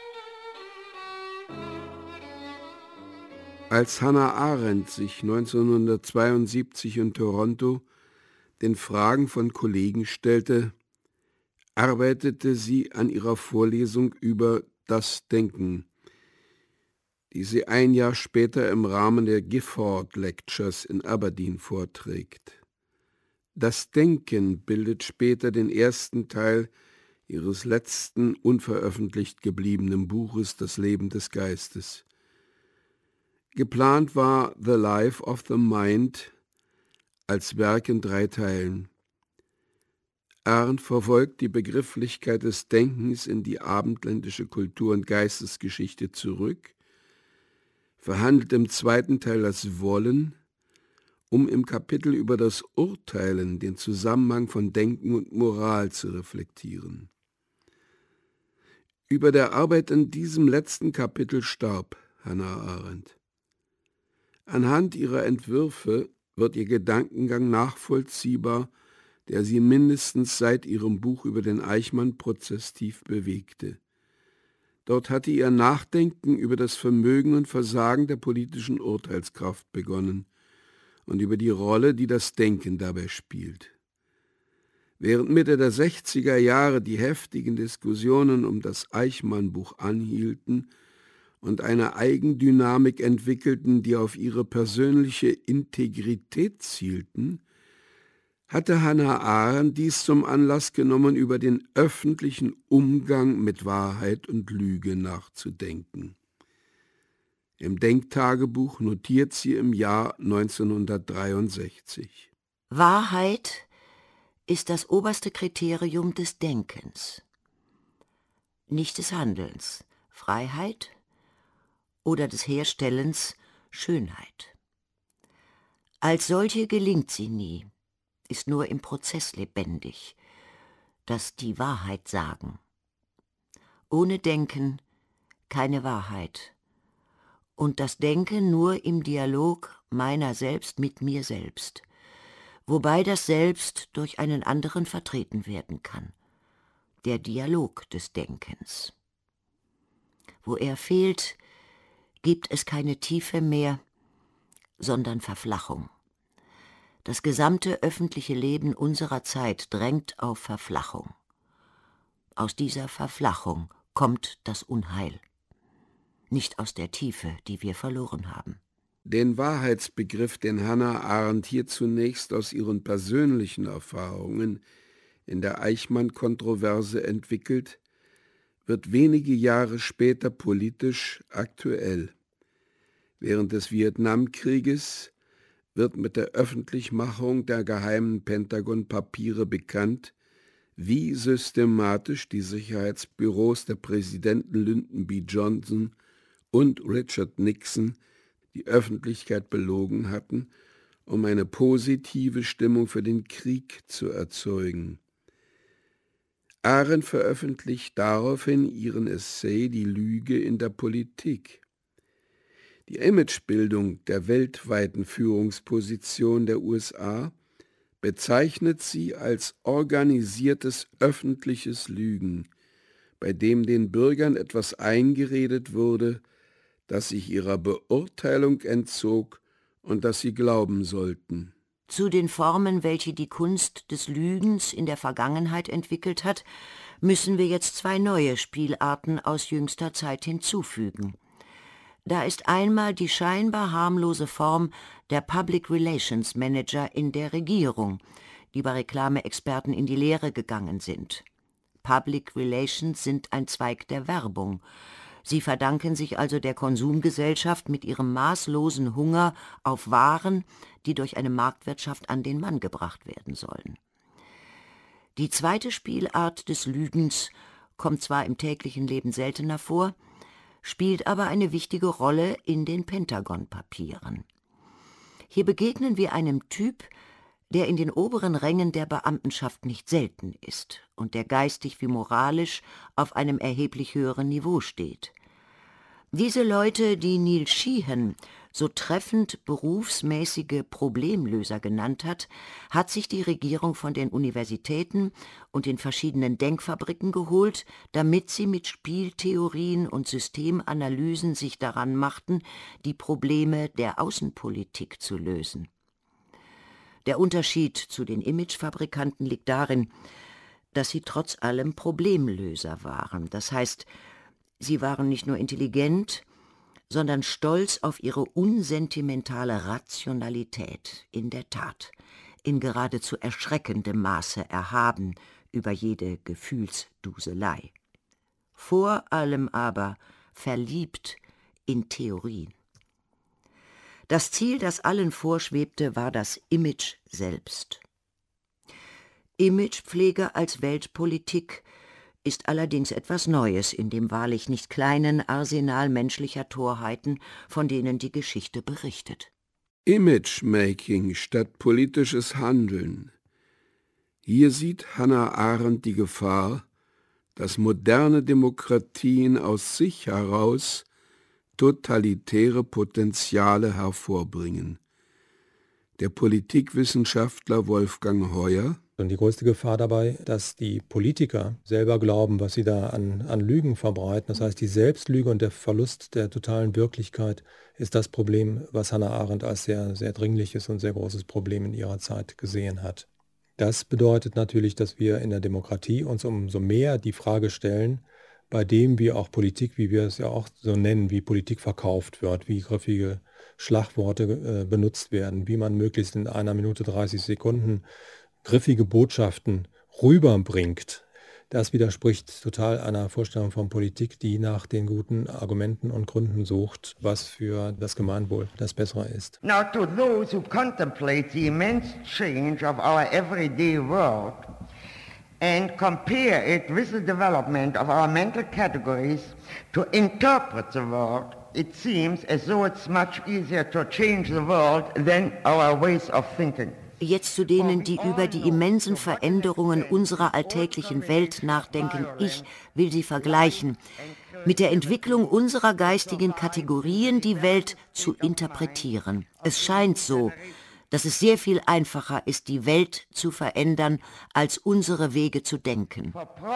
Als Hannah Arendt sich 1972 in Toronto den Fragen von Kollegen stellte, arbeitete sie an ihrer Vorlesung über das Denken, die sie ein Jahr später im Rahmen der Gifford Lectures in Aberdeen vorträgt. Das Denken bildet später den ersten Teil ihres letzten unveröffentlicht gebliebenen Buches Das Leben des Geistes. Geplant war The Life of the Mind, als Werk in 3 Teilen. Arendt verfolgt die Begrifflichkeit des Denkens in die abendländische Kultur- und Geistesgeschichte zurück, verhandelt im 2. Teil das Wollen, um im Kapitel über das Urteilen den Zusammenhang von Denken und Moral zu reflektieren. Über der Arbeit in diesem letzten Kapitel starb Hannah Arendt. Anhand ihrer Entwürfe wird ihr Gedankengang nachvollziehbar, der sie mindestens seit ihrem Buch über den Eichmann-Prozess tief bewegte. Dort hatte ihr Nachdenken über das Vermögen und Versagen der politischen Urteilskraft begonnen und über die Rolle, die das Denken dabei spielt. Während Mitte der 60er Jahre die heftigen Diskussionen um das Eichmann-Buch anhielten und eine Eigendynamik entwickelten, die auf ihre persönliche Integrität zielten, hatte Hannah Arendt dies zum Anlass genommen, über den öffentlichen Umgang mit Wahrheit und Lüge nachzudenken. Im Denktagebuch notiert sie im Jahr 1963: Wahrheit ist das oberste Kriterium des Denkens, nicht des Handelns, Freiheit oder des Herstellens, Schönheit. Als solche gelingt sie nie, ist nur im Prozess lebendig, das die Wahrheit sagen. Ohne Denken keine Wahrheit und das Denken nur im Dialog meiner selbst mit mir selbst, wobei das Selbst durch einen anderen vertreten werden kann, der Dialog des Denkens. Wo er fehlt, gibt es keine Tiefe mehr, sondern Verflachung. Das gesamte öffentliche Leben unserer Zeit drängt auf Verflachung. Aus dieser Verflachung kommt das Unheil, nicht aus der Tiefe, die wir verloren haben. Den Wahrheitsbegriff, den Hannah Arendt hier zunächst aus ihren persönlichen Erfahrungen in der Eichmann-Kontroverse entwickelt, wird wenige Jahre später politisch aktuell. Während des Vietnamkrieges wird mit der Öffentlichmachung der geheimen Pentagon-Papiere bekannt, wie systematisch die Sicherheitsbüros der Präsidenten Lyndon B. Johnson und Richard Nixon die Öffentlichkeit belogen hatten, um eine positive Stimmung für den Krieg zu erzeugen. Arendt veröffentlicht daraufhin ihren Essay »Die Lüge in der Politik«. Die Imagebildung der weltweiten Führungsposition der USA bezeichnet sie als organisiertes öffentliches Lügen, bei dem den Bürgern etwas eingeredet wurde, das sich ihrer Beurteilung entzog und das sie glauben sollten. Zu den Formen, welche die Kunst des Lügens in der Vergangenheit entwickelt hat, müssen wir jetzt 2 neue Spielarten aus jüngster Zeit hinzufügen. Da ist einmal die scheinbar harmlose Form der Public Relations Manager in der Regierung, die bei Reklameexperten in die Lehre gegangen sind. Public Relations sind ein Zweig der Werbung. Sie verdanken sich also der Konsumgesellschaft mit ihrem maßlosen Hunger auf Waren, die durch eine Marktwirtschaft an den Mann gebracht werden sollen. Die zweite Spielart des Lügens kommt zwar im täglichen Leben seltener vor, spielt aber eine wichtige Rolle in den Pentagon-Papieren. Hier begegnen wir einem Typ, der in den oberen Rängen der Beamtenschaft nicht selten ist und der geistig wie moralisch auf einem erheblich höheren Niveau steht. Diese Leute, die Neil Sheehan so treffend berufsmäßige Problemlöser genannt hat, hat sich die Regierung von den Universitäten und den verschiedenen Denkfabriken geholt, damit sie mit Spieltheorien und Systemanalysen sich daran machten, die Probleme der Außenpolitik zu lösen. Der Unterschied zu den Imagefabrikanten liegt darin, dass sie trotz allem Problemlöser waren. Das heißt, sie waren nicht nur intelligent, sondern stolz auf ihre unsentimentale Rationalität, in der Tat, in geradezu erschreckendem Maße erhaben über jede Gefühlsduselei. Vor allem aber verliebt in Theorien. Das Ziel, das allen vorschwebte, war das Image selbst. Imagepflege als Weltpolitik ist allerdings etwas Neues in dem wahrlich nicht kleinen Arsenal menschlicher Torheiten, von denen die Geschichte berichtet. Imagemaking statt politisches Handeln. Hier sieht Hannah Arendt die Gefahr, dass moderne Demokratien aus sich heraus totalitäre Potenziale hervorbringen. Der Politikwissenschaftler Wolfgang Heuer: Und die größte Gefahr dabei, dass die Politiker selber glauben, was sie da an Lügen verbreiten. Das heißt, die Selbstlüge und der Verlust der totalen Wirklichkeit ist das Problem, was Hannah Arendt als sehr, sehr dringliches und sehr großes Problem in ihrer Zeit gesehen hat. Das bedeutet natürlich, dass wir in der Demokratie uns umso mehr die Frage stellen, bei dem wie auch Politik, wie wir es ja auch so nennen, wie Politik verkauft wird, wie griffige Schlagworte benutzt werden, wie man möglichst in 1 Minute 30 Sekunden griffige Botschaften rüberbringt. Das widerspricht total einer Vorstellung von Politik, die nach den guten Argumenten und Gründen sucht, was für das Gemeinwohl das Bessere ist. Now to those who contemplate the immense change of our everyday world and compare it with the development of our mental categories to interpret the world, it seems as though it's much easier to change the world than our ways of thinking. Jetzt zu denen, die über die immensen Veränderungen unserer alltäglichen Welt nachdenken. Ich will sie vergleichen mit der Entwicklung unserer geistigen Kategorien, die Welt zu interpretieren. Es scheint so, dass es sehr viel einfacher ist, die Welt zu verändern, als unsere Wege zu denken.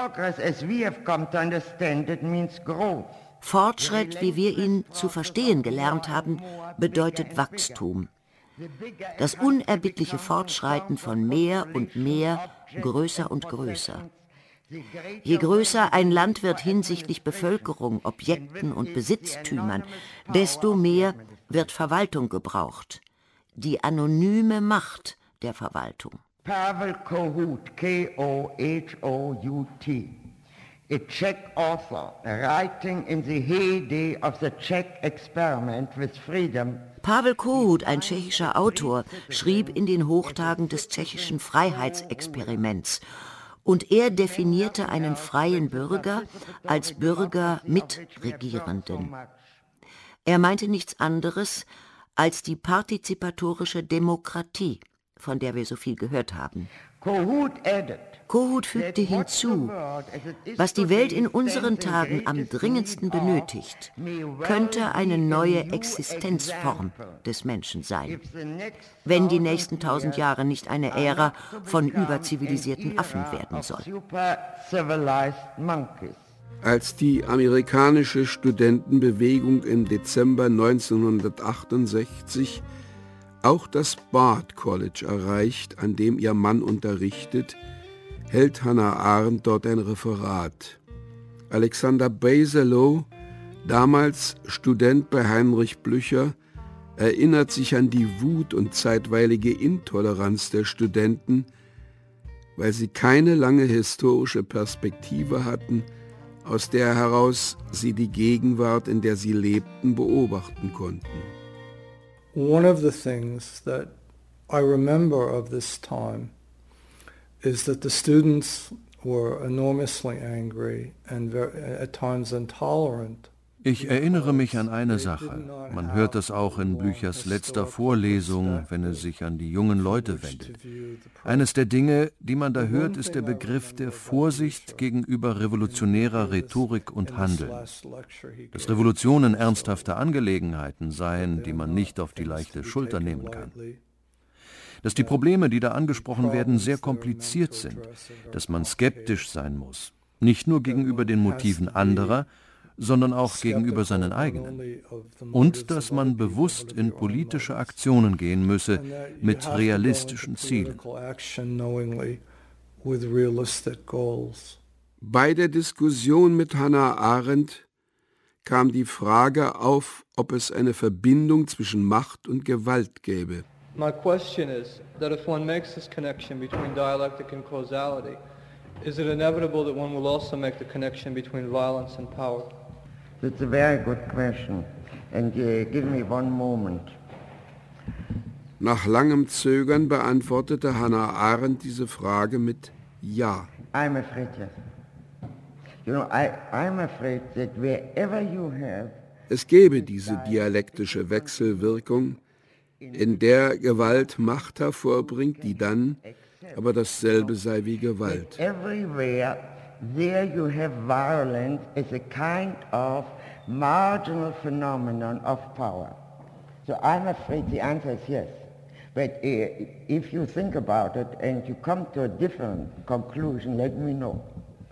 Fortschritt, wie wir ihn zu verstehen gelernt haben, bedeutet Wachstum. Das unerbittliche Fortschreiten von mehr und mehr, größer und größer. Je größer ein Land wird hinsichtlich Bevölkerung, Objekten und Besitztümern, desto mehr wird Verwaltung gebraucht. Die anonyme Macht der Verwaltung. Pavel Kohut, K-O-H-O-U-T, a Czech author, writing in the heyday of the Czech experiment with freedom. Pavel Kohut, ein tschechischer Autor, schrieb in den Hochtagen des tschechischen Freiheitsexperiments. Und er definierte einen freien Bürger als Bürger mit Regierenden. Er meinte nichts anderes als die partizipatorische Demokratie, von der wir so viel gehört haben. Kohut fügte hinzu, was die Welt in unseren Tagen am dringendsten benötigt, könnte eine neue Existenzform des Menschen sein, wenn die nächsten 1000 Jahre nicht eine Ära von überzivilisierten Affen werden soll. Als die amerikanische Studentenbewegung im Dezember 1968 auch das Bard College erreicht, an dem ihr Mann unterrichtet, hält Hannah Arendt dort ein Referat. Alexander Baselow, damals Student bei Heinrich Blücher, erinnert sich an die Wut und zeitweilige Intoleranz der Studenten, weil sie keine lange historische Perspektive hatten, aus der heraus sie die Gegenwart, in der sie lebten, beobachten konnten. One of the things that I remember of this time is that the students were enormously angry and at times intolerant. Ich erinnere mich an eine Sache. Man hört das auch in Blüchers letzter Vorlesung, wenn er sich an die jungen Leute wendet. Eines der Dinge, die man da hört, ist der Begriff der Vorsicht gegenüber revolutionärer Rhetorik und Handeln. Dass Revolutionen ernsthafte Angelegenheiten seien, die man nicht auf die leichte Schulter nehmen kann. Dass die Probleme, die da angesprochen werden, sehr kompliziert sind. Dass man skeptisch sein muss. Nicht nur gegenüber den Motiven anderer, sondern auch gegenüber seinen eigenen. Und dass man bewusst in politische Aktionen gehen müsse mit realistischen Zielen. Bei der Diskussion mit Hannah Arendt kam die Frage auf, ob es eine Verbindung zwischen Macht und Gewalt gäbe. My question is that if one makes this connection between dialectic and causality, is it inevitable that one will also make the connection between violence and power? That's a very good question. And give me one moment. Nach langem Zögern beantwortete Hannah Arendt diese Frage mit Ja. I'm afraid, yes. You know, I'm afraid that wherever you have... Es gäbe diese dialektische Wechselwirkung, in der Gewalt Macht hervorbringt, die dann aber dasselbe sei wie Gewalt. Everywhere there you have violence as a kind of marginal phenomenon of power. So I'm afraid the answer is yes. But if you think about it and you come to a different conclusion, let me know.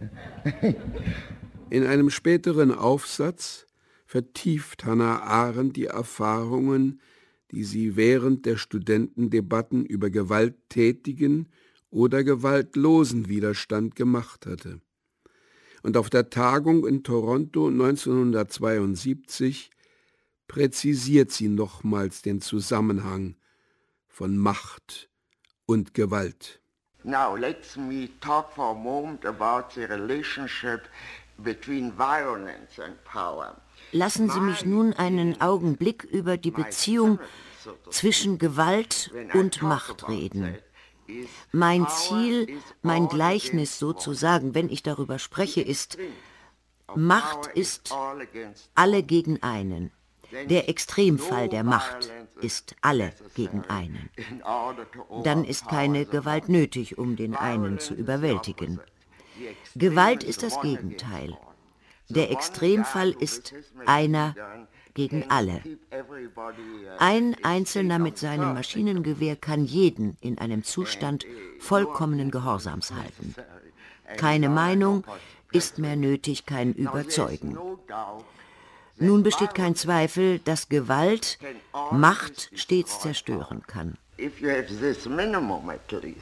In einem späteren Aufsatz vertieft Hannah Arendt die Erfahrungen, die sie während der Studentendebatten über gewalttätigen oder gewaltlosen Widerstand gemacht hatte. Und auf der Tagung in Toronto 1972 präzisiert sie nochmals den Zusammenhang von Macht und Gewalt. Now let me talk for a moment about the relationship between violence and power. Lassen Sie mich nun einen Augenblick über die Beziehung zwischen Gewalt und Macht reden. Mein Ziel, mein Gleichnis sozusagen, wenn ich darüber spreche, ist, Macht ist alle gegen einen. Der Extremfall der Macht ist alle gegen einen. Dann ist keine Gewalt nötig, um den einen zu überwältigen. Gewalt ist das Gegenteil. Der Extremfall ist einer gegen alle. Ein Einzelner mit seinem Maschinengewehr kann jeden in einem Zustand vollkommenen Gehorsams halten. Keine Meinung ist mehr nötig, kein Überzeugen. Nun besteht kein Zweifel, dass Gewalt Macht stets zerstören kann. If you have this minimum at least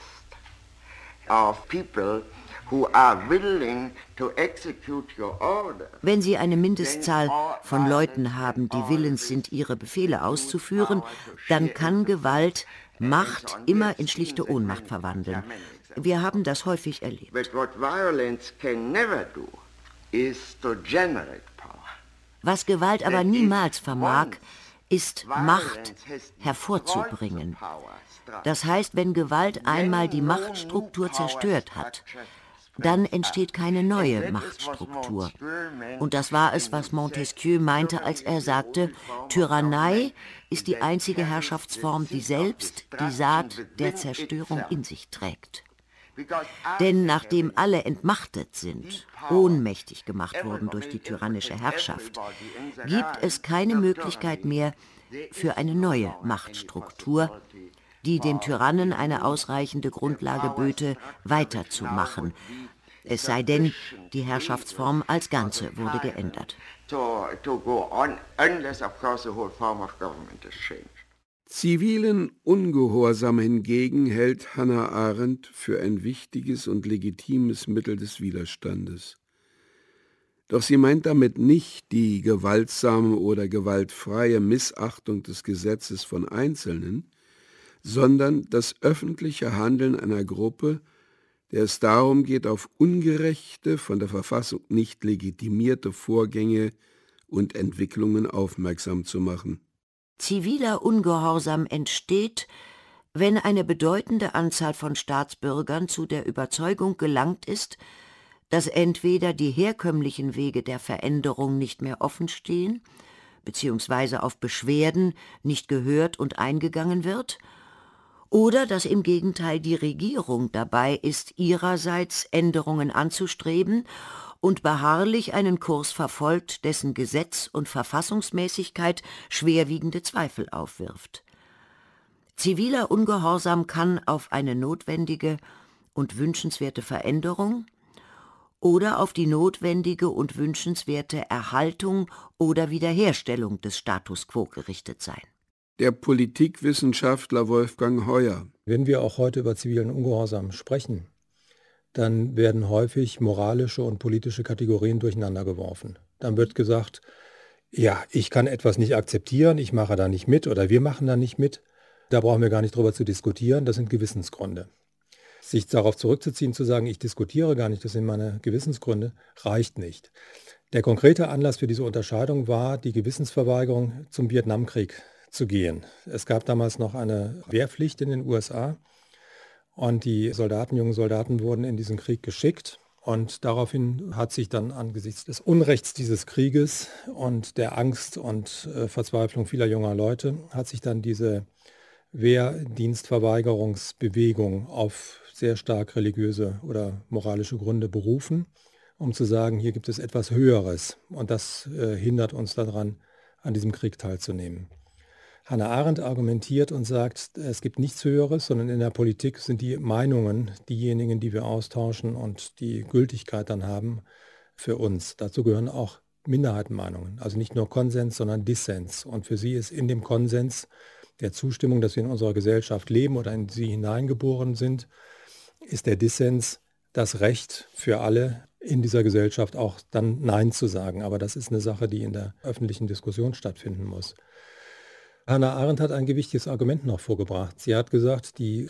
of people who are willing to execute your order. Wenn Sie eine Mindestzahl von Leuten haben, die willens sind, ihre Befehle auszuführen, dann kann Gewalt Macht immer in schlichte Ohnmacht verwandeln. Wir haben das häufig erlebt. But what violence can never do is to generate power. Was Gewalt aber niemals vermag, ist Macht hervorzubringen. Das heißt, wenn Gewalt einmal die Machtstruktur zerstört hat, dann entsteht keine neue Machtstruktur. Und das war es, was Montesquieu meinte, als er sagte, Tyrannei ist die einzige Herrschaftsform, die selbst die Saat der Zerstörung in sich trägt. Denn nachdem alle entmachtet sind, ohnmächtig gemacht wurden durch die tyrannische Herrschaft, gibt es keine Möglichkeit mehr für eine neue Machtstruktur, die dem Tyrannen eine ausreichende Grundlage böte, weiterzumachen. Es sei denn, die Herrschaftsform als Ganze wurde geändert. Zivilen Ungehorsam hingegen hält Hannah Arendt für ein wichtiges und legitimes Mittel des Widerstandes. Doch sie meint damit nicht die gewaltsame oder gewaltfreie Missachtung des Gesetzes von Einzelnen, sondern das öffentliche Handeln einer Gruppe, der es darum geht, auf ungerechte, von der Verfassung nicht legitimierte Vorgänge und Entwicklungen aufmerksam zu machen. Ziviler Ungehorsam entsteht, wenn eine bedeutende Anzahl von Staatsbürgern zu der Überzeugung gelangt ist, dass entweder die herkömmlichen Wege der Veränderung nicht mehr offen stehen, beziehungsweise auf Beschwerden nicht gehört und eingegangen wird, oder dass im Gegenteil die Regierung dabei ist, ihrerseits Änderungen anzustreben und beharrlich einen Kurs verfolgt, dessen Gesetz und Verfassungsmäßigkeit schwerwiegende Zweifel aufwirft. Ziviler Ungehorsam kann auf eine notwendige und wünschenswerte Veränderung oder auf die notwendige und wünschenswerte Erhaltung oder Wiederherstellung des Status quo gerichtet sein. Der Politikwissenschaftler Wolfgang Heuer. Wenn wir auch heute über zivilen Ungehorsam sprechen, dann werden häufig moralische und politische Kategorien durcheinander geworfen. Dann wird gesagt, ja, ich kann etwas nicht akzeptieren, ich mache da nicht mit oder wir machen da nicht mit. Da brauchen wir gar nicht drüber zu diskutieren, das sind Gewissensgründe. Sich darauf zurückzuziehen, zu sagen, ich diskutiere gar nicht, das sind meine Gewissensgründe, reicht nicht. Der konkrete Anlass für diese Unterscheidung war die Gewissensverweigerung zum Vietnamkrieg zu gehen. Es gab damals noch eine Wehrpflicht in den USA und die jungen Soldaten wurden in diesen Krieg geschickt. Und daraufhin hat sich dann angesichts des Unrechts dieses Krieges und der Angst und Verzweiflung vieler junger Leute, hat sich dann diese Wehrdienstverweigerungsbewegung auf sehr stark religiöse oder moralische Gründe berufen, um zu sagen, hier gibt es etwas Höheres und das hindert uns daran, an diesem Krieg teilzunehmen. Hannah Arendt argumentiert und sagt, es gibt nichts Höheres, sondern in der Politik sind die Meinungen diejenigen, die wir austauschen und die Gültigkeit dann haben für uns. Dazu gehören auch Minderheitenmeinungen, also nicht nur Konsens, sondern Dissens. Und für sie ist in dem Konsens der Zustimmung, dass wir in unserer Gesellschaft leben oder in sie hineingeboren sind, ist der Dissens das Recht für alle in dieser Gesellschaft auch dann Nein zu sagen. Aber das ist eine Sache, die in der öffentlichen Diskussion stattfinden muss. Hannah Arendt hat ein gewichtiges Argument noch vorgebracht. Sie hat gesagt, die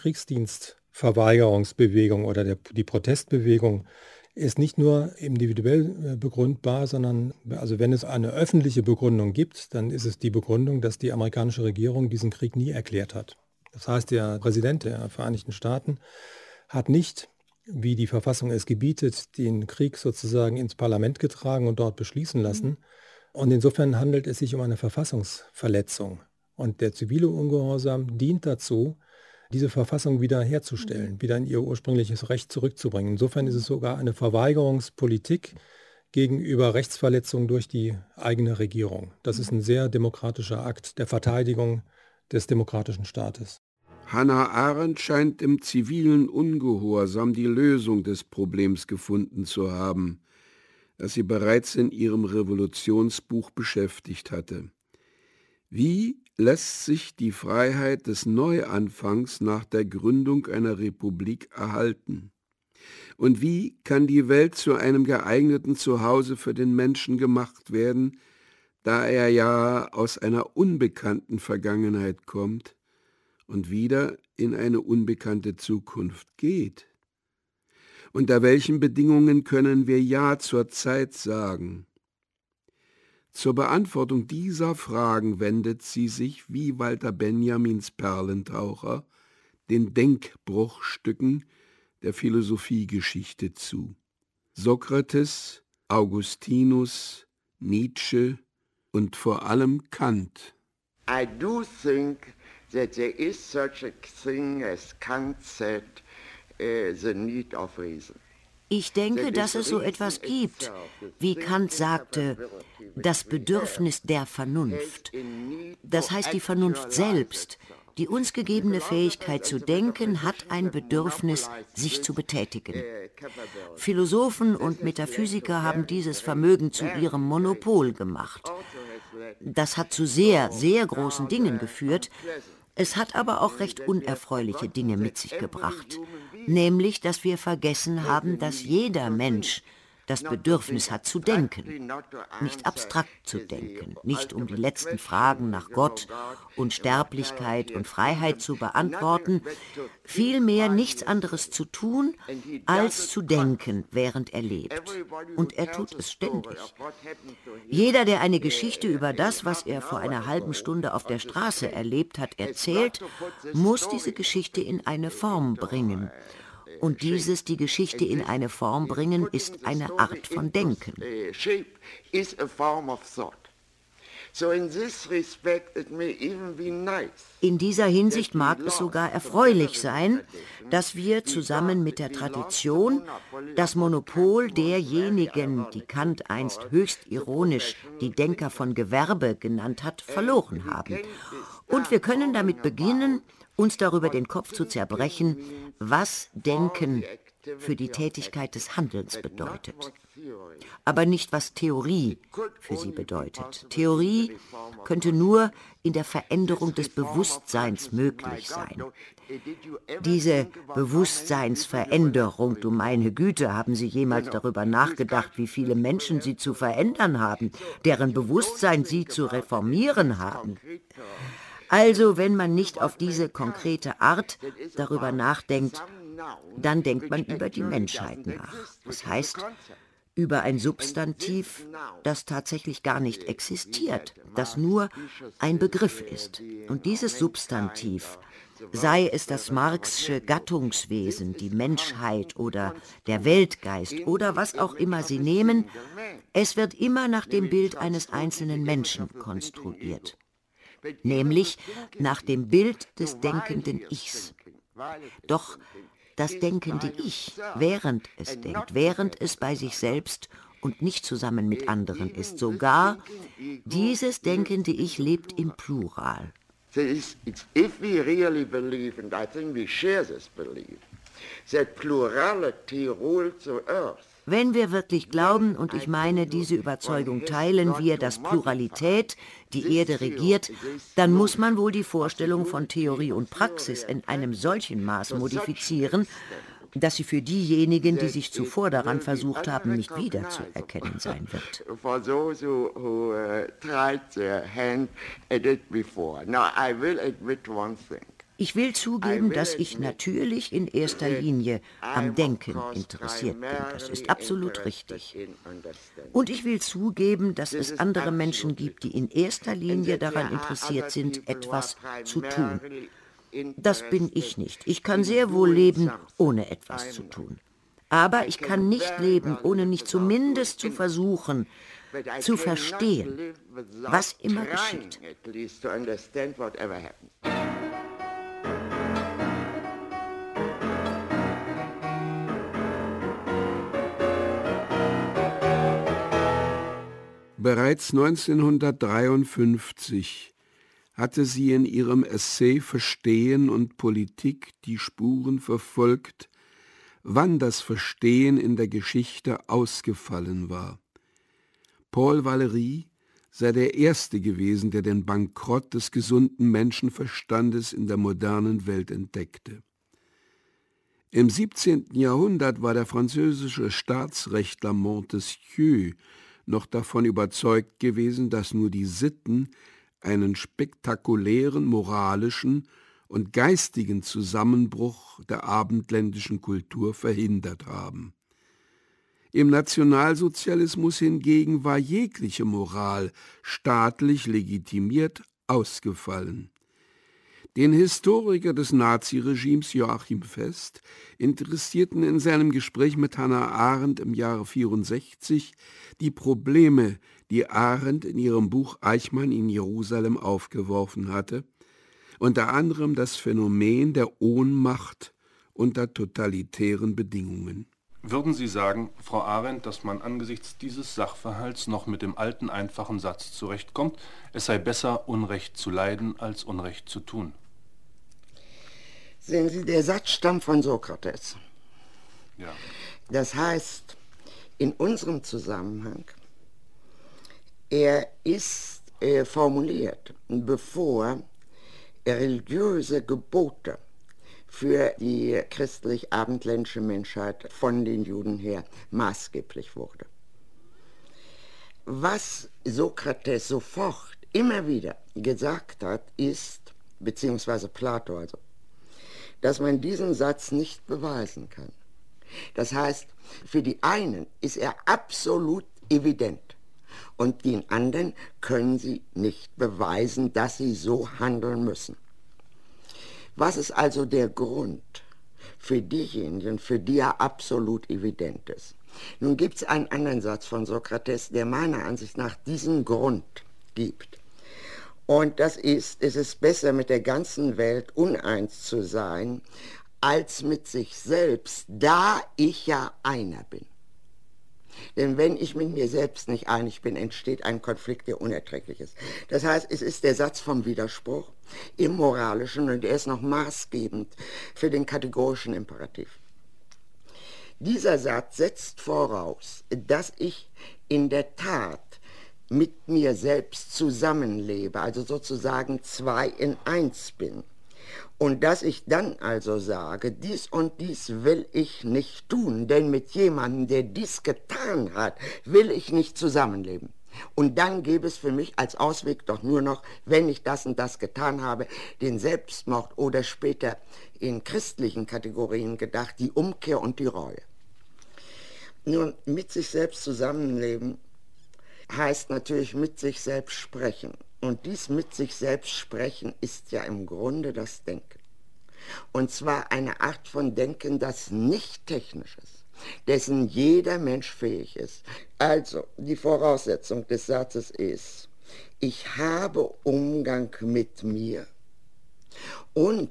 Kriegsdienstverweigerungsbewegung oder die Protestbewegung ist nicht nur individuell begründbar, sondern also wenn es eine öffentliche Begründung gibt, dann ist es die Begründung, dass die amerikanische Regierung diesen Krieg nie erklärt hat. Das heißt, der Präsident der Vereinigten Staaten hat nicht, wie die Verfassung es gebietet, den Krieg sozusagen ins Parlament getragen und dort beschließen lassen. Und insofern handelt es sich um eine Verfassungsverletzung. Und der zivile Ungehorsam dient dazu, diese Verfassung wieder herzustellen, wieder in ihr ursprüngliches Recht zurückzubringen. Insofern ist es sogar eine Verweigerungspolitik gegenüber Rechtsverletzungen durch die eigene Regierung. Das ist ein sehr demokratischer Akt der Verteidigung des demokratischen Staates. Hannah Arendt scheint im zivilen Ungehorsam die Lösung des Problems gefunden zu haben, das sie bereits in ihrem Revolutionsbuch beschäftigt hatte. Wie lässt sich die Freiheit des Neuanfangs nach der Gründung einer Republik erhalten? Und wie kann die Welt zu einem geeigneten Zuhause für den Menschen gemacht werden, da er ja aus einer unbekannten Vergangenheit kommt und wieder in eine unbekannte Zukunft geht? Unter welchen Bedingungen können wir Ja zur Zeit sagen? Zur Beantwortung dieser Fragen wendet sie sich, wie Walter Benjamins Perlentaucher, den Denkbruchstücken der Philosophiegeschichte zu. Sokrates, Augustinus, Nietzsche und vor allem Kant. I do think that there is such a thing as Kant said, the need of reason. Ich denke, dass es so etwas gibt, wie Kant sagte, das Bedürfnis der Vernunft. Das heißt, die Vernunft selbst, die uns gegebene Fähigkeit zu denken, hat ein Bedürfnis, sich zu betätigen. Philosophen und Metaphysiker haben dieses Vermögen zu ihrem Monopol gemacht. Das hat zu sehr, sehr großen Dingen geführt. Es hat aber auch recht unerfreuliche Dinge mit sich gebracht, nämlich, dass wir vergessen haben, dass jeder Mensch das Bedürfnis hat zu denken, nicht abstrakt zu denken, nicht um die letzten Fragen nach Gott und Sterblichkeit und Freiheit zu beantworten, vielmehr nichts anderes zu tun, als zu denken, während er lebt. Und er tut es ständig. Jeder, der eine Geschichte über das, was er vor einer halben Stunde auf der Straße erlebt hat, erzählt, muss diese Geschichte in eine Form bringen. Und dieses, die Geschichte in eine Form bringen, ist eine Art von Denken. In dieser Hinsicht mag es sogar erfreulich sein, dass wir zusammen mit der Tradition das Monopol derjenigen, die Kant einst höchst ironisch die Denker von Gewerbe genannt hat, verloren haben. Und wir können damit beginnen, uns darüber den Kopf zu zerbrechen, was Denken für die Tätigkeit des Handelns bedeutet. Aber nicht, was Theorie für sie bedeutet. Theorie könnte nur in der Veränderung des Bewusstseins möglich sein. Diese Bewusstseinsveränderung, du meine Güte, haben Sie jemals darüber nachgedacht, wie viele Menschen Sie zu verändern haben, deren Bewusstsein Sie zu reformieren haben? Also, wenn man nicht auf diese konkrete Art darüber nachdenkt, dann denkt man über die Menschheit nach. Das heißt, über ein Substantiv, das tatsächlich gar nicht existiert, das nur ein Begriff ist. Und dieses Substantiv, sei es das Marxsche Gattungswesen, die Menschheit oder der Weltgeist oder was auch immer Sie nehmen, es wird immer nach dem Bild eines einzelnen Menschen konstruiert, nämlich nach dem Bild des denkenden Ichs. Doch das denkende Ich, während es denkt, während es bei sich selbst und nicht zusammen mit anderen ist, sogar dieses denkende Ich lebt im Plural. If we really believe, and I think we share this belief, that plurality rules the earth. Wenn wir wirklich glauben, und ich meine, diese Überzeugung teilen wir, dass Pluralität die Erde regiert, dann muss man wohl die Vorstellung von Theorie und Praxis in einem solchen Maß modifizieren, dass sie für diejenigen, die sich zuvor daran versucht haben, nicht wiederzuerkennen sein wird. For those who tried their hand at it before. Now, I will admit one thing. Ich will zugeben, dass ich natürlich in erster Linie am Denken interessiert bin. Das ist absolut richtig. Und ich will zugeben, dass es andere Menschen gibt, die in erster Linie daran interessiert sind, etwas zu tun. Das bin ich nicht. Ich kann sehr wohl leben, ohne etwas zu tun. Aber ich kann nicht leben, ohne nicht zumindest zu versuchen, zu verstehen, was immer geschieht. Bereits 1953 hatte sie in ihrem Essay Verstehen und Politik die Spuren verfolgt, wann das Verstehen in der Geschichte ausgefallen war. Paul Valéry sei der Erste gewesen, der den Bankrott des gesunden Menschenverstandes in der modernen Welt entdeckte. Im 17. Jahrhundert war der französische Staatsrechtler Montesquieu noch davon überzeugt gewesen, dass nur die Sitten einen spektakulären moralischen und geistigen Zusammenbruch der abendländischen Kultur verhindert haben. Im Nationalsozialismus hingegen war jegliche Moral staatlich legitimiert ausgefallen. Den Historiker des Naziregimes Joachim Fest interessierten in seinem Gespräch mit Hannah Arendt im Jahre 1964 die Probleme, die Arendt in ihrem Buch Eichmann in Jerusalem aufgeworfen hatte, unter anderem das Phänomen der Ohnmacht unter totalitären Bedingungen. Würden Sie sagen, Frau Arendt, dass man angesichts dieses Sachverhalts noch mit dem alten, einfachen Satz zurechtkommt, es sei besser, Unrecht zu leiden, als Unrecht zu tun? Sehen Sie, der Satz stammt von Sokrates. Ja. Das heißt, in unserem Zusammenhang, er ist formuliert, bevor religiöse Gebote für die christlich-abendländische Menschheit von den Juden her maßgeblich wurde. Was Sokrates sofort immer wieder gesagt hat, ist, beziehungsweise Plato also, dass man diesen Satz nicht beweisen kann. Das heißt, für die einen ist er absolut evident und den anderen können sie nicht beweisen, dass sie so handeln müssen. Was ist also der Grund für diejenigen, für die er absolut evident ist? Nun gibt es einen anderen Satz von Sokrates, der meiner Ansicht nach diesen Grund gibt. Und das ist, es ist besser mit der ganzen Welt uneins zu sein, als mit sich selbst, da ich ja einer bin. Denn wenn ich mit mir selbst nicht einig bin, entsteht ein Konflikt, der unerträglich ist. Das heißt, es ist der Satz vom Widerspruch im Moralischen und er ist noch maßgebend für den kategorischen Imperativ. Dieser Satz setzt voraus, dass ich in der Tat mit mir selbst zusammenlebe, also sozusagen 2 in 1 bin. Und dass ich dann also sage, dies und dies will ich nicht tun, denn mit jemandem, der dies getan hat, will ich nicht zusammenleben. Und dann gäbe es für mich als Ausweg doch nur noch, wenn ich das und das getan habe, den Selbstmord oder später in christlichen Kategorien gedacht, die Umkehr und die Reue. Nun, mit sich selbst zusammenleben heißt natürlich mit sich selbst sprechen. Und dies mit sich selbst sprechen ist ja im Grunde das Denken. Und zwar eine Art von Denken, das nicht technisch ist, dessen jeder Mensch fähig ist. Also, die Voraussetzung des Satzes ist, ich habe Umgang mit mir. Und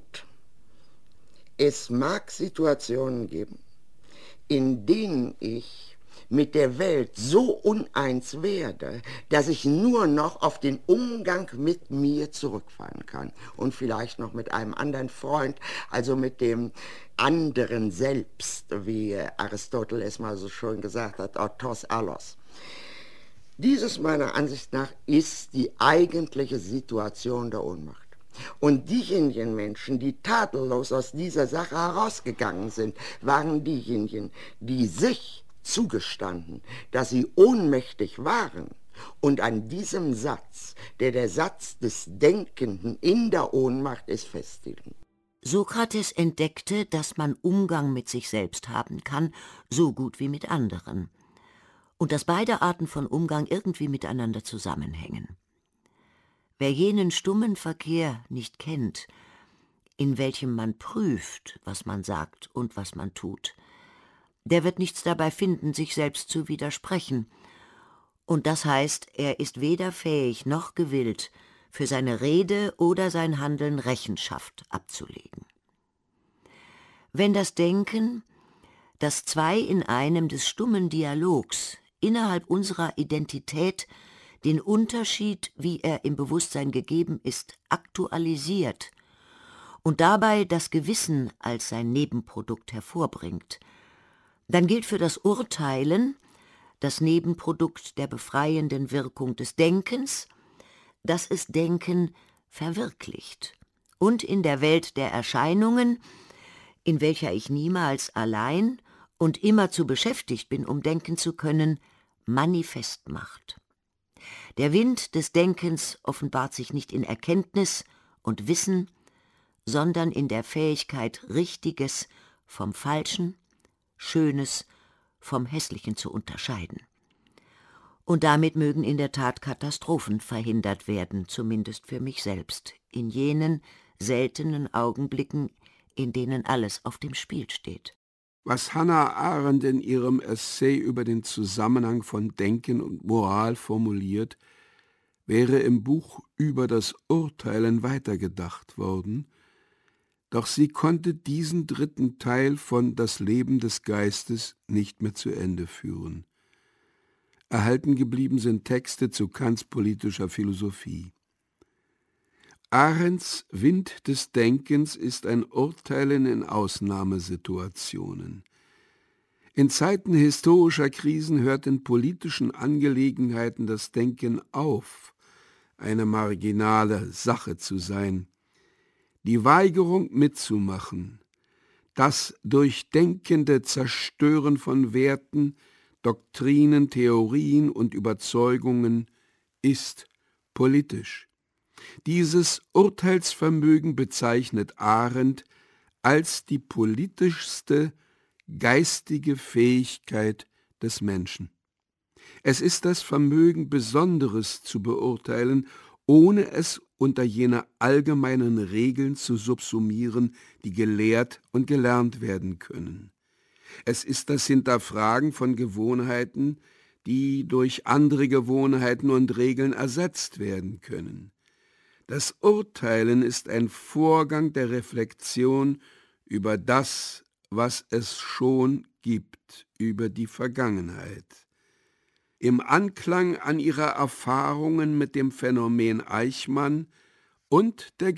es mag Situationen geben, in denen ich mit der Welt so uneins werde, dass ich nur noch auf den Umgang mit mir zurückfallen kann und vielleicht noch mit einem anderen Freund, also mit dem anderen Selbst, wie Aristoteles mal so schön gesagt hat, autos allos. Dieses meiner Ansicht nach ist die eigentliche Situation der Ohnmacht. Und diejenigen Menschen, die tadellos aus dieser Sache herausgegangen sind, waren diejenigen, die sich zugestanden, dass sie ohnmächtig waren und an diesem Satz, der der Satz des Denkenden in der Ohnmacht ist, festhielten. Sokrates entdeckte, dass man Umgang mit sich selbst haben kann, so gut wie mit anderen, und dass beide Arten von Umgang irgendwie miteinander zusammenhängen. Wer jenen stummen Verkehr nicht kennt, in welchem man prüft, was man sagt und was man tut, der wird nichts dabei finden, sich selbst zu widersprechen. Und das heißt, er ist weder fähig noch gewillt, für seine Rede oder sein Handeln Rechenschaft abzulegen. Wenn das Denken, das Zwei in einem des stummen Dialogs innerhalb unserer Identität den Unterschied, wie er im Bewusstsein gegeben ist, aktualisiert und dabei das Gewissen als sein Nebenprodukt hervorbringt, dann gilt für das Urteilen, das Nebenprodukt der befreienden Wirkung des Denkens, dass es Denken verwirklicht und in der Welt der Erscheinungen, in welcher ich niemals allein und immerzu beschäftigt bin, um denken zu können, manifest macht. Der Wind des Denkens offenbart sich nicht in Erkenntnis und Wissen, sondern in der Fähigkeit, Richtiges vom Falschen, Schönes vom Hässlichen zu unterscheiden. Und damit mögen in der Tat Katastrophen verhindert werden, zumindest für mich selbst, in jenen seltenen Augenblicken, in denen alles auf dem Spiel steht. Was Hannah Arendt in ihrem Essay über den Zusammenhang von Denken und Moral formuliert, wäre im Buch über das Urteilen weitergedacht worden, doch sie konnte diesen dritten Teil von Das Leben des Geistes nicht mehr zu Ende führen. Erhalten geblieben sind Texte zu Kants politischer Philosophie. Arendts Wind des Denkens ist ein Urteilen in Ausnahmesituationen. In Zeiten historischer Krisen hört in politischen Angelegenheiten das Denken auf, eine marginale Sache zu sein. Die Weigerung mitzumachen, das durchdenkende Zerstören von Werten, Doktrinen, Theorien und Überzeugungen ist politisch. Dieses Urteilsvermögen bezeichnet Arendt als die politischste geistige Fähigkeit des Menschen. Es ist das Vermögen, Besonderes zu beurteilen, ohne es unter jene allgemeinen Regeln zu subsumieren, die gelehrt und gelernt werden können. Es ist das Hinterfragen von Gewohnheiten, die durch andere Gewohnheiten und Regeln ersetzt werden können. Das Urteilen ist ein Vorgang der Reflexion über das, was es schon gibt, über die Vergangenheit. Im Anklang an ihre Erfahrungen mit dem Phänomen Eichmann und der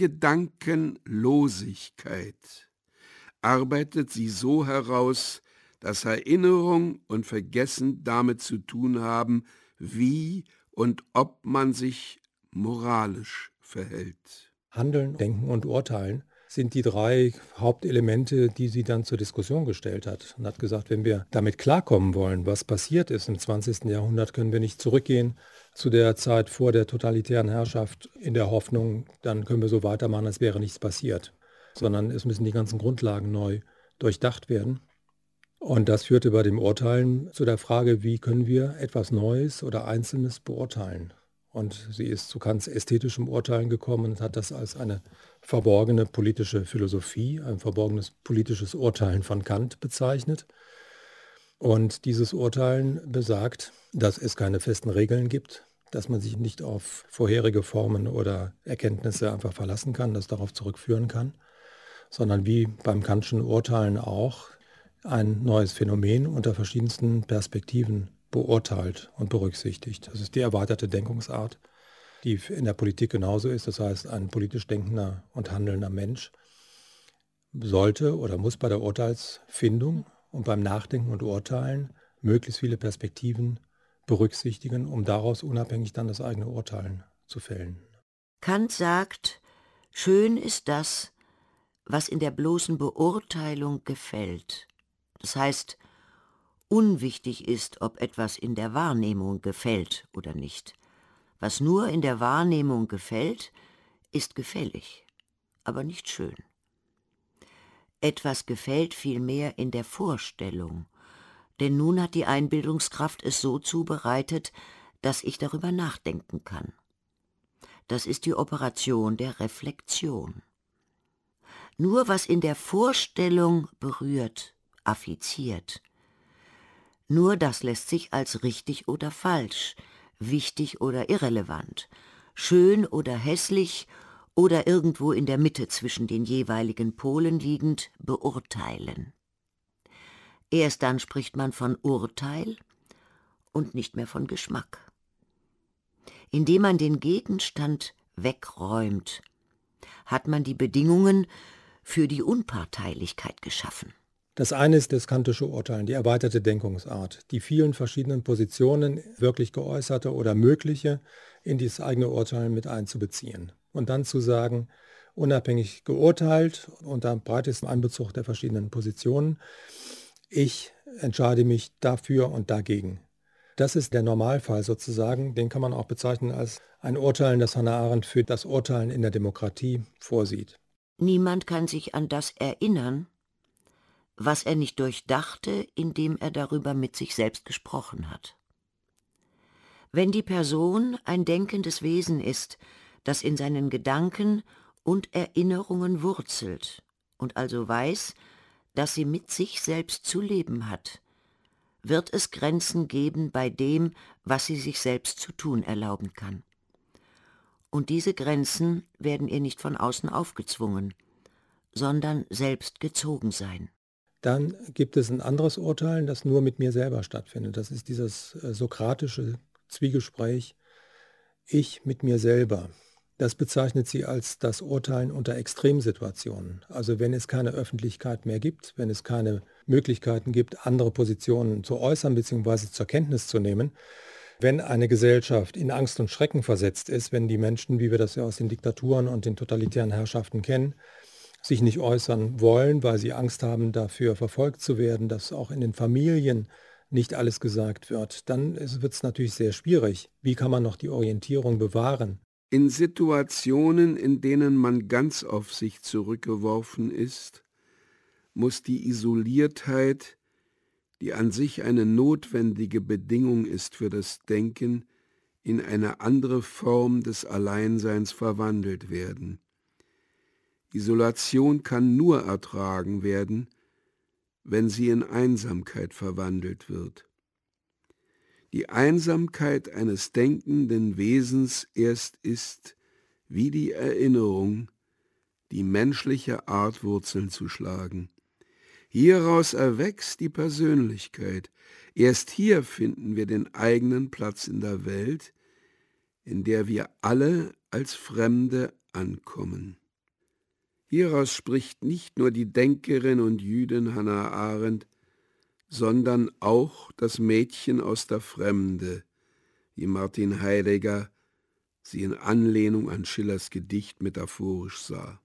Gedankenlosigkeit arbeitet sie so heraus, dass Erinnerung und Vergessen damit zu tun haben, wie und ob man sich moralisch verhält. Handeln, Denken und Urteilen sind die drei Hauptelemente, die sie dann zur Diskussion gestellt hat. Und hat gesagt, wenn wir damit klarkommen wollen, was passiert ist im 20. Jahrhundert, können wir nicht zurückgehen zu der Zeit vor der totalitären Herrschaft in der Hoffnung, dann können wir so weitermachen, als wäre nichts passiert. Sondern es müssen die ganzen Grundlagen neu durchdacht werden. Und das führte bei dem Urteilen zu der Frage, wie können wir etwas Neues oder Einzelnes beurteilen. Und sie ist zu Kants ästhetischem Urteilen gekommen und hat das als eine verborgene politische Philosophie, ein verborgenes politisches Urteilen von Kant bezeichnet. Und dieses Urteilen besagt, dass es keine festen Regeln gibt, dass man sich nicht auf vorherige Formen oder Erkenntnisse einfach verlassen kann, das darauf zurückführen kann, sondern wie beim Kantschen Urteilen auch ein neues Phänomen unter verschiedensten Perspektiven beurteilt und berücksichtigt. Das ist die erweiterte Denkungsart, die in der Politik genauso ist. Das heißt, ein politisch denkender und handelnder Mensch sollte oder muss bei der Urteilsfindung und beim Nachdenken und Urteilen möglichst viele Perspektiven berücksichtigen, um daraus unabhängig dann das eigene Urteilen zu fällen. Kant sagt, schön ist das, was in der bloßen Beurteilung gefällt. Das heißt, unwichtig ist, ob etwas in der Wahrnehmung gefällt oder nicht. Was nur in der Wahrnehmung gefällt, ist gefällig, aber nicht schön. Etwas gefällt vielmehr in der Vorstellung, denn nun hat die Einbildungskraft es so zubereitet, dass ich darüber nachdenken kann. Das ist die Operation der Reflexion. Nur was in der Vorstellung berührt, affiziert, nur das lässt sich als richtig oder falsch, wichtig oder irrelevant, schön oder hässlich oder irgendwo in der Mitte zwischen den jeweiligen Polen liegend beurteilen. Erst dann spricht man von Urteil und nicht mehr von Geschmack. Indem man den Gegenstand wegräumt, hat man die Bedingungen für die Unparteilichkeit geschaffen. Das eine ist das kantische Urteilen, die erweiterte Denkungsart, die vielen verschiedenen Positionen, wirklich geäußerte oder mögliche, in dieses eigene Urteilen mit einzubeziehen. Und dann zu sagen, unabhängig geurteilt, unter breitestem Einbezug der verschiedenen Positionen, ich entscheide mich dafür und dagegen. Das ist der Normalfall sozusagen, den kann man auch bezeichnen als ein Urteilen, das Hannah Arendt für das Urteilen in der Demokratie vorsieht. Niemand kann sich an das erinnern, was er nicht durchdachte, indem er darüber mit sich selbst gesprochen hat. Wenn die Person ein denkendes Wesen ist, das in seinen Gedanken und Erinnerungen wurzelt und also weiß, dass sie mit sich selbst zu leben hat, wird es Grenzen geben bei dem, was sie sich selbst zu tun erlauben kann. Und diese Grenzen werden ihr nicht von außen aufgezwungen, sondern selbst gezogen sein. Dann gibt es ein anderes Urteilen, das nur mit mir selber stattfindet. Das ist dieses sokratische Zwiegespräch, ich mit mir selber. Das bezeichnet sie als das Urteilen unter Extremsituationen. Also wenn es keine Öffentlichkeit mehr gibt, wenn es keine Möglichkeiten gibt, andere Positionen zu äußern bzw. zur Kenntnis zu nehmen, wenn eine Gesellschaft in Angst und Schrecken versetzt ist, wenn die Menschen, wie wir das ja aus den Diktaturen und den totalitären Herrschaften kennen, sich nicht äußern wollen, weil sie Angst haben, dafür verfolgt zu werden, dass auch in den Familien nicht alles gesagt wird, dann wird es natürlich sehr schwierig. Wie kann man noch die Orientierung bewahren? In Situationen, in denen man ganz auf sich zurückgeworfen ist, muss die Isoliertheit, die an sich eine notwendige Bedingung ist für das Denken, in eine andere Form des Alleinseins verwandelt werden. Isolation kann nur ertragen werden, wenn sie in Einsamkeit verwandelt wird. Die Einsamkeit eines denkenden Wesens erst ist, wie die Erinnerung, die menschliche Art Wurzeln zu schlagen. Hieraus erwächst die Persönlichkeit. Erst hier finden wir den eigenen Platz in der Welt, in der wir alle als Fremde ankommen. Hieraus spricht nicht nur die Denkerin und Jüdin Hannah Arendt, sondern auch das Mädchen aus der Fremde, wie Martin Heidegger sie in Anlehnung an Schillers Gedicht metaphorisch sah.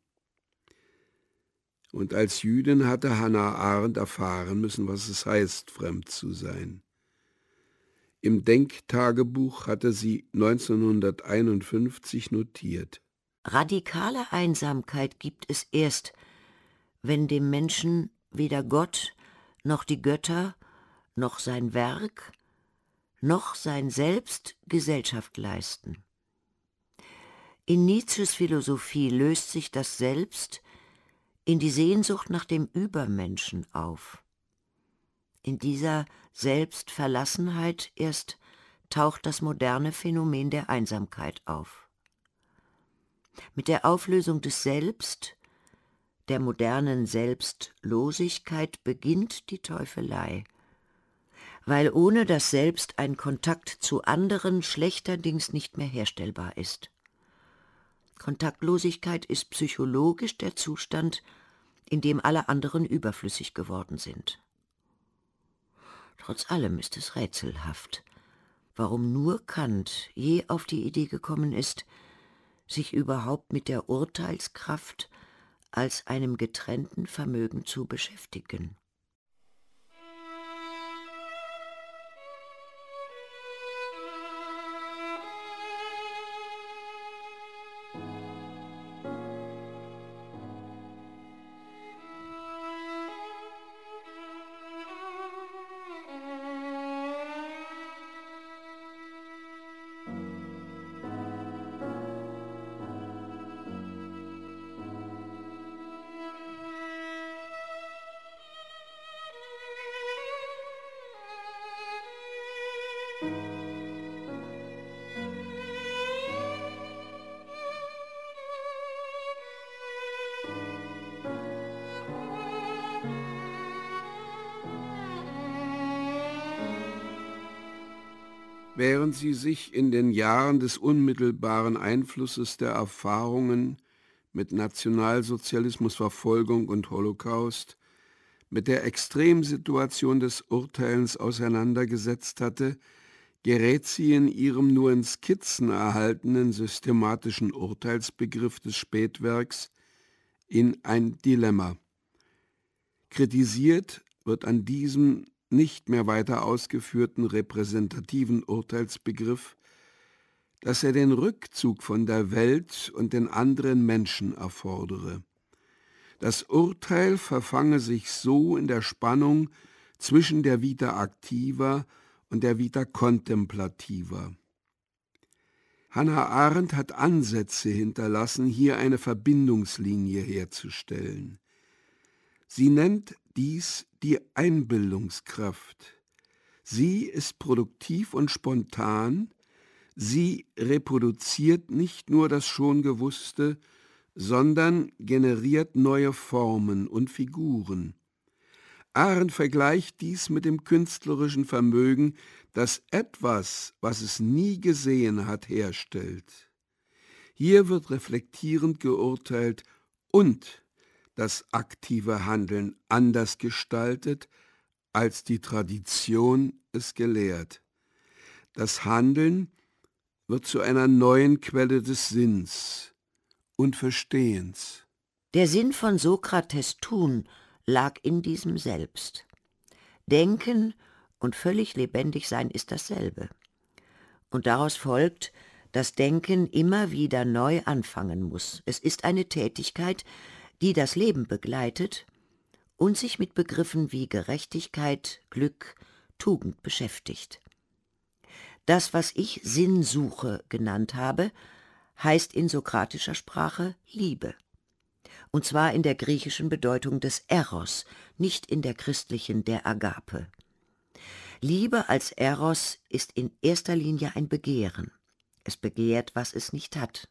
Und als Jüdin hatte Hannah Arendt erfahren müssen, was es heißt, fremd zu sein. Im Denktagebuch hatte sie 1951 notiert: Radikale Einsamkeit gibt es erst, wenn dem Menschen weder Gott noch die Götter, noch sein Werk, noch sein Selbst Gesellschaft leisten. In Nietzsches Philosophie löst sich das Selbst in die Sehnsucht nach dem Übermenschen auf. In dieser Selbstverlassenheit erst taucht das moderne Phänomen der Einsamkeit auf. Mit der Auflösung des Selbst, der modernen Selbstlosigkeit, beginnt die Teufelei, weil ohne das Selbst ein Kontakt zu anderen schlechterdings nicht mehr herstellbar ist. Kontaktlosigkeit ist psychologisch der Zustand, in dem alle anderen überflüssig geworden sind. Trotz allem ist es rätselhaft, warum nur Kant je auf die Idee gekommen ist, sich überhaupt mit der Urteilskraft als einem getrennten Vermögen zu beschäftigen. Während sie sich in den Jahren des unmittelbaren Einflusses der Erfahrungen mit Nationalsozialismus, Verfolgung und Holocaust, mit der Extremsituation des Urteilens auseinandergesetzt hatte, gerät sie in ihrem nur in Skizzen erhaltenen systematischen Urteilsbegriff des Spätwerks in ein Dilemma. Kritisiert wird an diesem nicht mehr weiter ausgeführten repräsentativen Urteilsbegriff, dass er den Rückzug von der Welt und den anderen Menschen erfordere. Das Urteil verfange sich so in der Spannung zwischen der Vita activa und der Vita contemplativa. Hannah Arendt hat Ansätze hinterlassen, hier eine Verbindungslinie herzustellen. Sie nennt dies die Einbildungskraft. Sie ist produktiv und spontan, sie reproduziert nicht nur das schon Gewusste, sondern generiert neue Formen und Figuren. Arendt vergleicht dies mit dem künstlerischen Vermögen, das etwas, was es nie gesehen hat, herstellt. Hier wird reflektierend geurteilt und das aktive Handeln anders gestaltet, als die Tradition es gelehrt. Das Handeln wird zu einer neuen Quelle des Sinns und Verstehens. Der Sinn von Sokrates' Tun lag in diesem Selbst. Denken und völlig lebendig sein ist dasselbe. Und daraus folgt, dass Denken immer wieder neu anfangen muss. Es ist eine Tätigkeit, die das Leben begleitet und sich mit Begriffen wie Gerechtigkeit, Glück, Tugend beschäftigt. Das, was ich Sinnsuche genannt habe, heißt in sokratischer Sprache Liebe. Und zwar in der griechischen Bedeutung des Eros, nicht in der christlichen der Agape. Liebe als Eros ist in erster Linie ein Begehren. Es begehrt, was es nicht hat.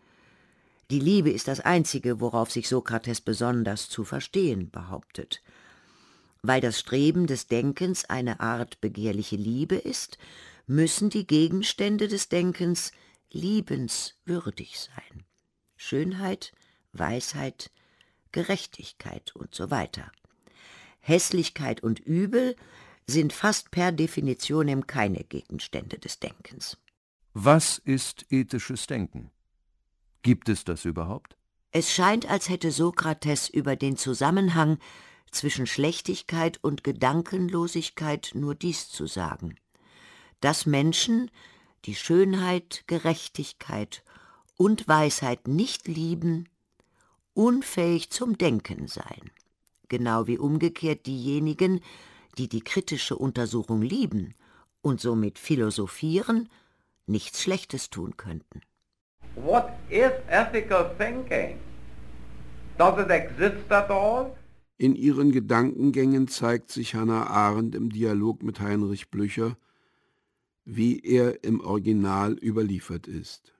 Die Liebe ist das Einzige, worauf sich Sokrates besonders zu verstehen behauptet. Weil das Streben des Denkens eine Art begehrliche Liebe ist, müssen die Gegenstände des Denkens liebenswürdig sein. Schönheit, Weisheit, Gerechtigkeit und so weiter. Hässlichkeit und Übel sind fast per Definitionem keine Gegenstände des Denkens. Was ist ethisches Denken? Gibt es das überhaupt? Es scheint, als hätte Sokrates über den Zusammenhang zwischen Schlechtigkeit und Gedankenlosigkeit nur dies zu sagen: dass Menschen, die Schönheit, Gerechtigkeit und Weisheit nicht lieben, unfähig zum Denken seien. genau wie umgekehrt diejenigen, die die kritische Untersuchung lieben und somit philosophieren, nichts Schlechtes tun könnten. What is ethical thinking? Does it exist at all? In ihren Gedankengängen zeigt sich Hannah Arendt im Dialog mit Heinrich Blücher, wie er im Original überliefert ist.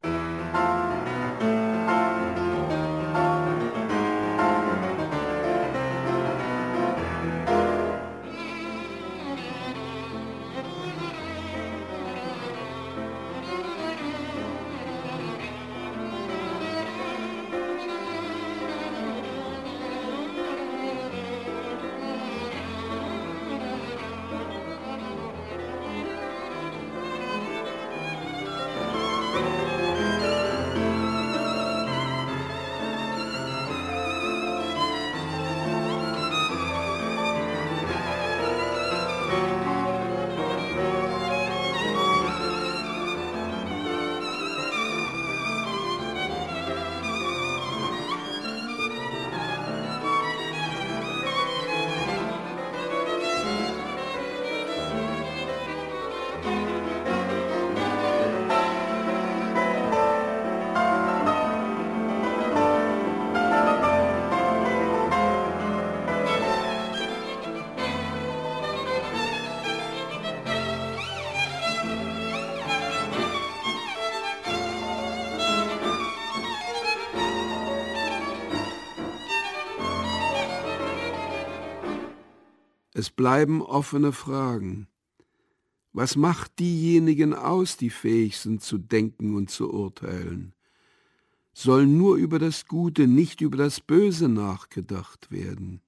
Es bleiben offene Fragen. Was macht diejenigen aus, die fähig sind zu denken und zu urteilen? Soll nur über das Gute, nicht über das Böse nachgedacht werden?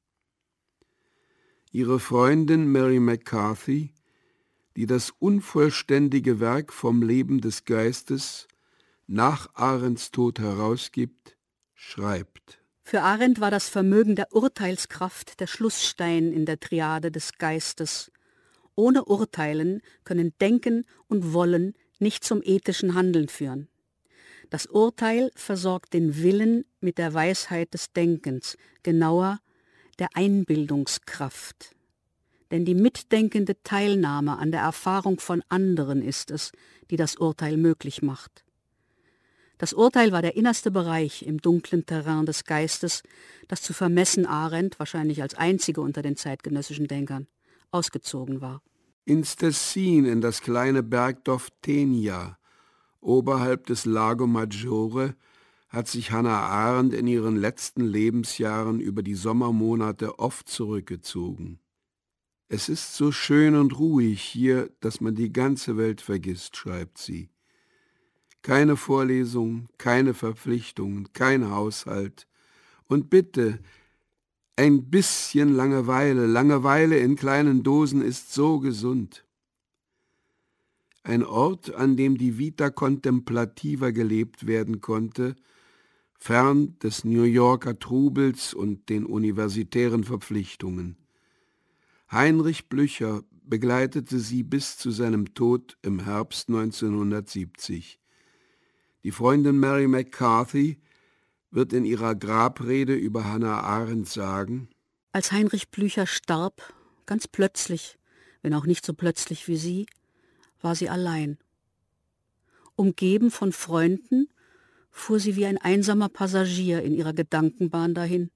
Ihre Freundin Mary McCarthy, die das unvollständige Werk vom Leben des Geistes nach Arendts Tod herausgibt, schreibt: Für Arendt war das Vermögen der Urteilskraft der Schlussstein in der Triade des Geistes. Ohne Urteilen können Denken und Wollen nicht zum ethischen Handeln führen. Das Urteil versorgt den Willen mit der Weisheit des Denkens, genauer der Einbildungskraft. Denn die mitdenkende Teilnahme an der Erfahrung von anderen ist es, die das Urteil möglich macht. Das Urteil war der innerste Bereich im dunklen Terrain des Geistes, das zu vermessen Arendt, wahrscheinlich als einzige unter den zeitgenössischen Denkern, ausgezogen war. Ins Tessin, in das kleine Bergdorf Tenia, oberhalb des Lago Maggiore, hat sich Hannah Arendt in ihren letzten Lebensjahren über die Sommermonate oft zurückgezogen. Es ist so schön und ruhig hier, dass man die ganze Welt vergisst, schreibt sie. Keine Vorlesung, keine Verpflichtungen, kein Haushalt. Und bitte, ein bisschen Langeweile. Langeweile in kleinen Dosen ist so gesund. Ein Ort, an dem die Vita Contemplativa gelebt werden konnte, fern des New Yorker Trubels und den universitären Verpflichtungen. Heinrich Blücher begleitete sie bis zu seinem Tod im Herbst 1970. Die Freundin Mary McCarthy wird in ihrer Grabrede über Hannah Arendt sagen: Als Heinrich Blücher starb, ganz plötzlich, wenn auch nicht so plötzlich wie sie, war sie allein. Umgeben von Freunden fuhr sie wie ein einsamer Passagier in ihrer Gedankenbahn dahin.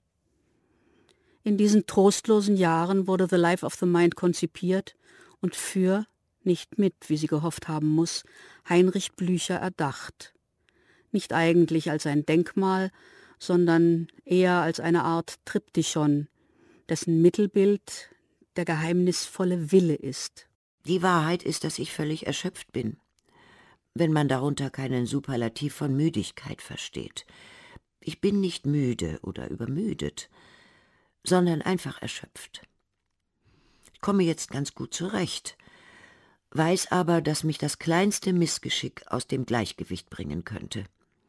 In diesen trostlosen Jahren wurde The Life of the Mind konzipiert und für, nicht mit, wie sie gehofft haben muss, Heinrich Blücher erdacht. Nicht eigentlich als ein Denkmal, sondern eher als eine Art Triptychon, dessen Mittelbild der geheimnisvolle Wille ist. Die Wahrheit ist, dass ich völlig erschöpft bin, wenn man darunter keinen Superlativ von Müdigkeit versteht. Ich bin nicht müde oder übermüdet, sondern einfach erschöpft. Ich komme jetzt ganz gut zurecht, weiß aber, dass mich das kleinste Missgeschick aus dem Gleichgewicht bringen könnte.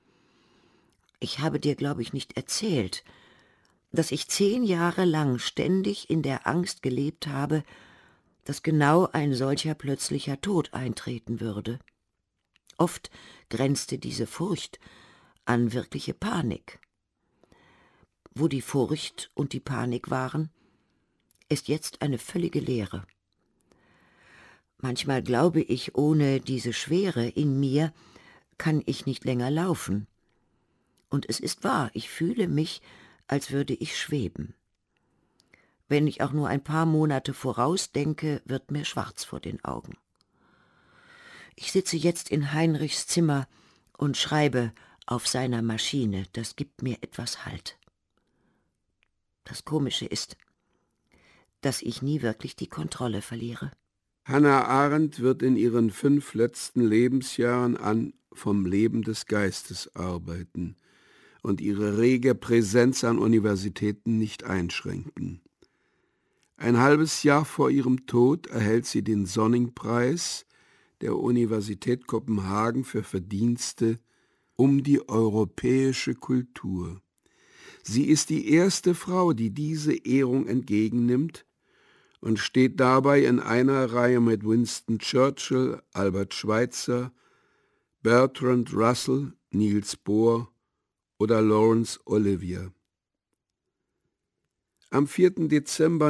Ich habe dir, glaube ich, nicht erzählt, dass ich 10 Jahre lang ständig in der Angst gelebt habe, dass genau ein solcher plötzlicher Tod eintreten würde. Oft grenzte diese Furcht an wirkliche Panik. wo die Furcht und die Panik waren, ist jetzt eine völlige Leere. Manchmal glaube ich, ohne diese Schwere in mir kann ich nicht länger laufen. Und es ist wahr, ich fühle mich, als würde ich schweben. Wenn ich auch nur ein paar Monate vorausdenke, wird mir schwarz vor den Augen. Ich sitze jetzt in Heinrichs Zimmer und schreibe auf seiner Maschine. Das gibt mir etwas Halt. Das Komische ist, dass ich nie wirklich die Kontrolle verliere. Hannah Arendt wird in ihren 5 letzten Lebensjahren vom Leben des Geistes arbeiten und ihre rege Präsenz an Universitäten nicht einschränken. Ein halbes Jahr vor ihrem Tod erhält sie den Sonning-Preis der Universität Kopenhagen für Verdienste um die europäische Kultur. Sie ist die erste Frau, die diese Ehrung entgegennimmt und steht dabei in einer Reihe mit Winston Churchill, Albert Schweitzer, Bertrand Russell, Niels Bohr oder Laurence Olivier. Am 4. Dezember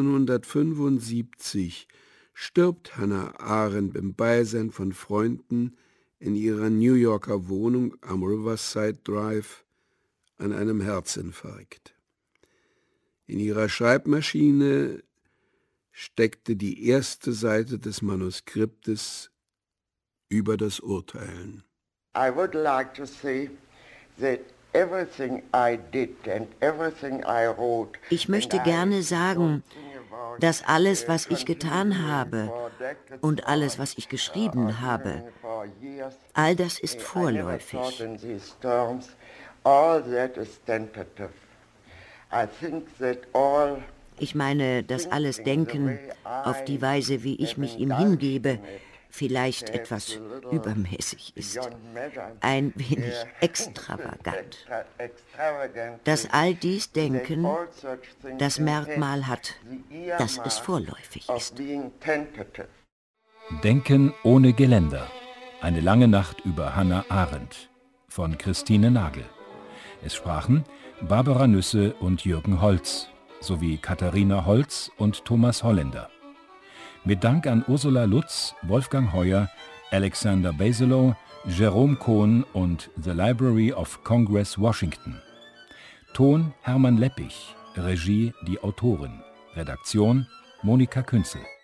1975 stirbt Hannah Arendt im Beisein von Freunden in ihrer New Yorker Wohnung am Riverside Drive an einem Herzinfarkt. In ihrer Schreibmaschine steckte die erste Seite des Manuskriptes über das Urteilen. I would like to say that everything I did and everything I wrote. Ich möchte gerne sagen, dass alles, was ich getan habe und alles, was ich geschrieben habe, all das ist vorläufig. Ich meine, dass alles Denken auf die Weise, wie ich mich ihm hingebe, vielleicht etwas übermäßig ist, ein wenig extravagant. Dass all dies Denken das Merkmal hat, dass es vorläufig ist. Denken ohne Geländer. Eine lange Nacht über Hannah Arendt von Christine Nagel. Es sprachen Barbara Nüsse und Jürgen Holz sowie Katharina Holz und Thomas Holländer. Mit Dank an Ursula Lutz, Wolfgang Heuer, Alexander Baselow, Jerome Cohn und The Library of Congress Washington. Ton Hermann Leppich, Regie die Autorin, Redaktion Monika Künzel.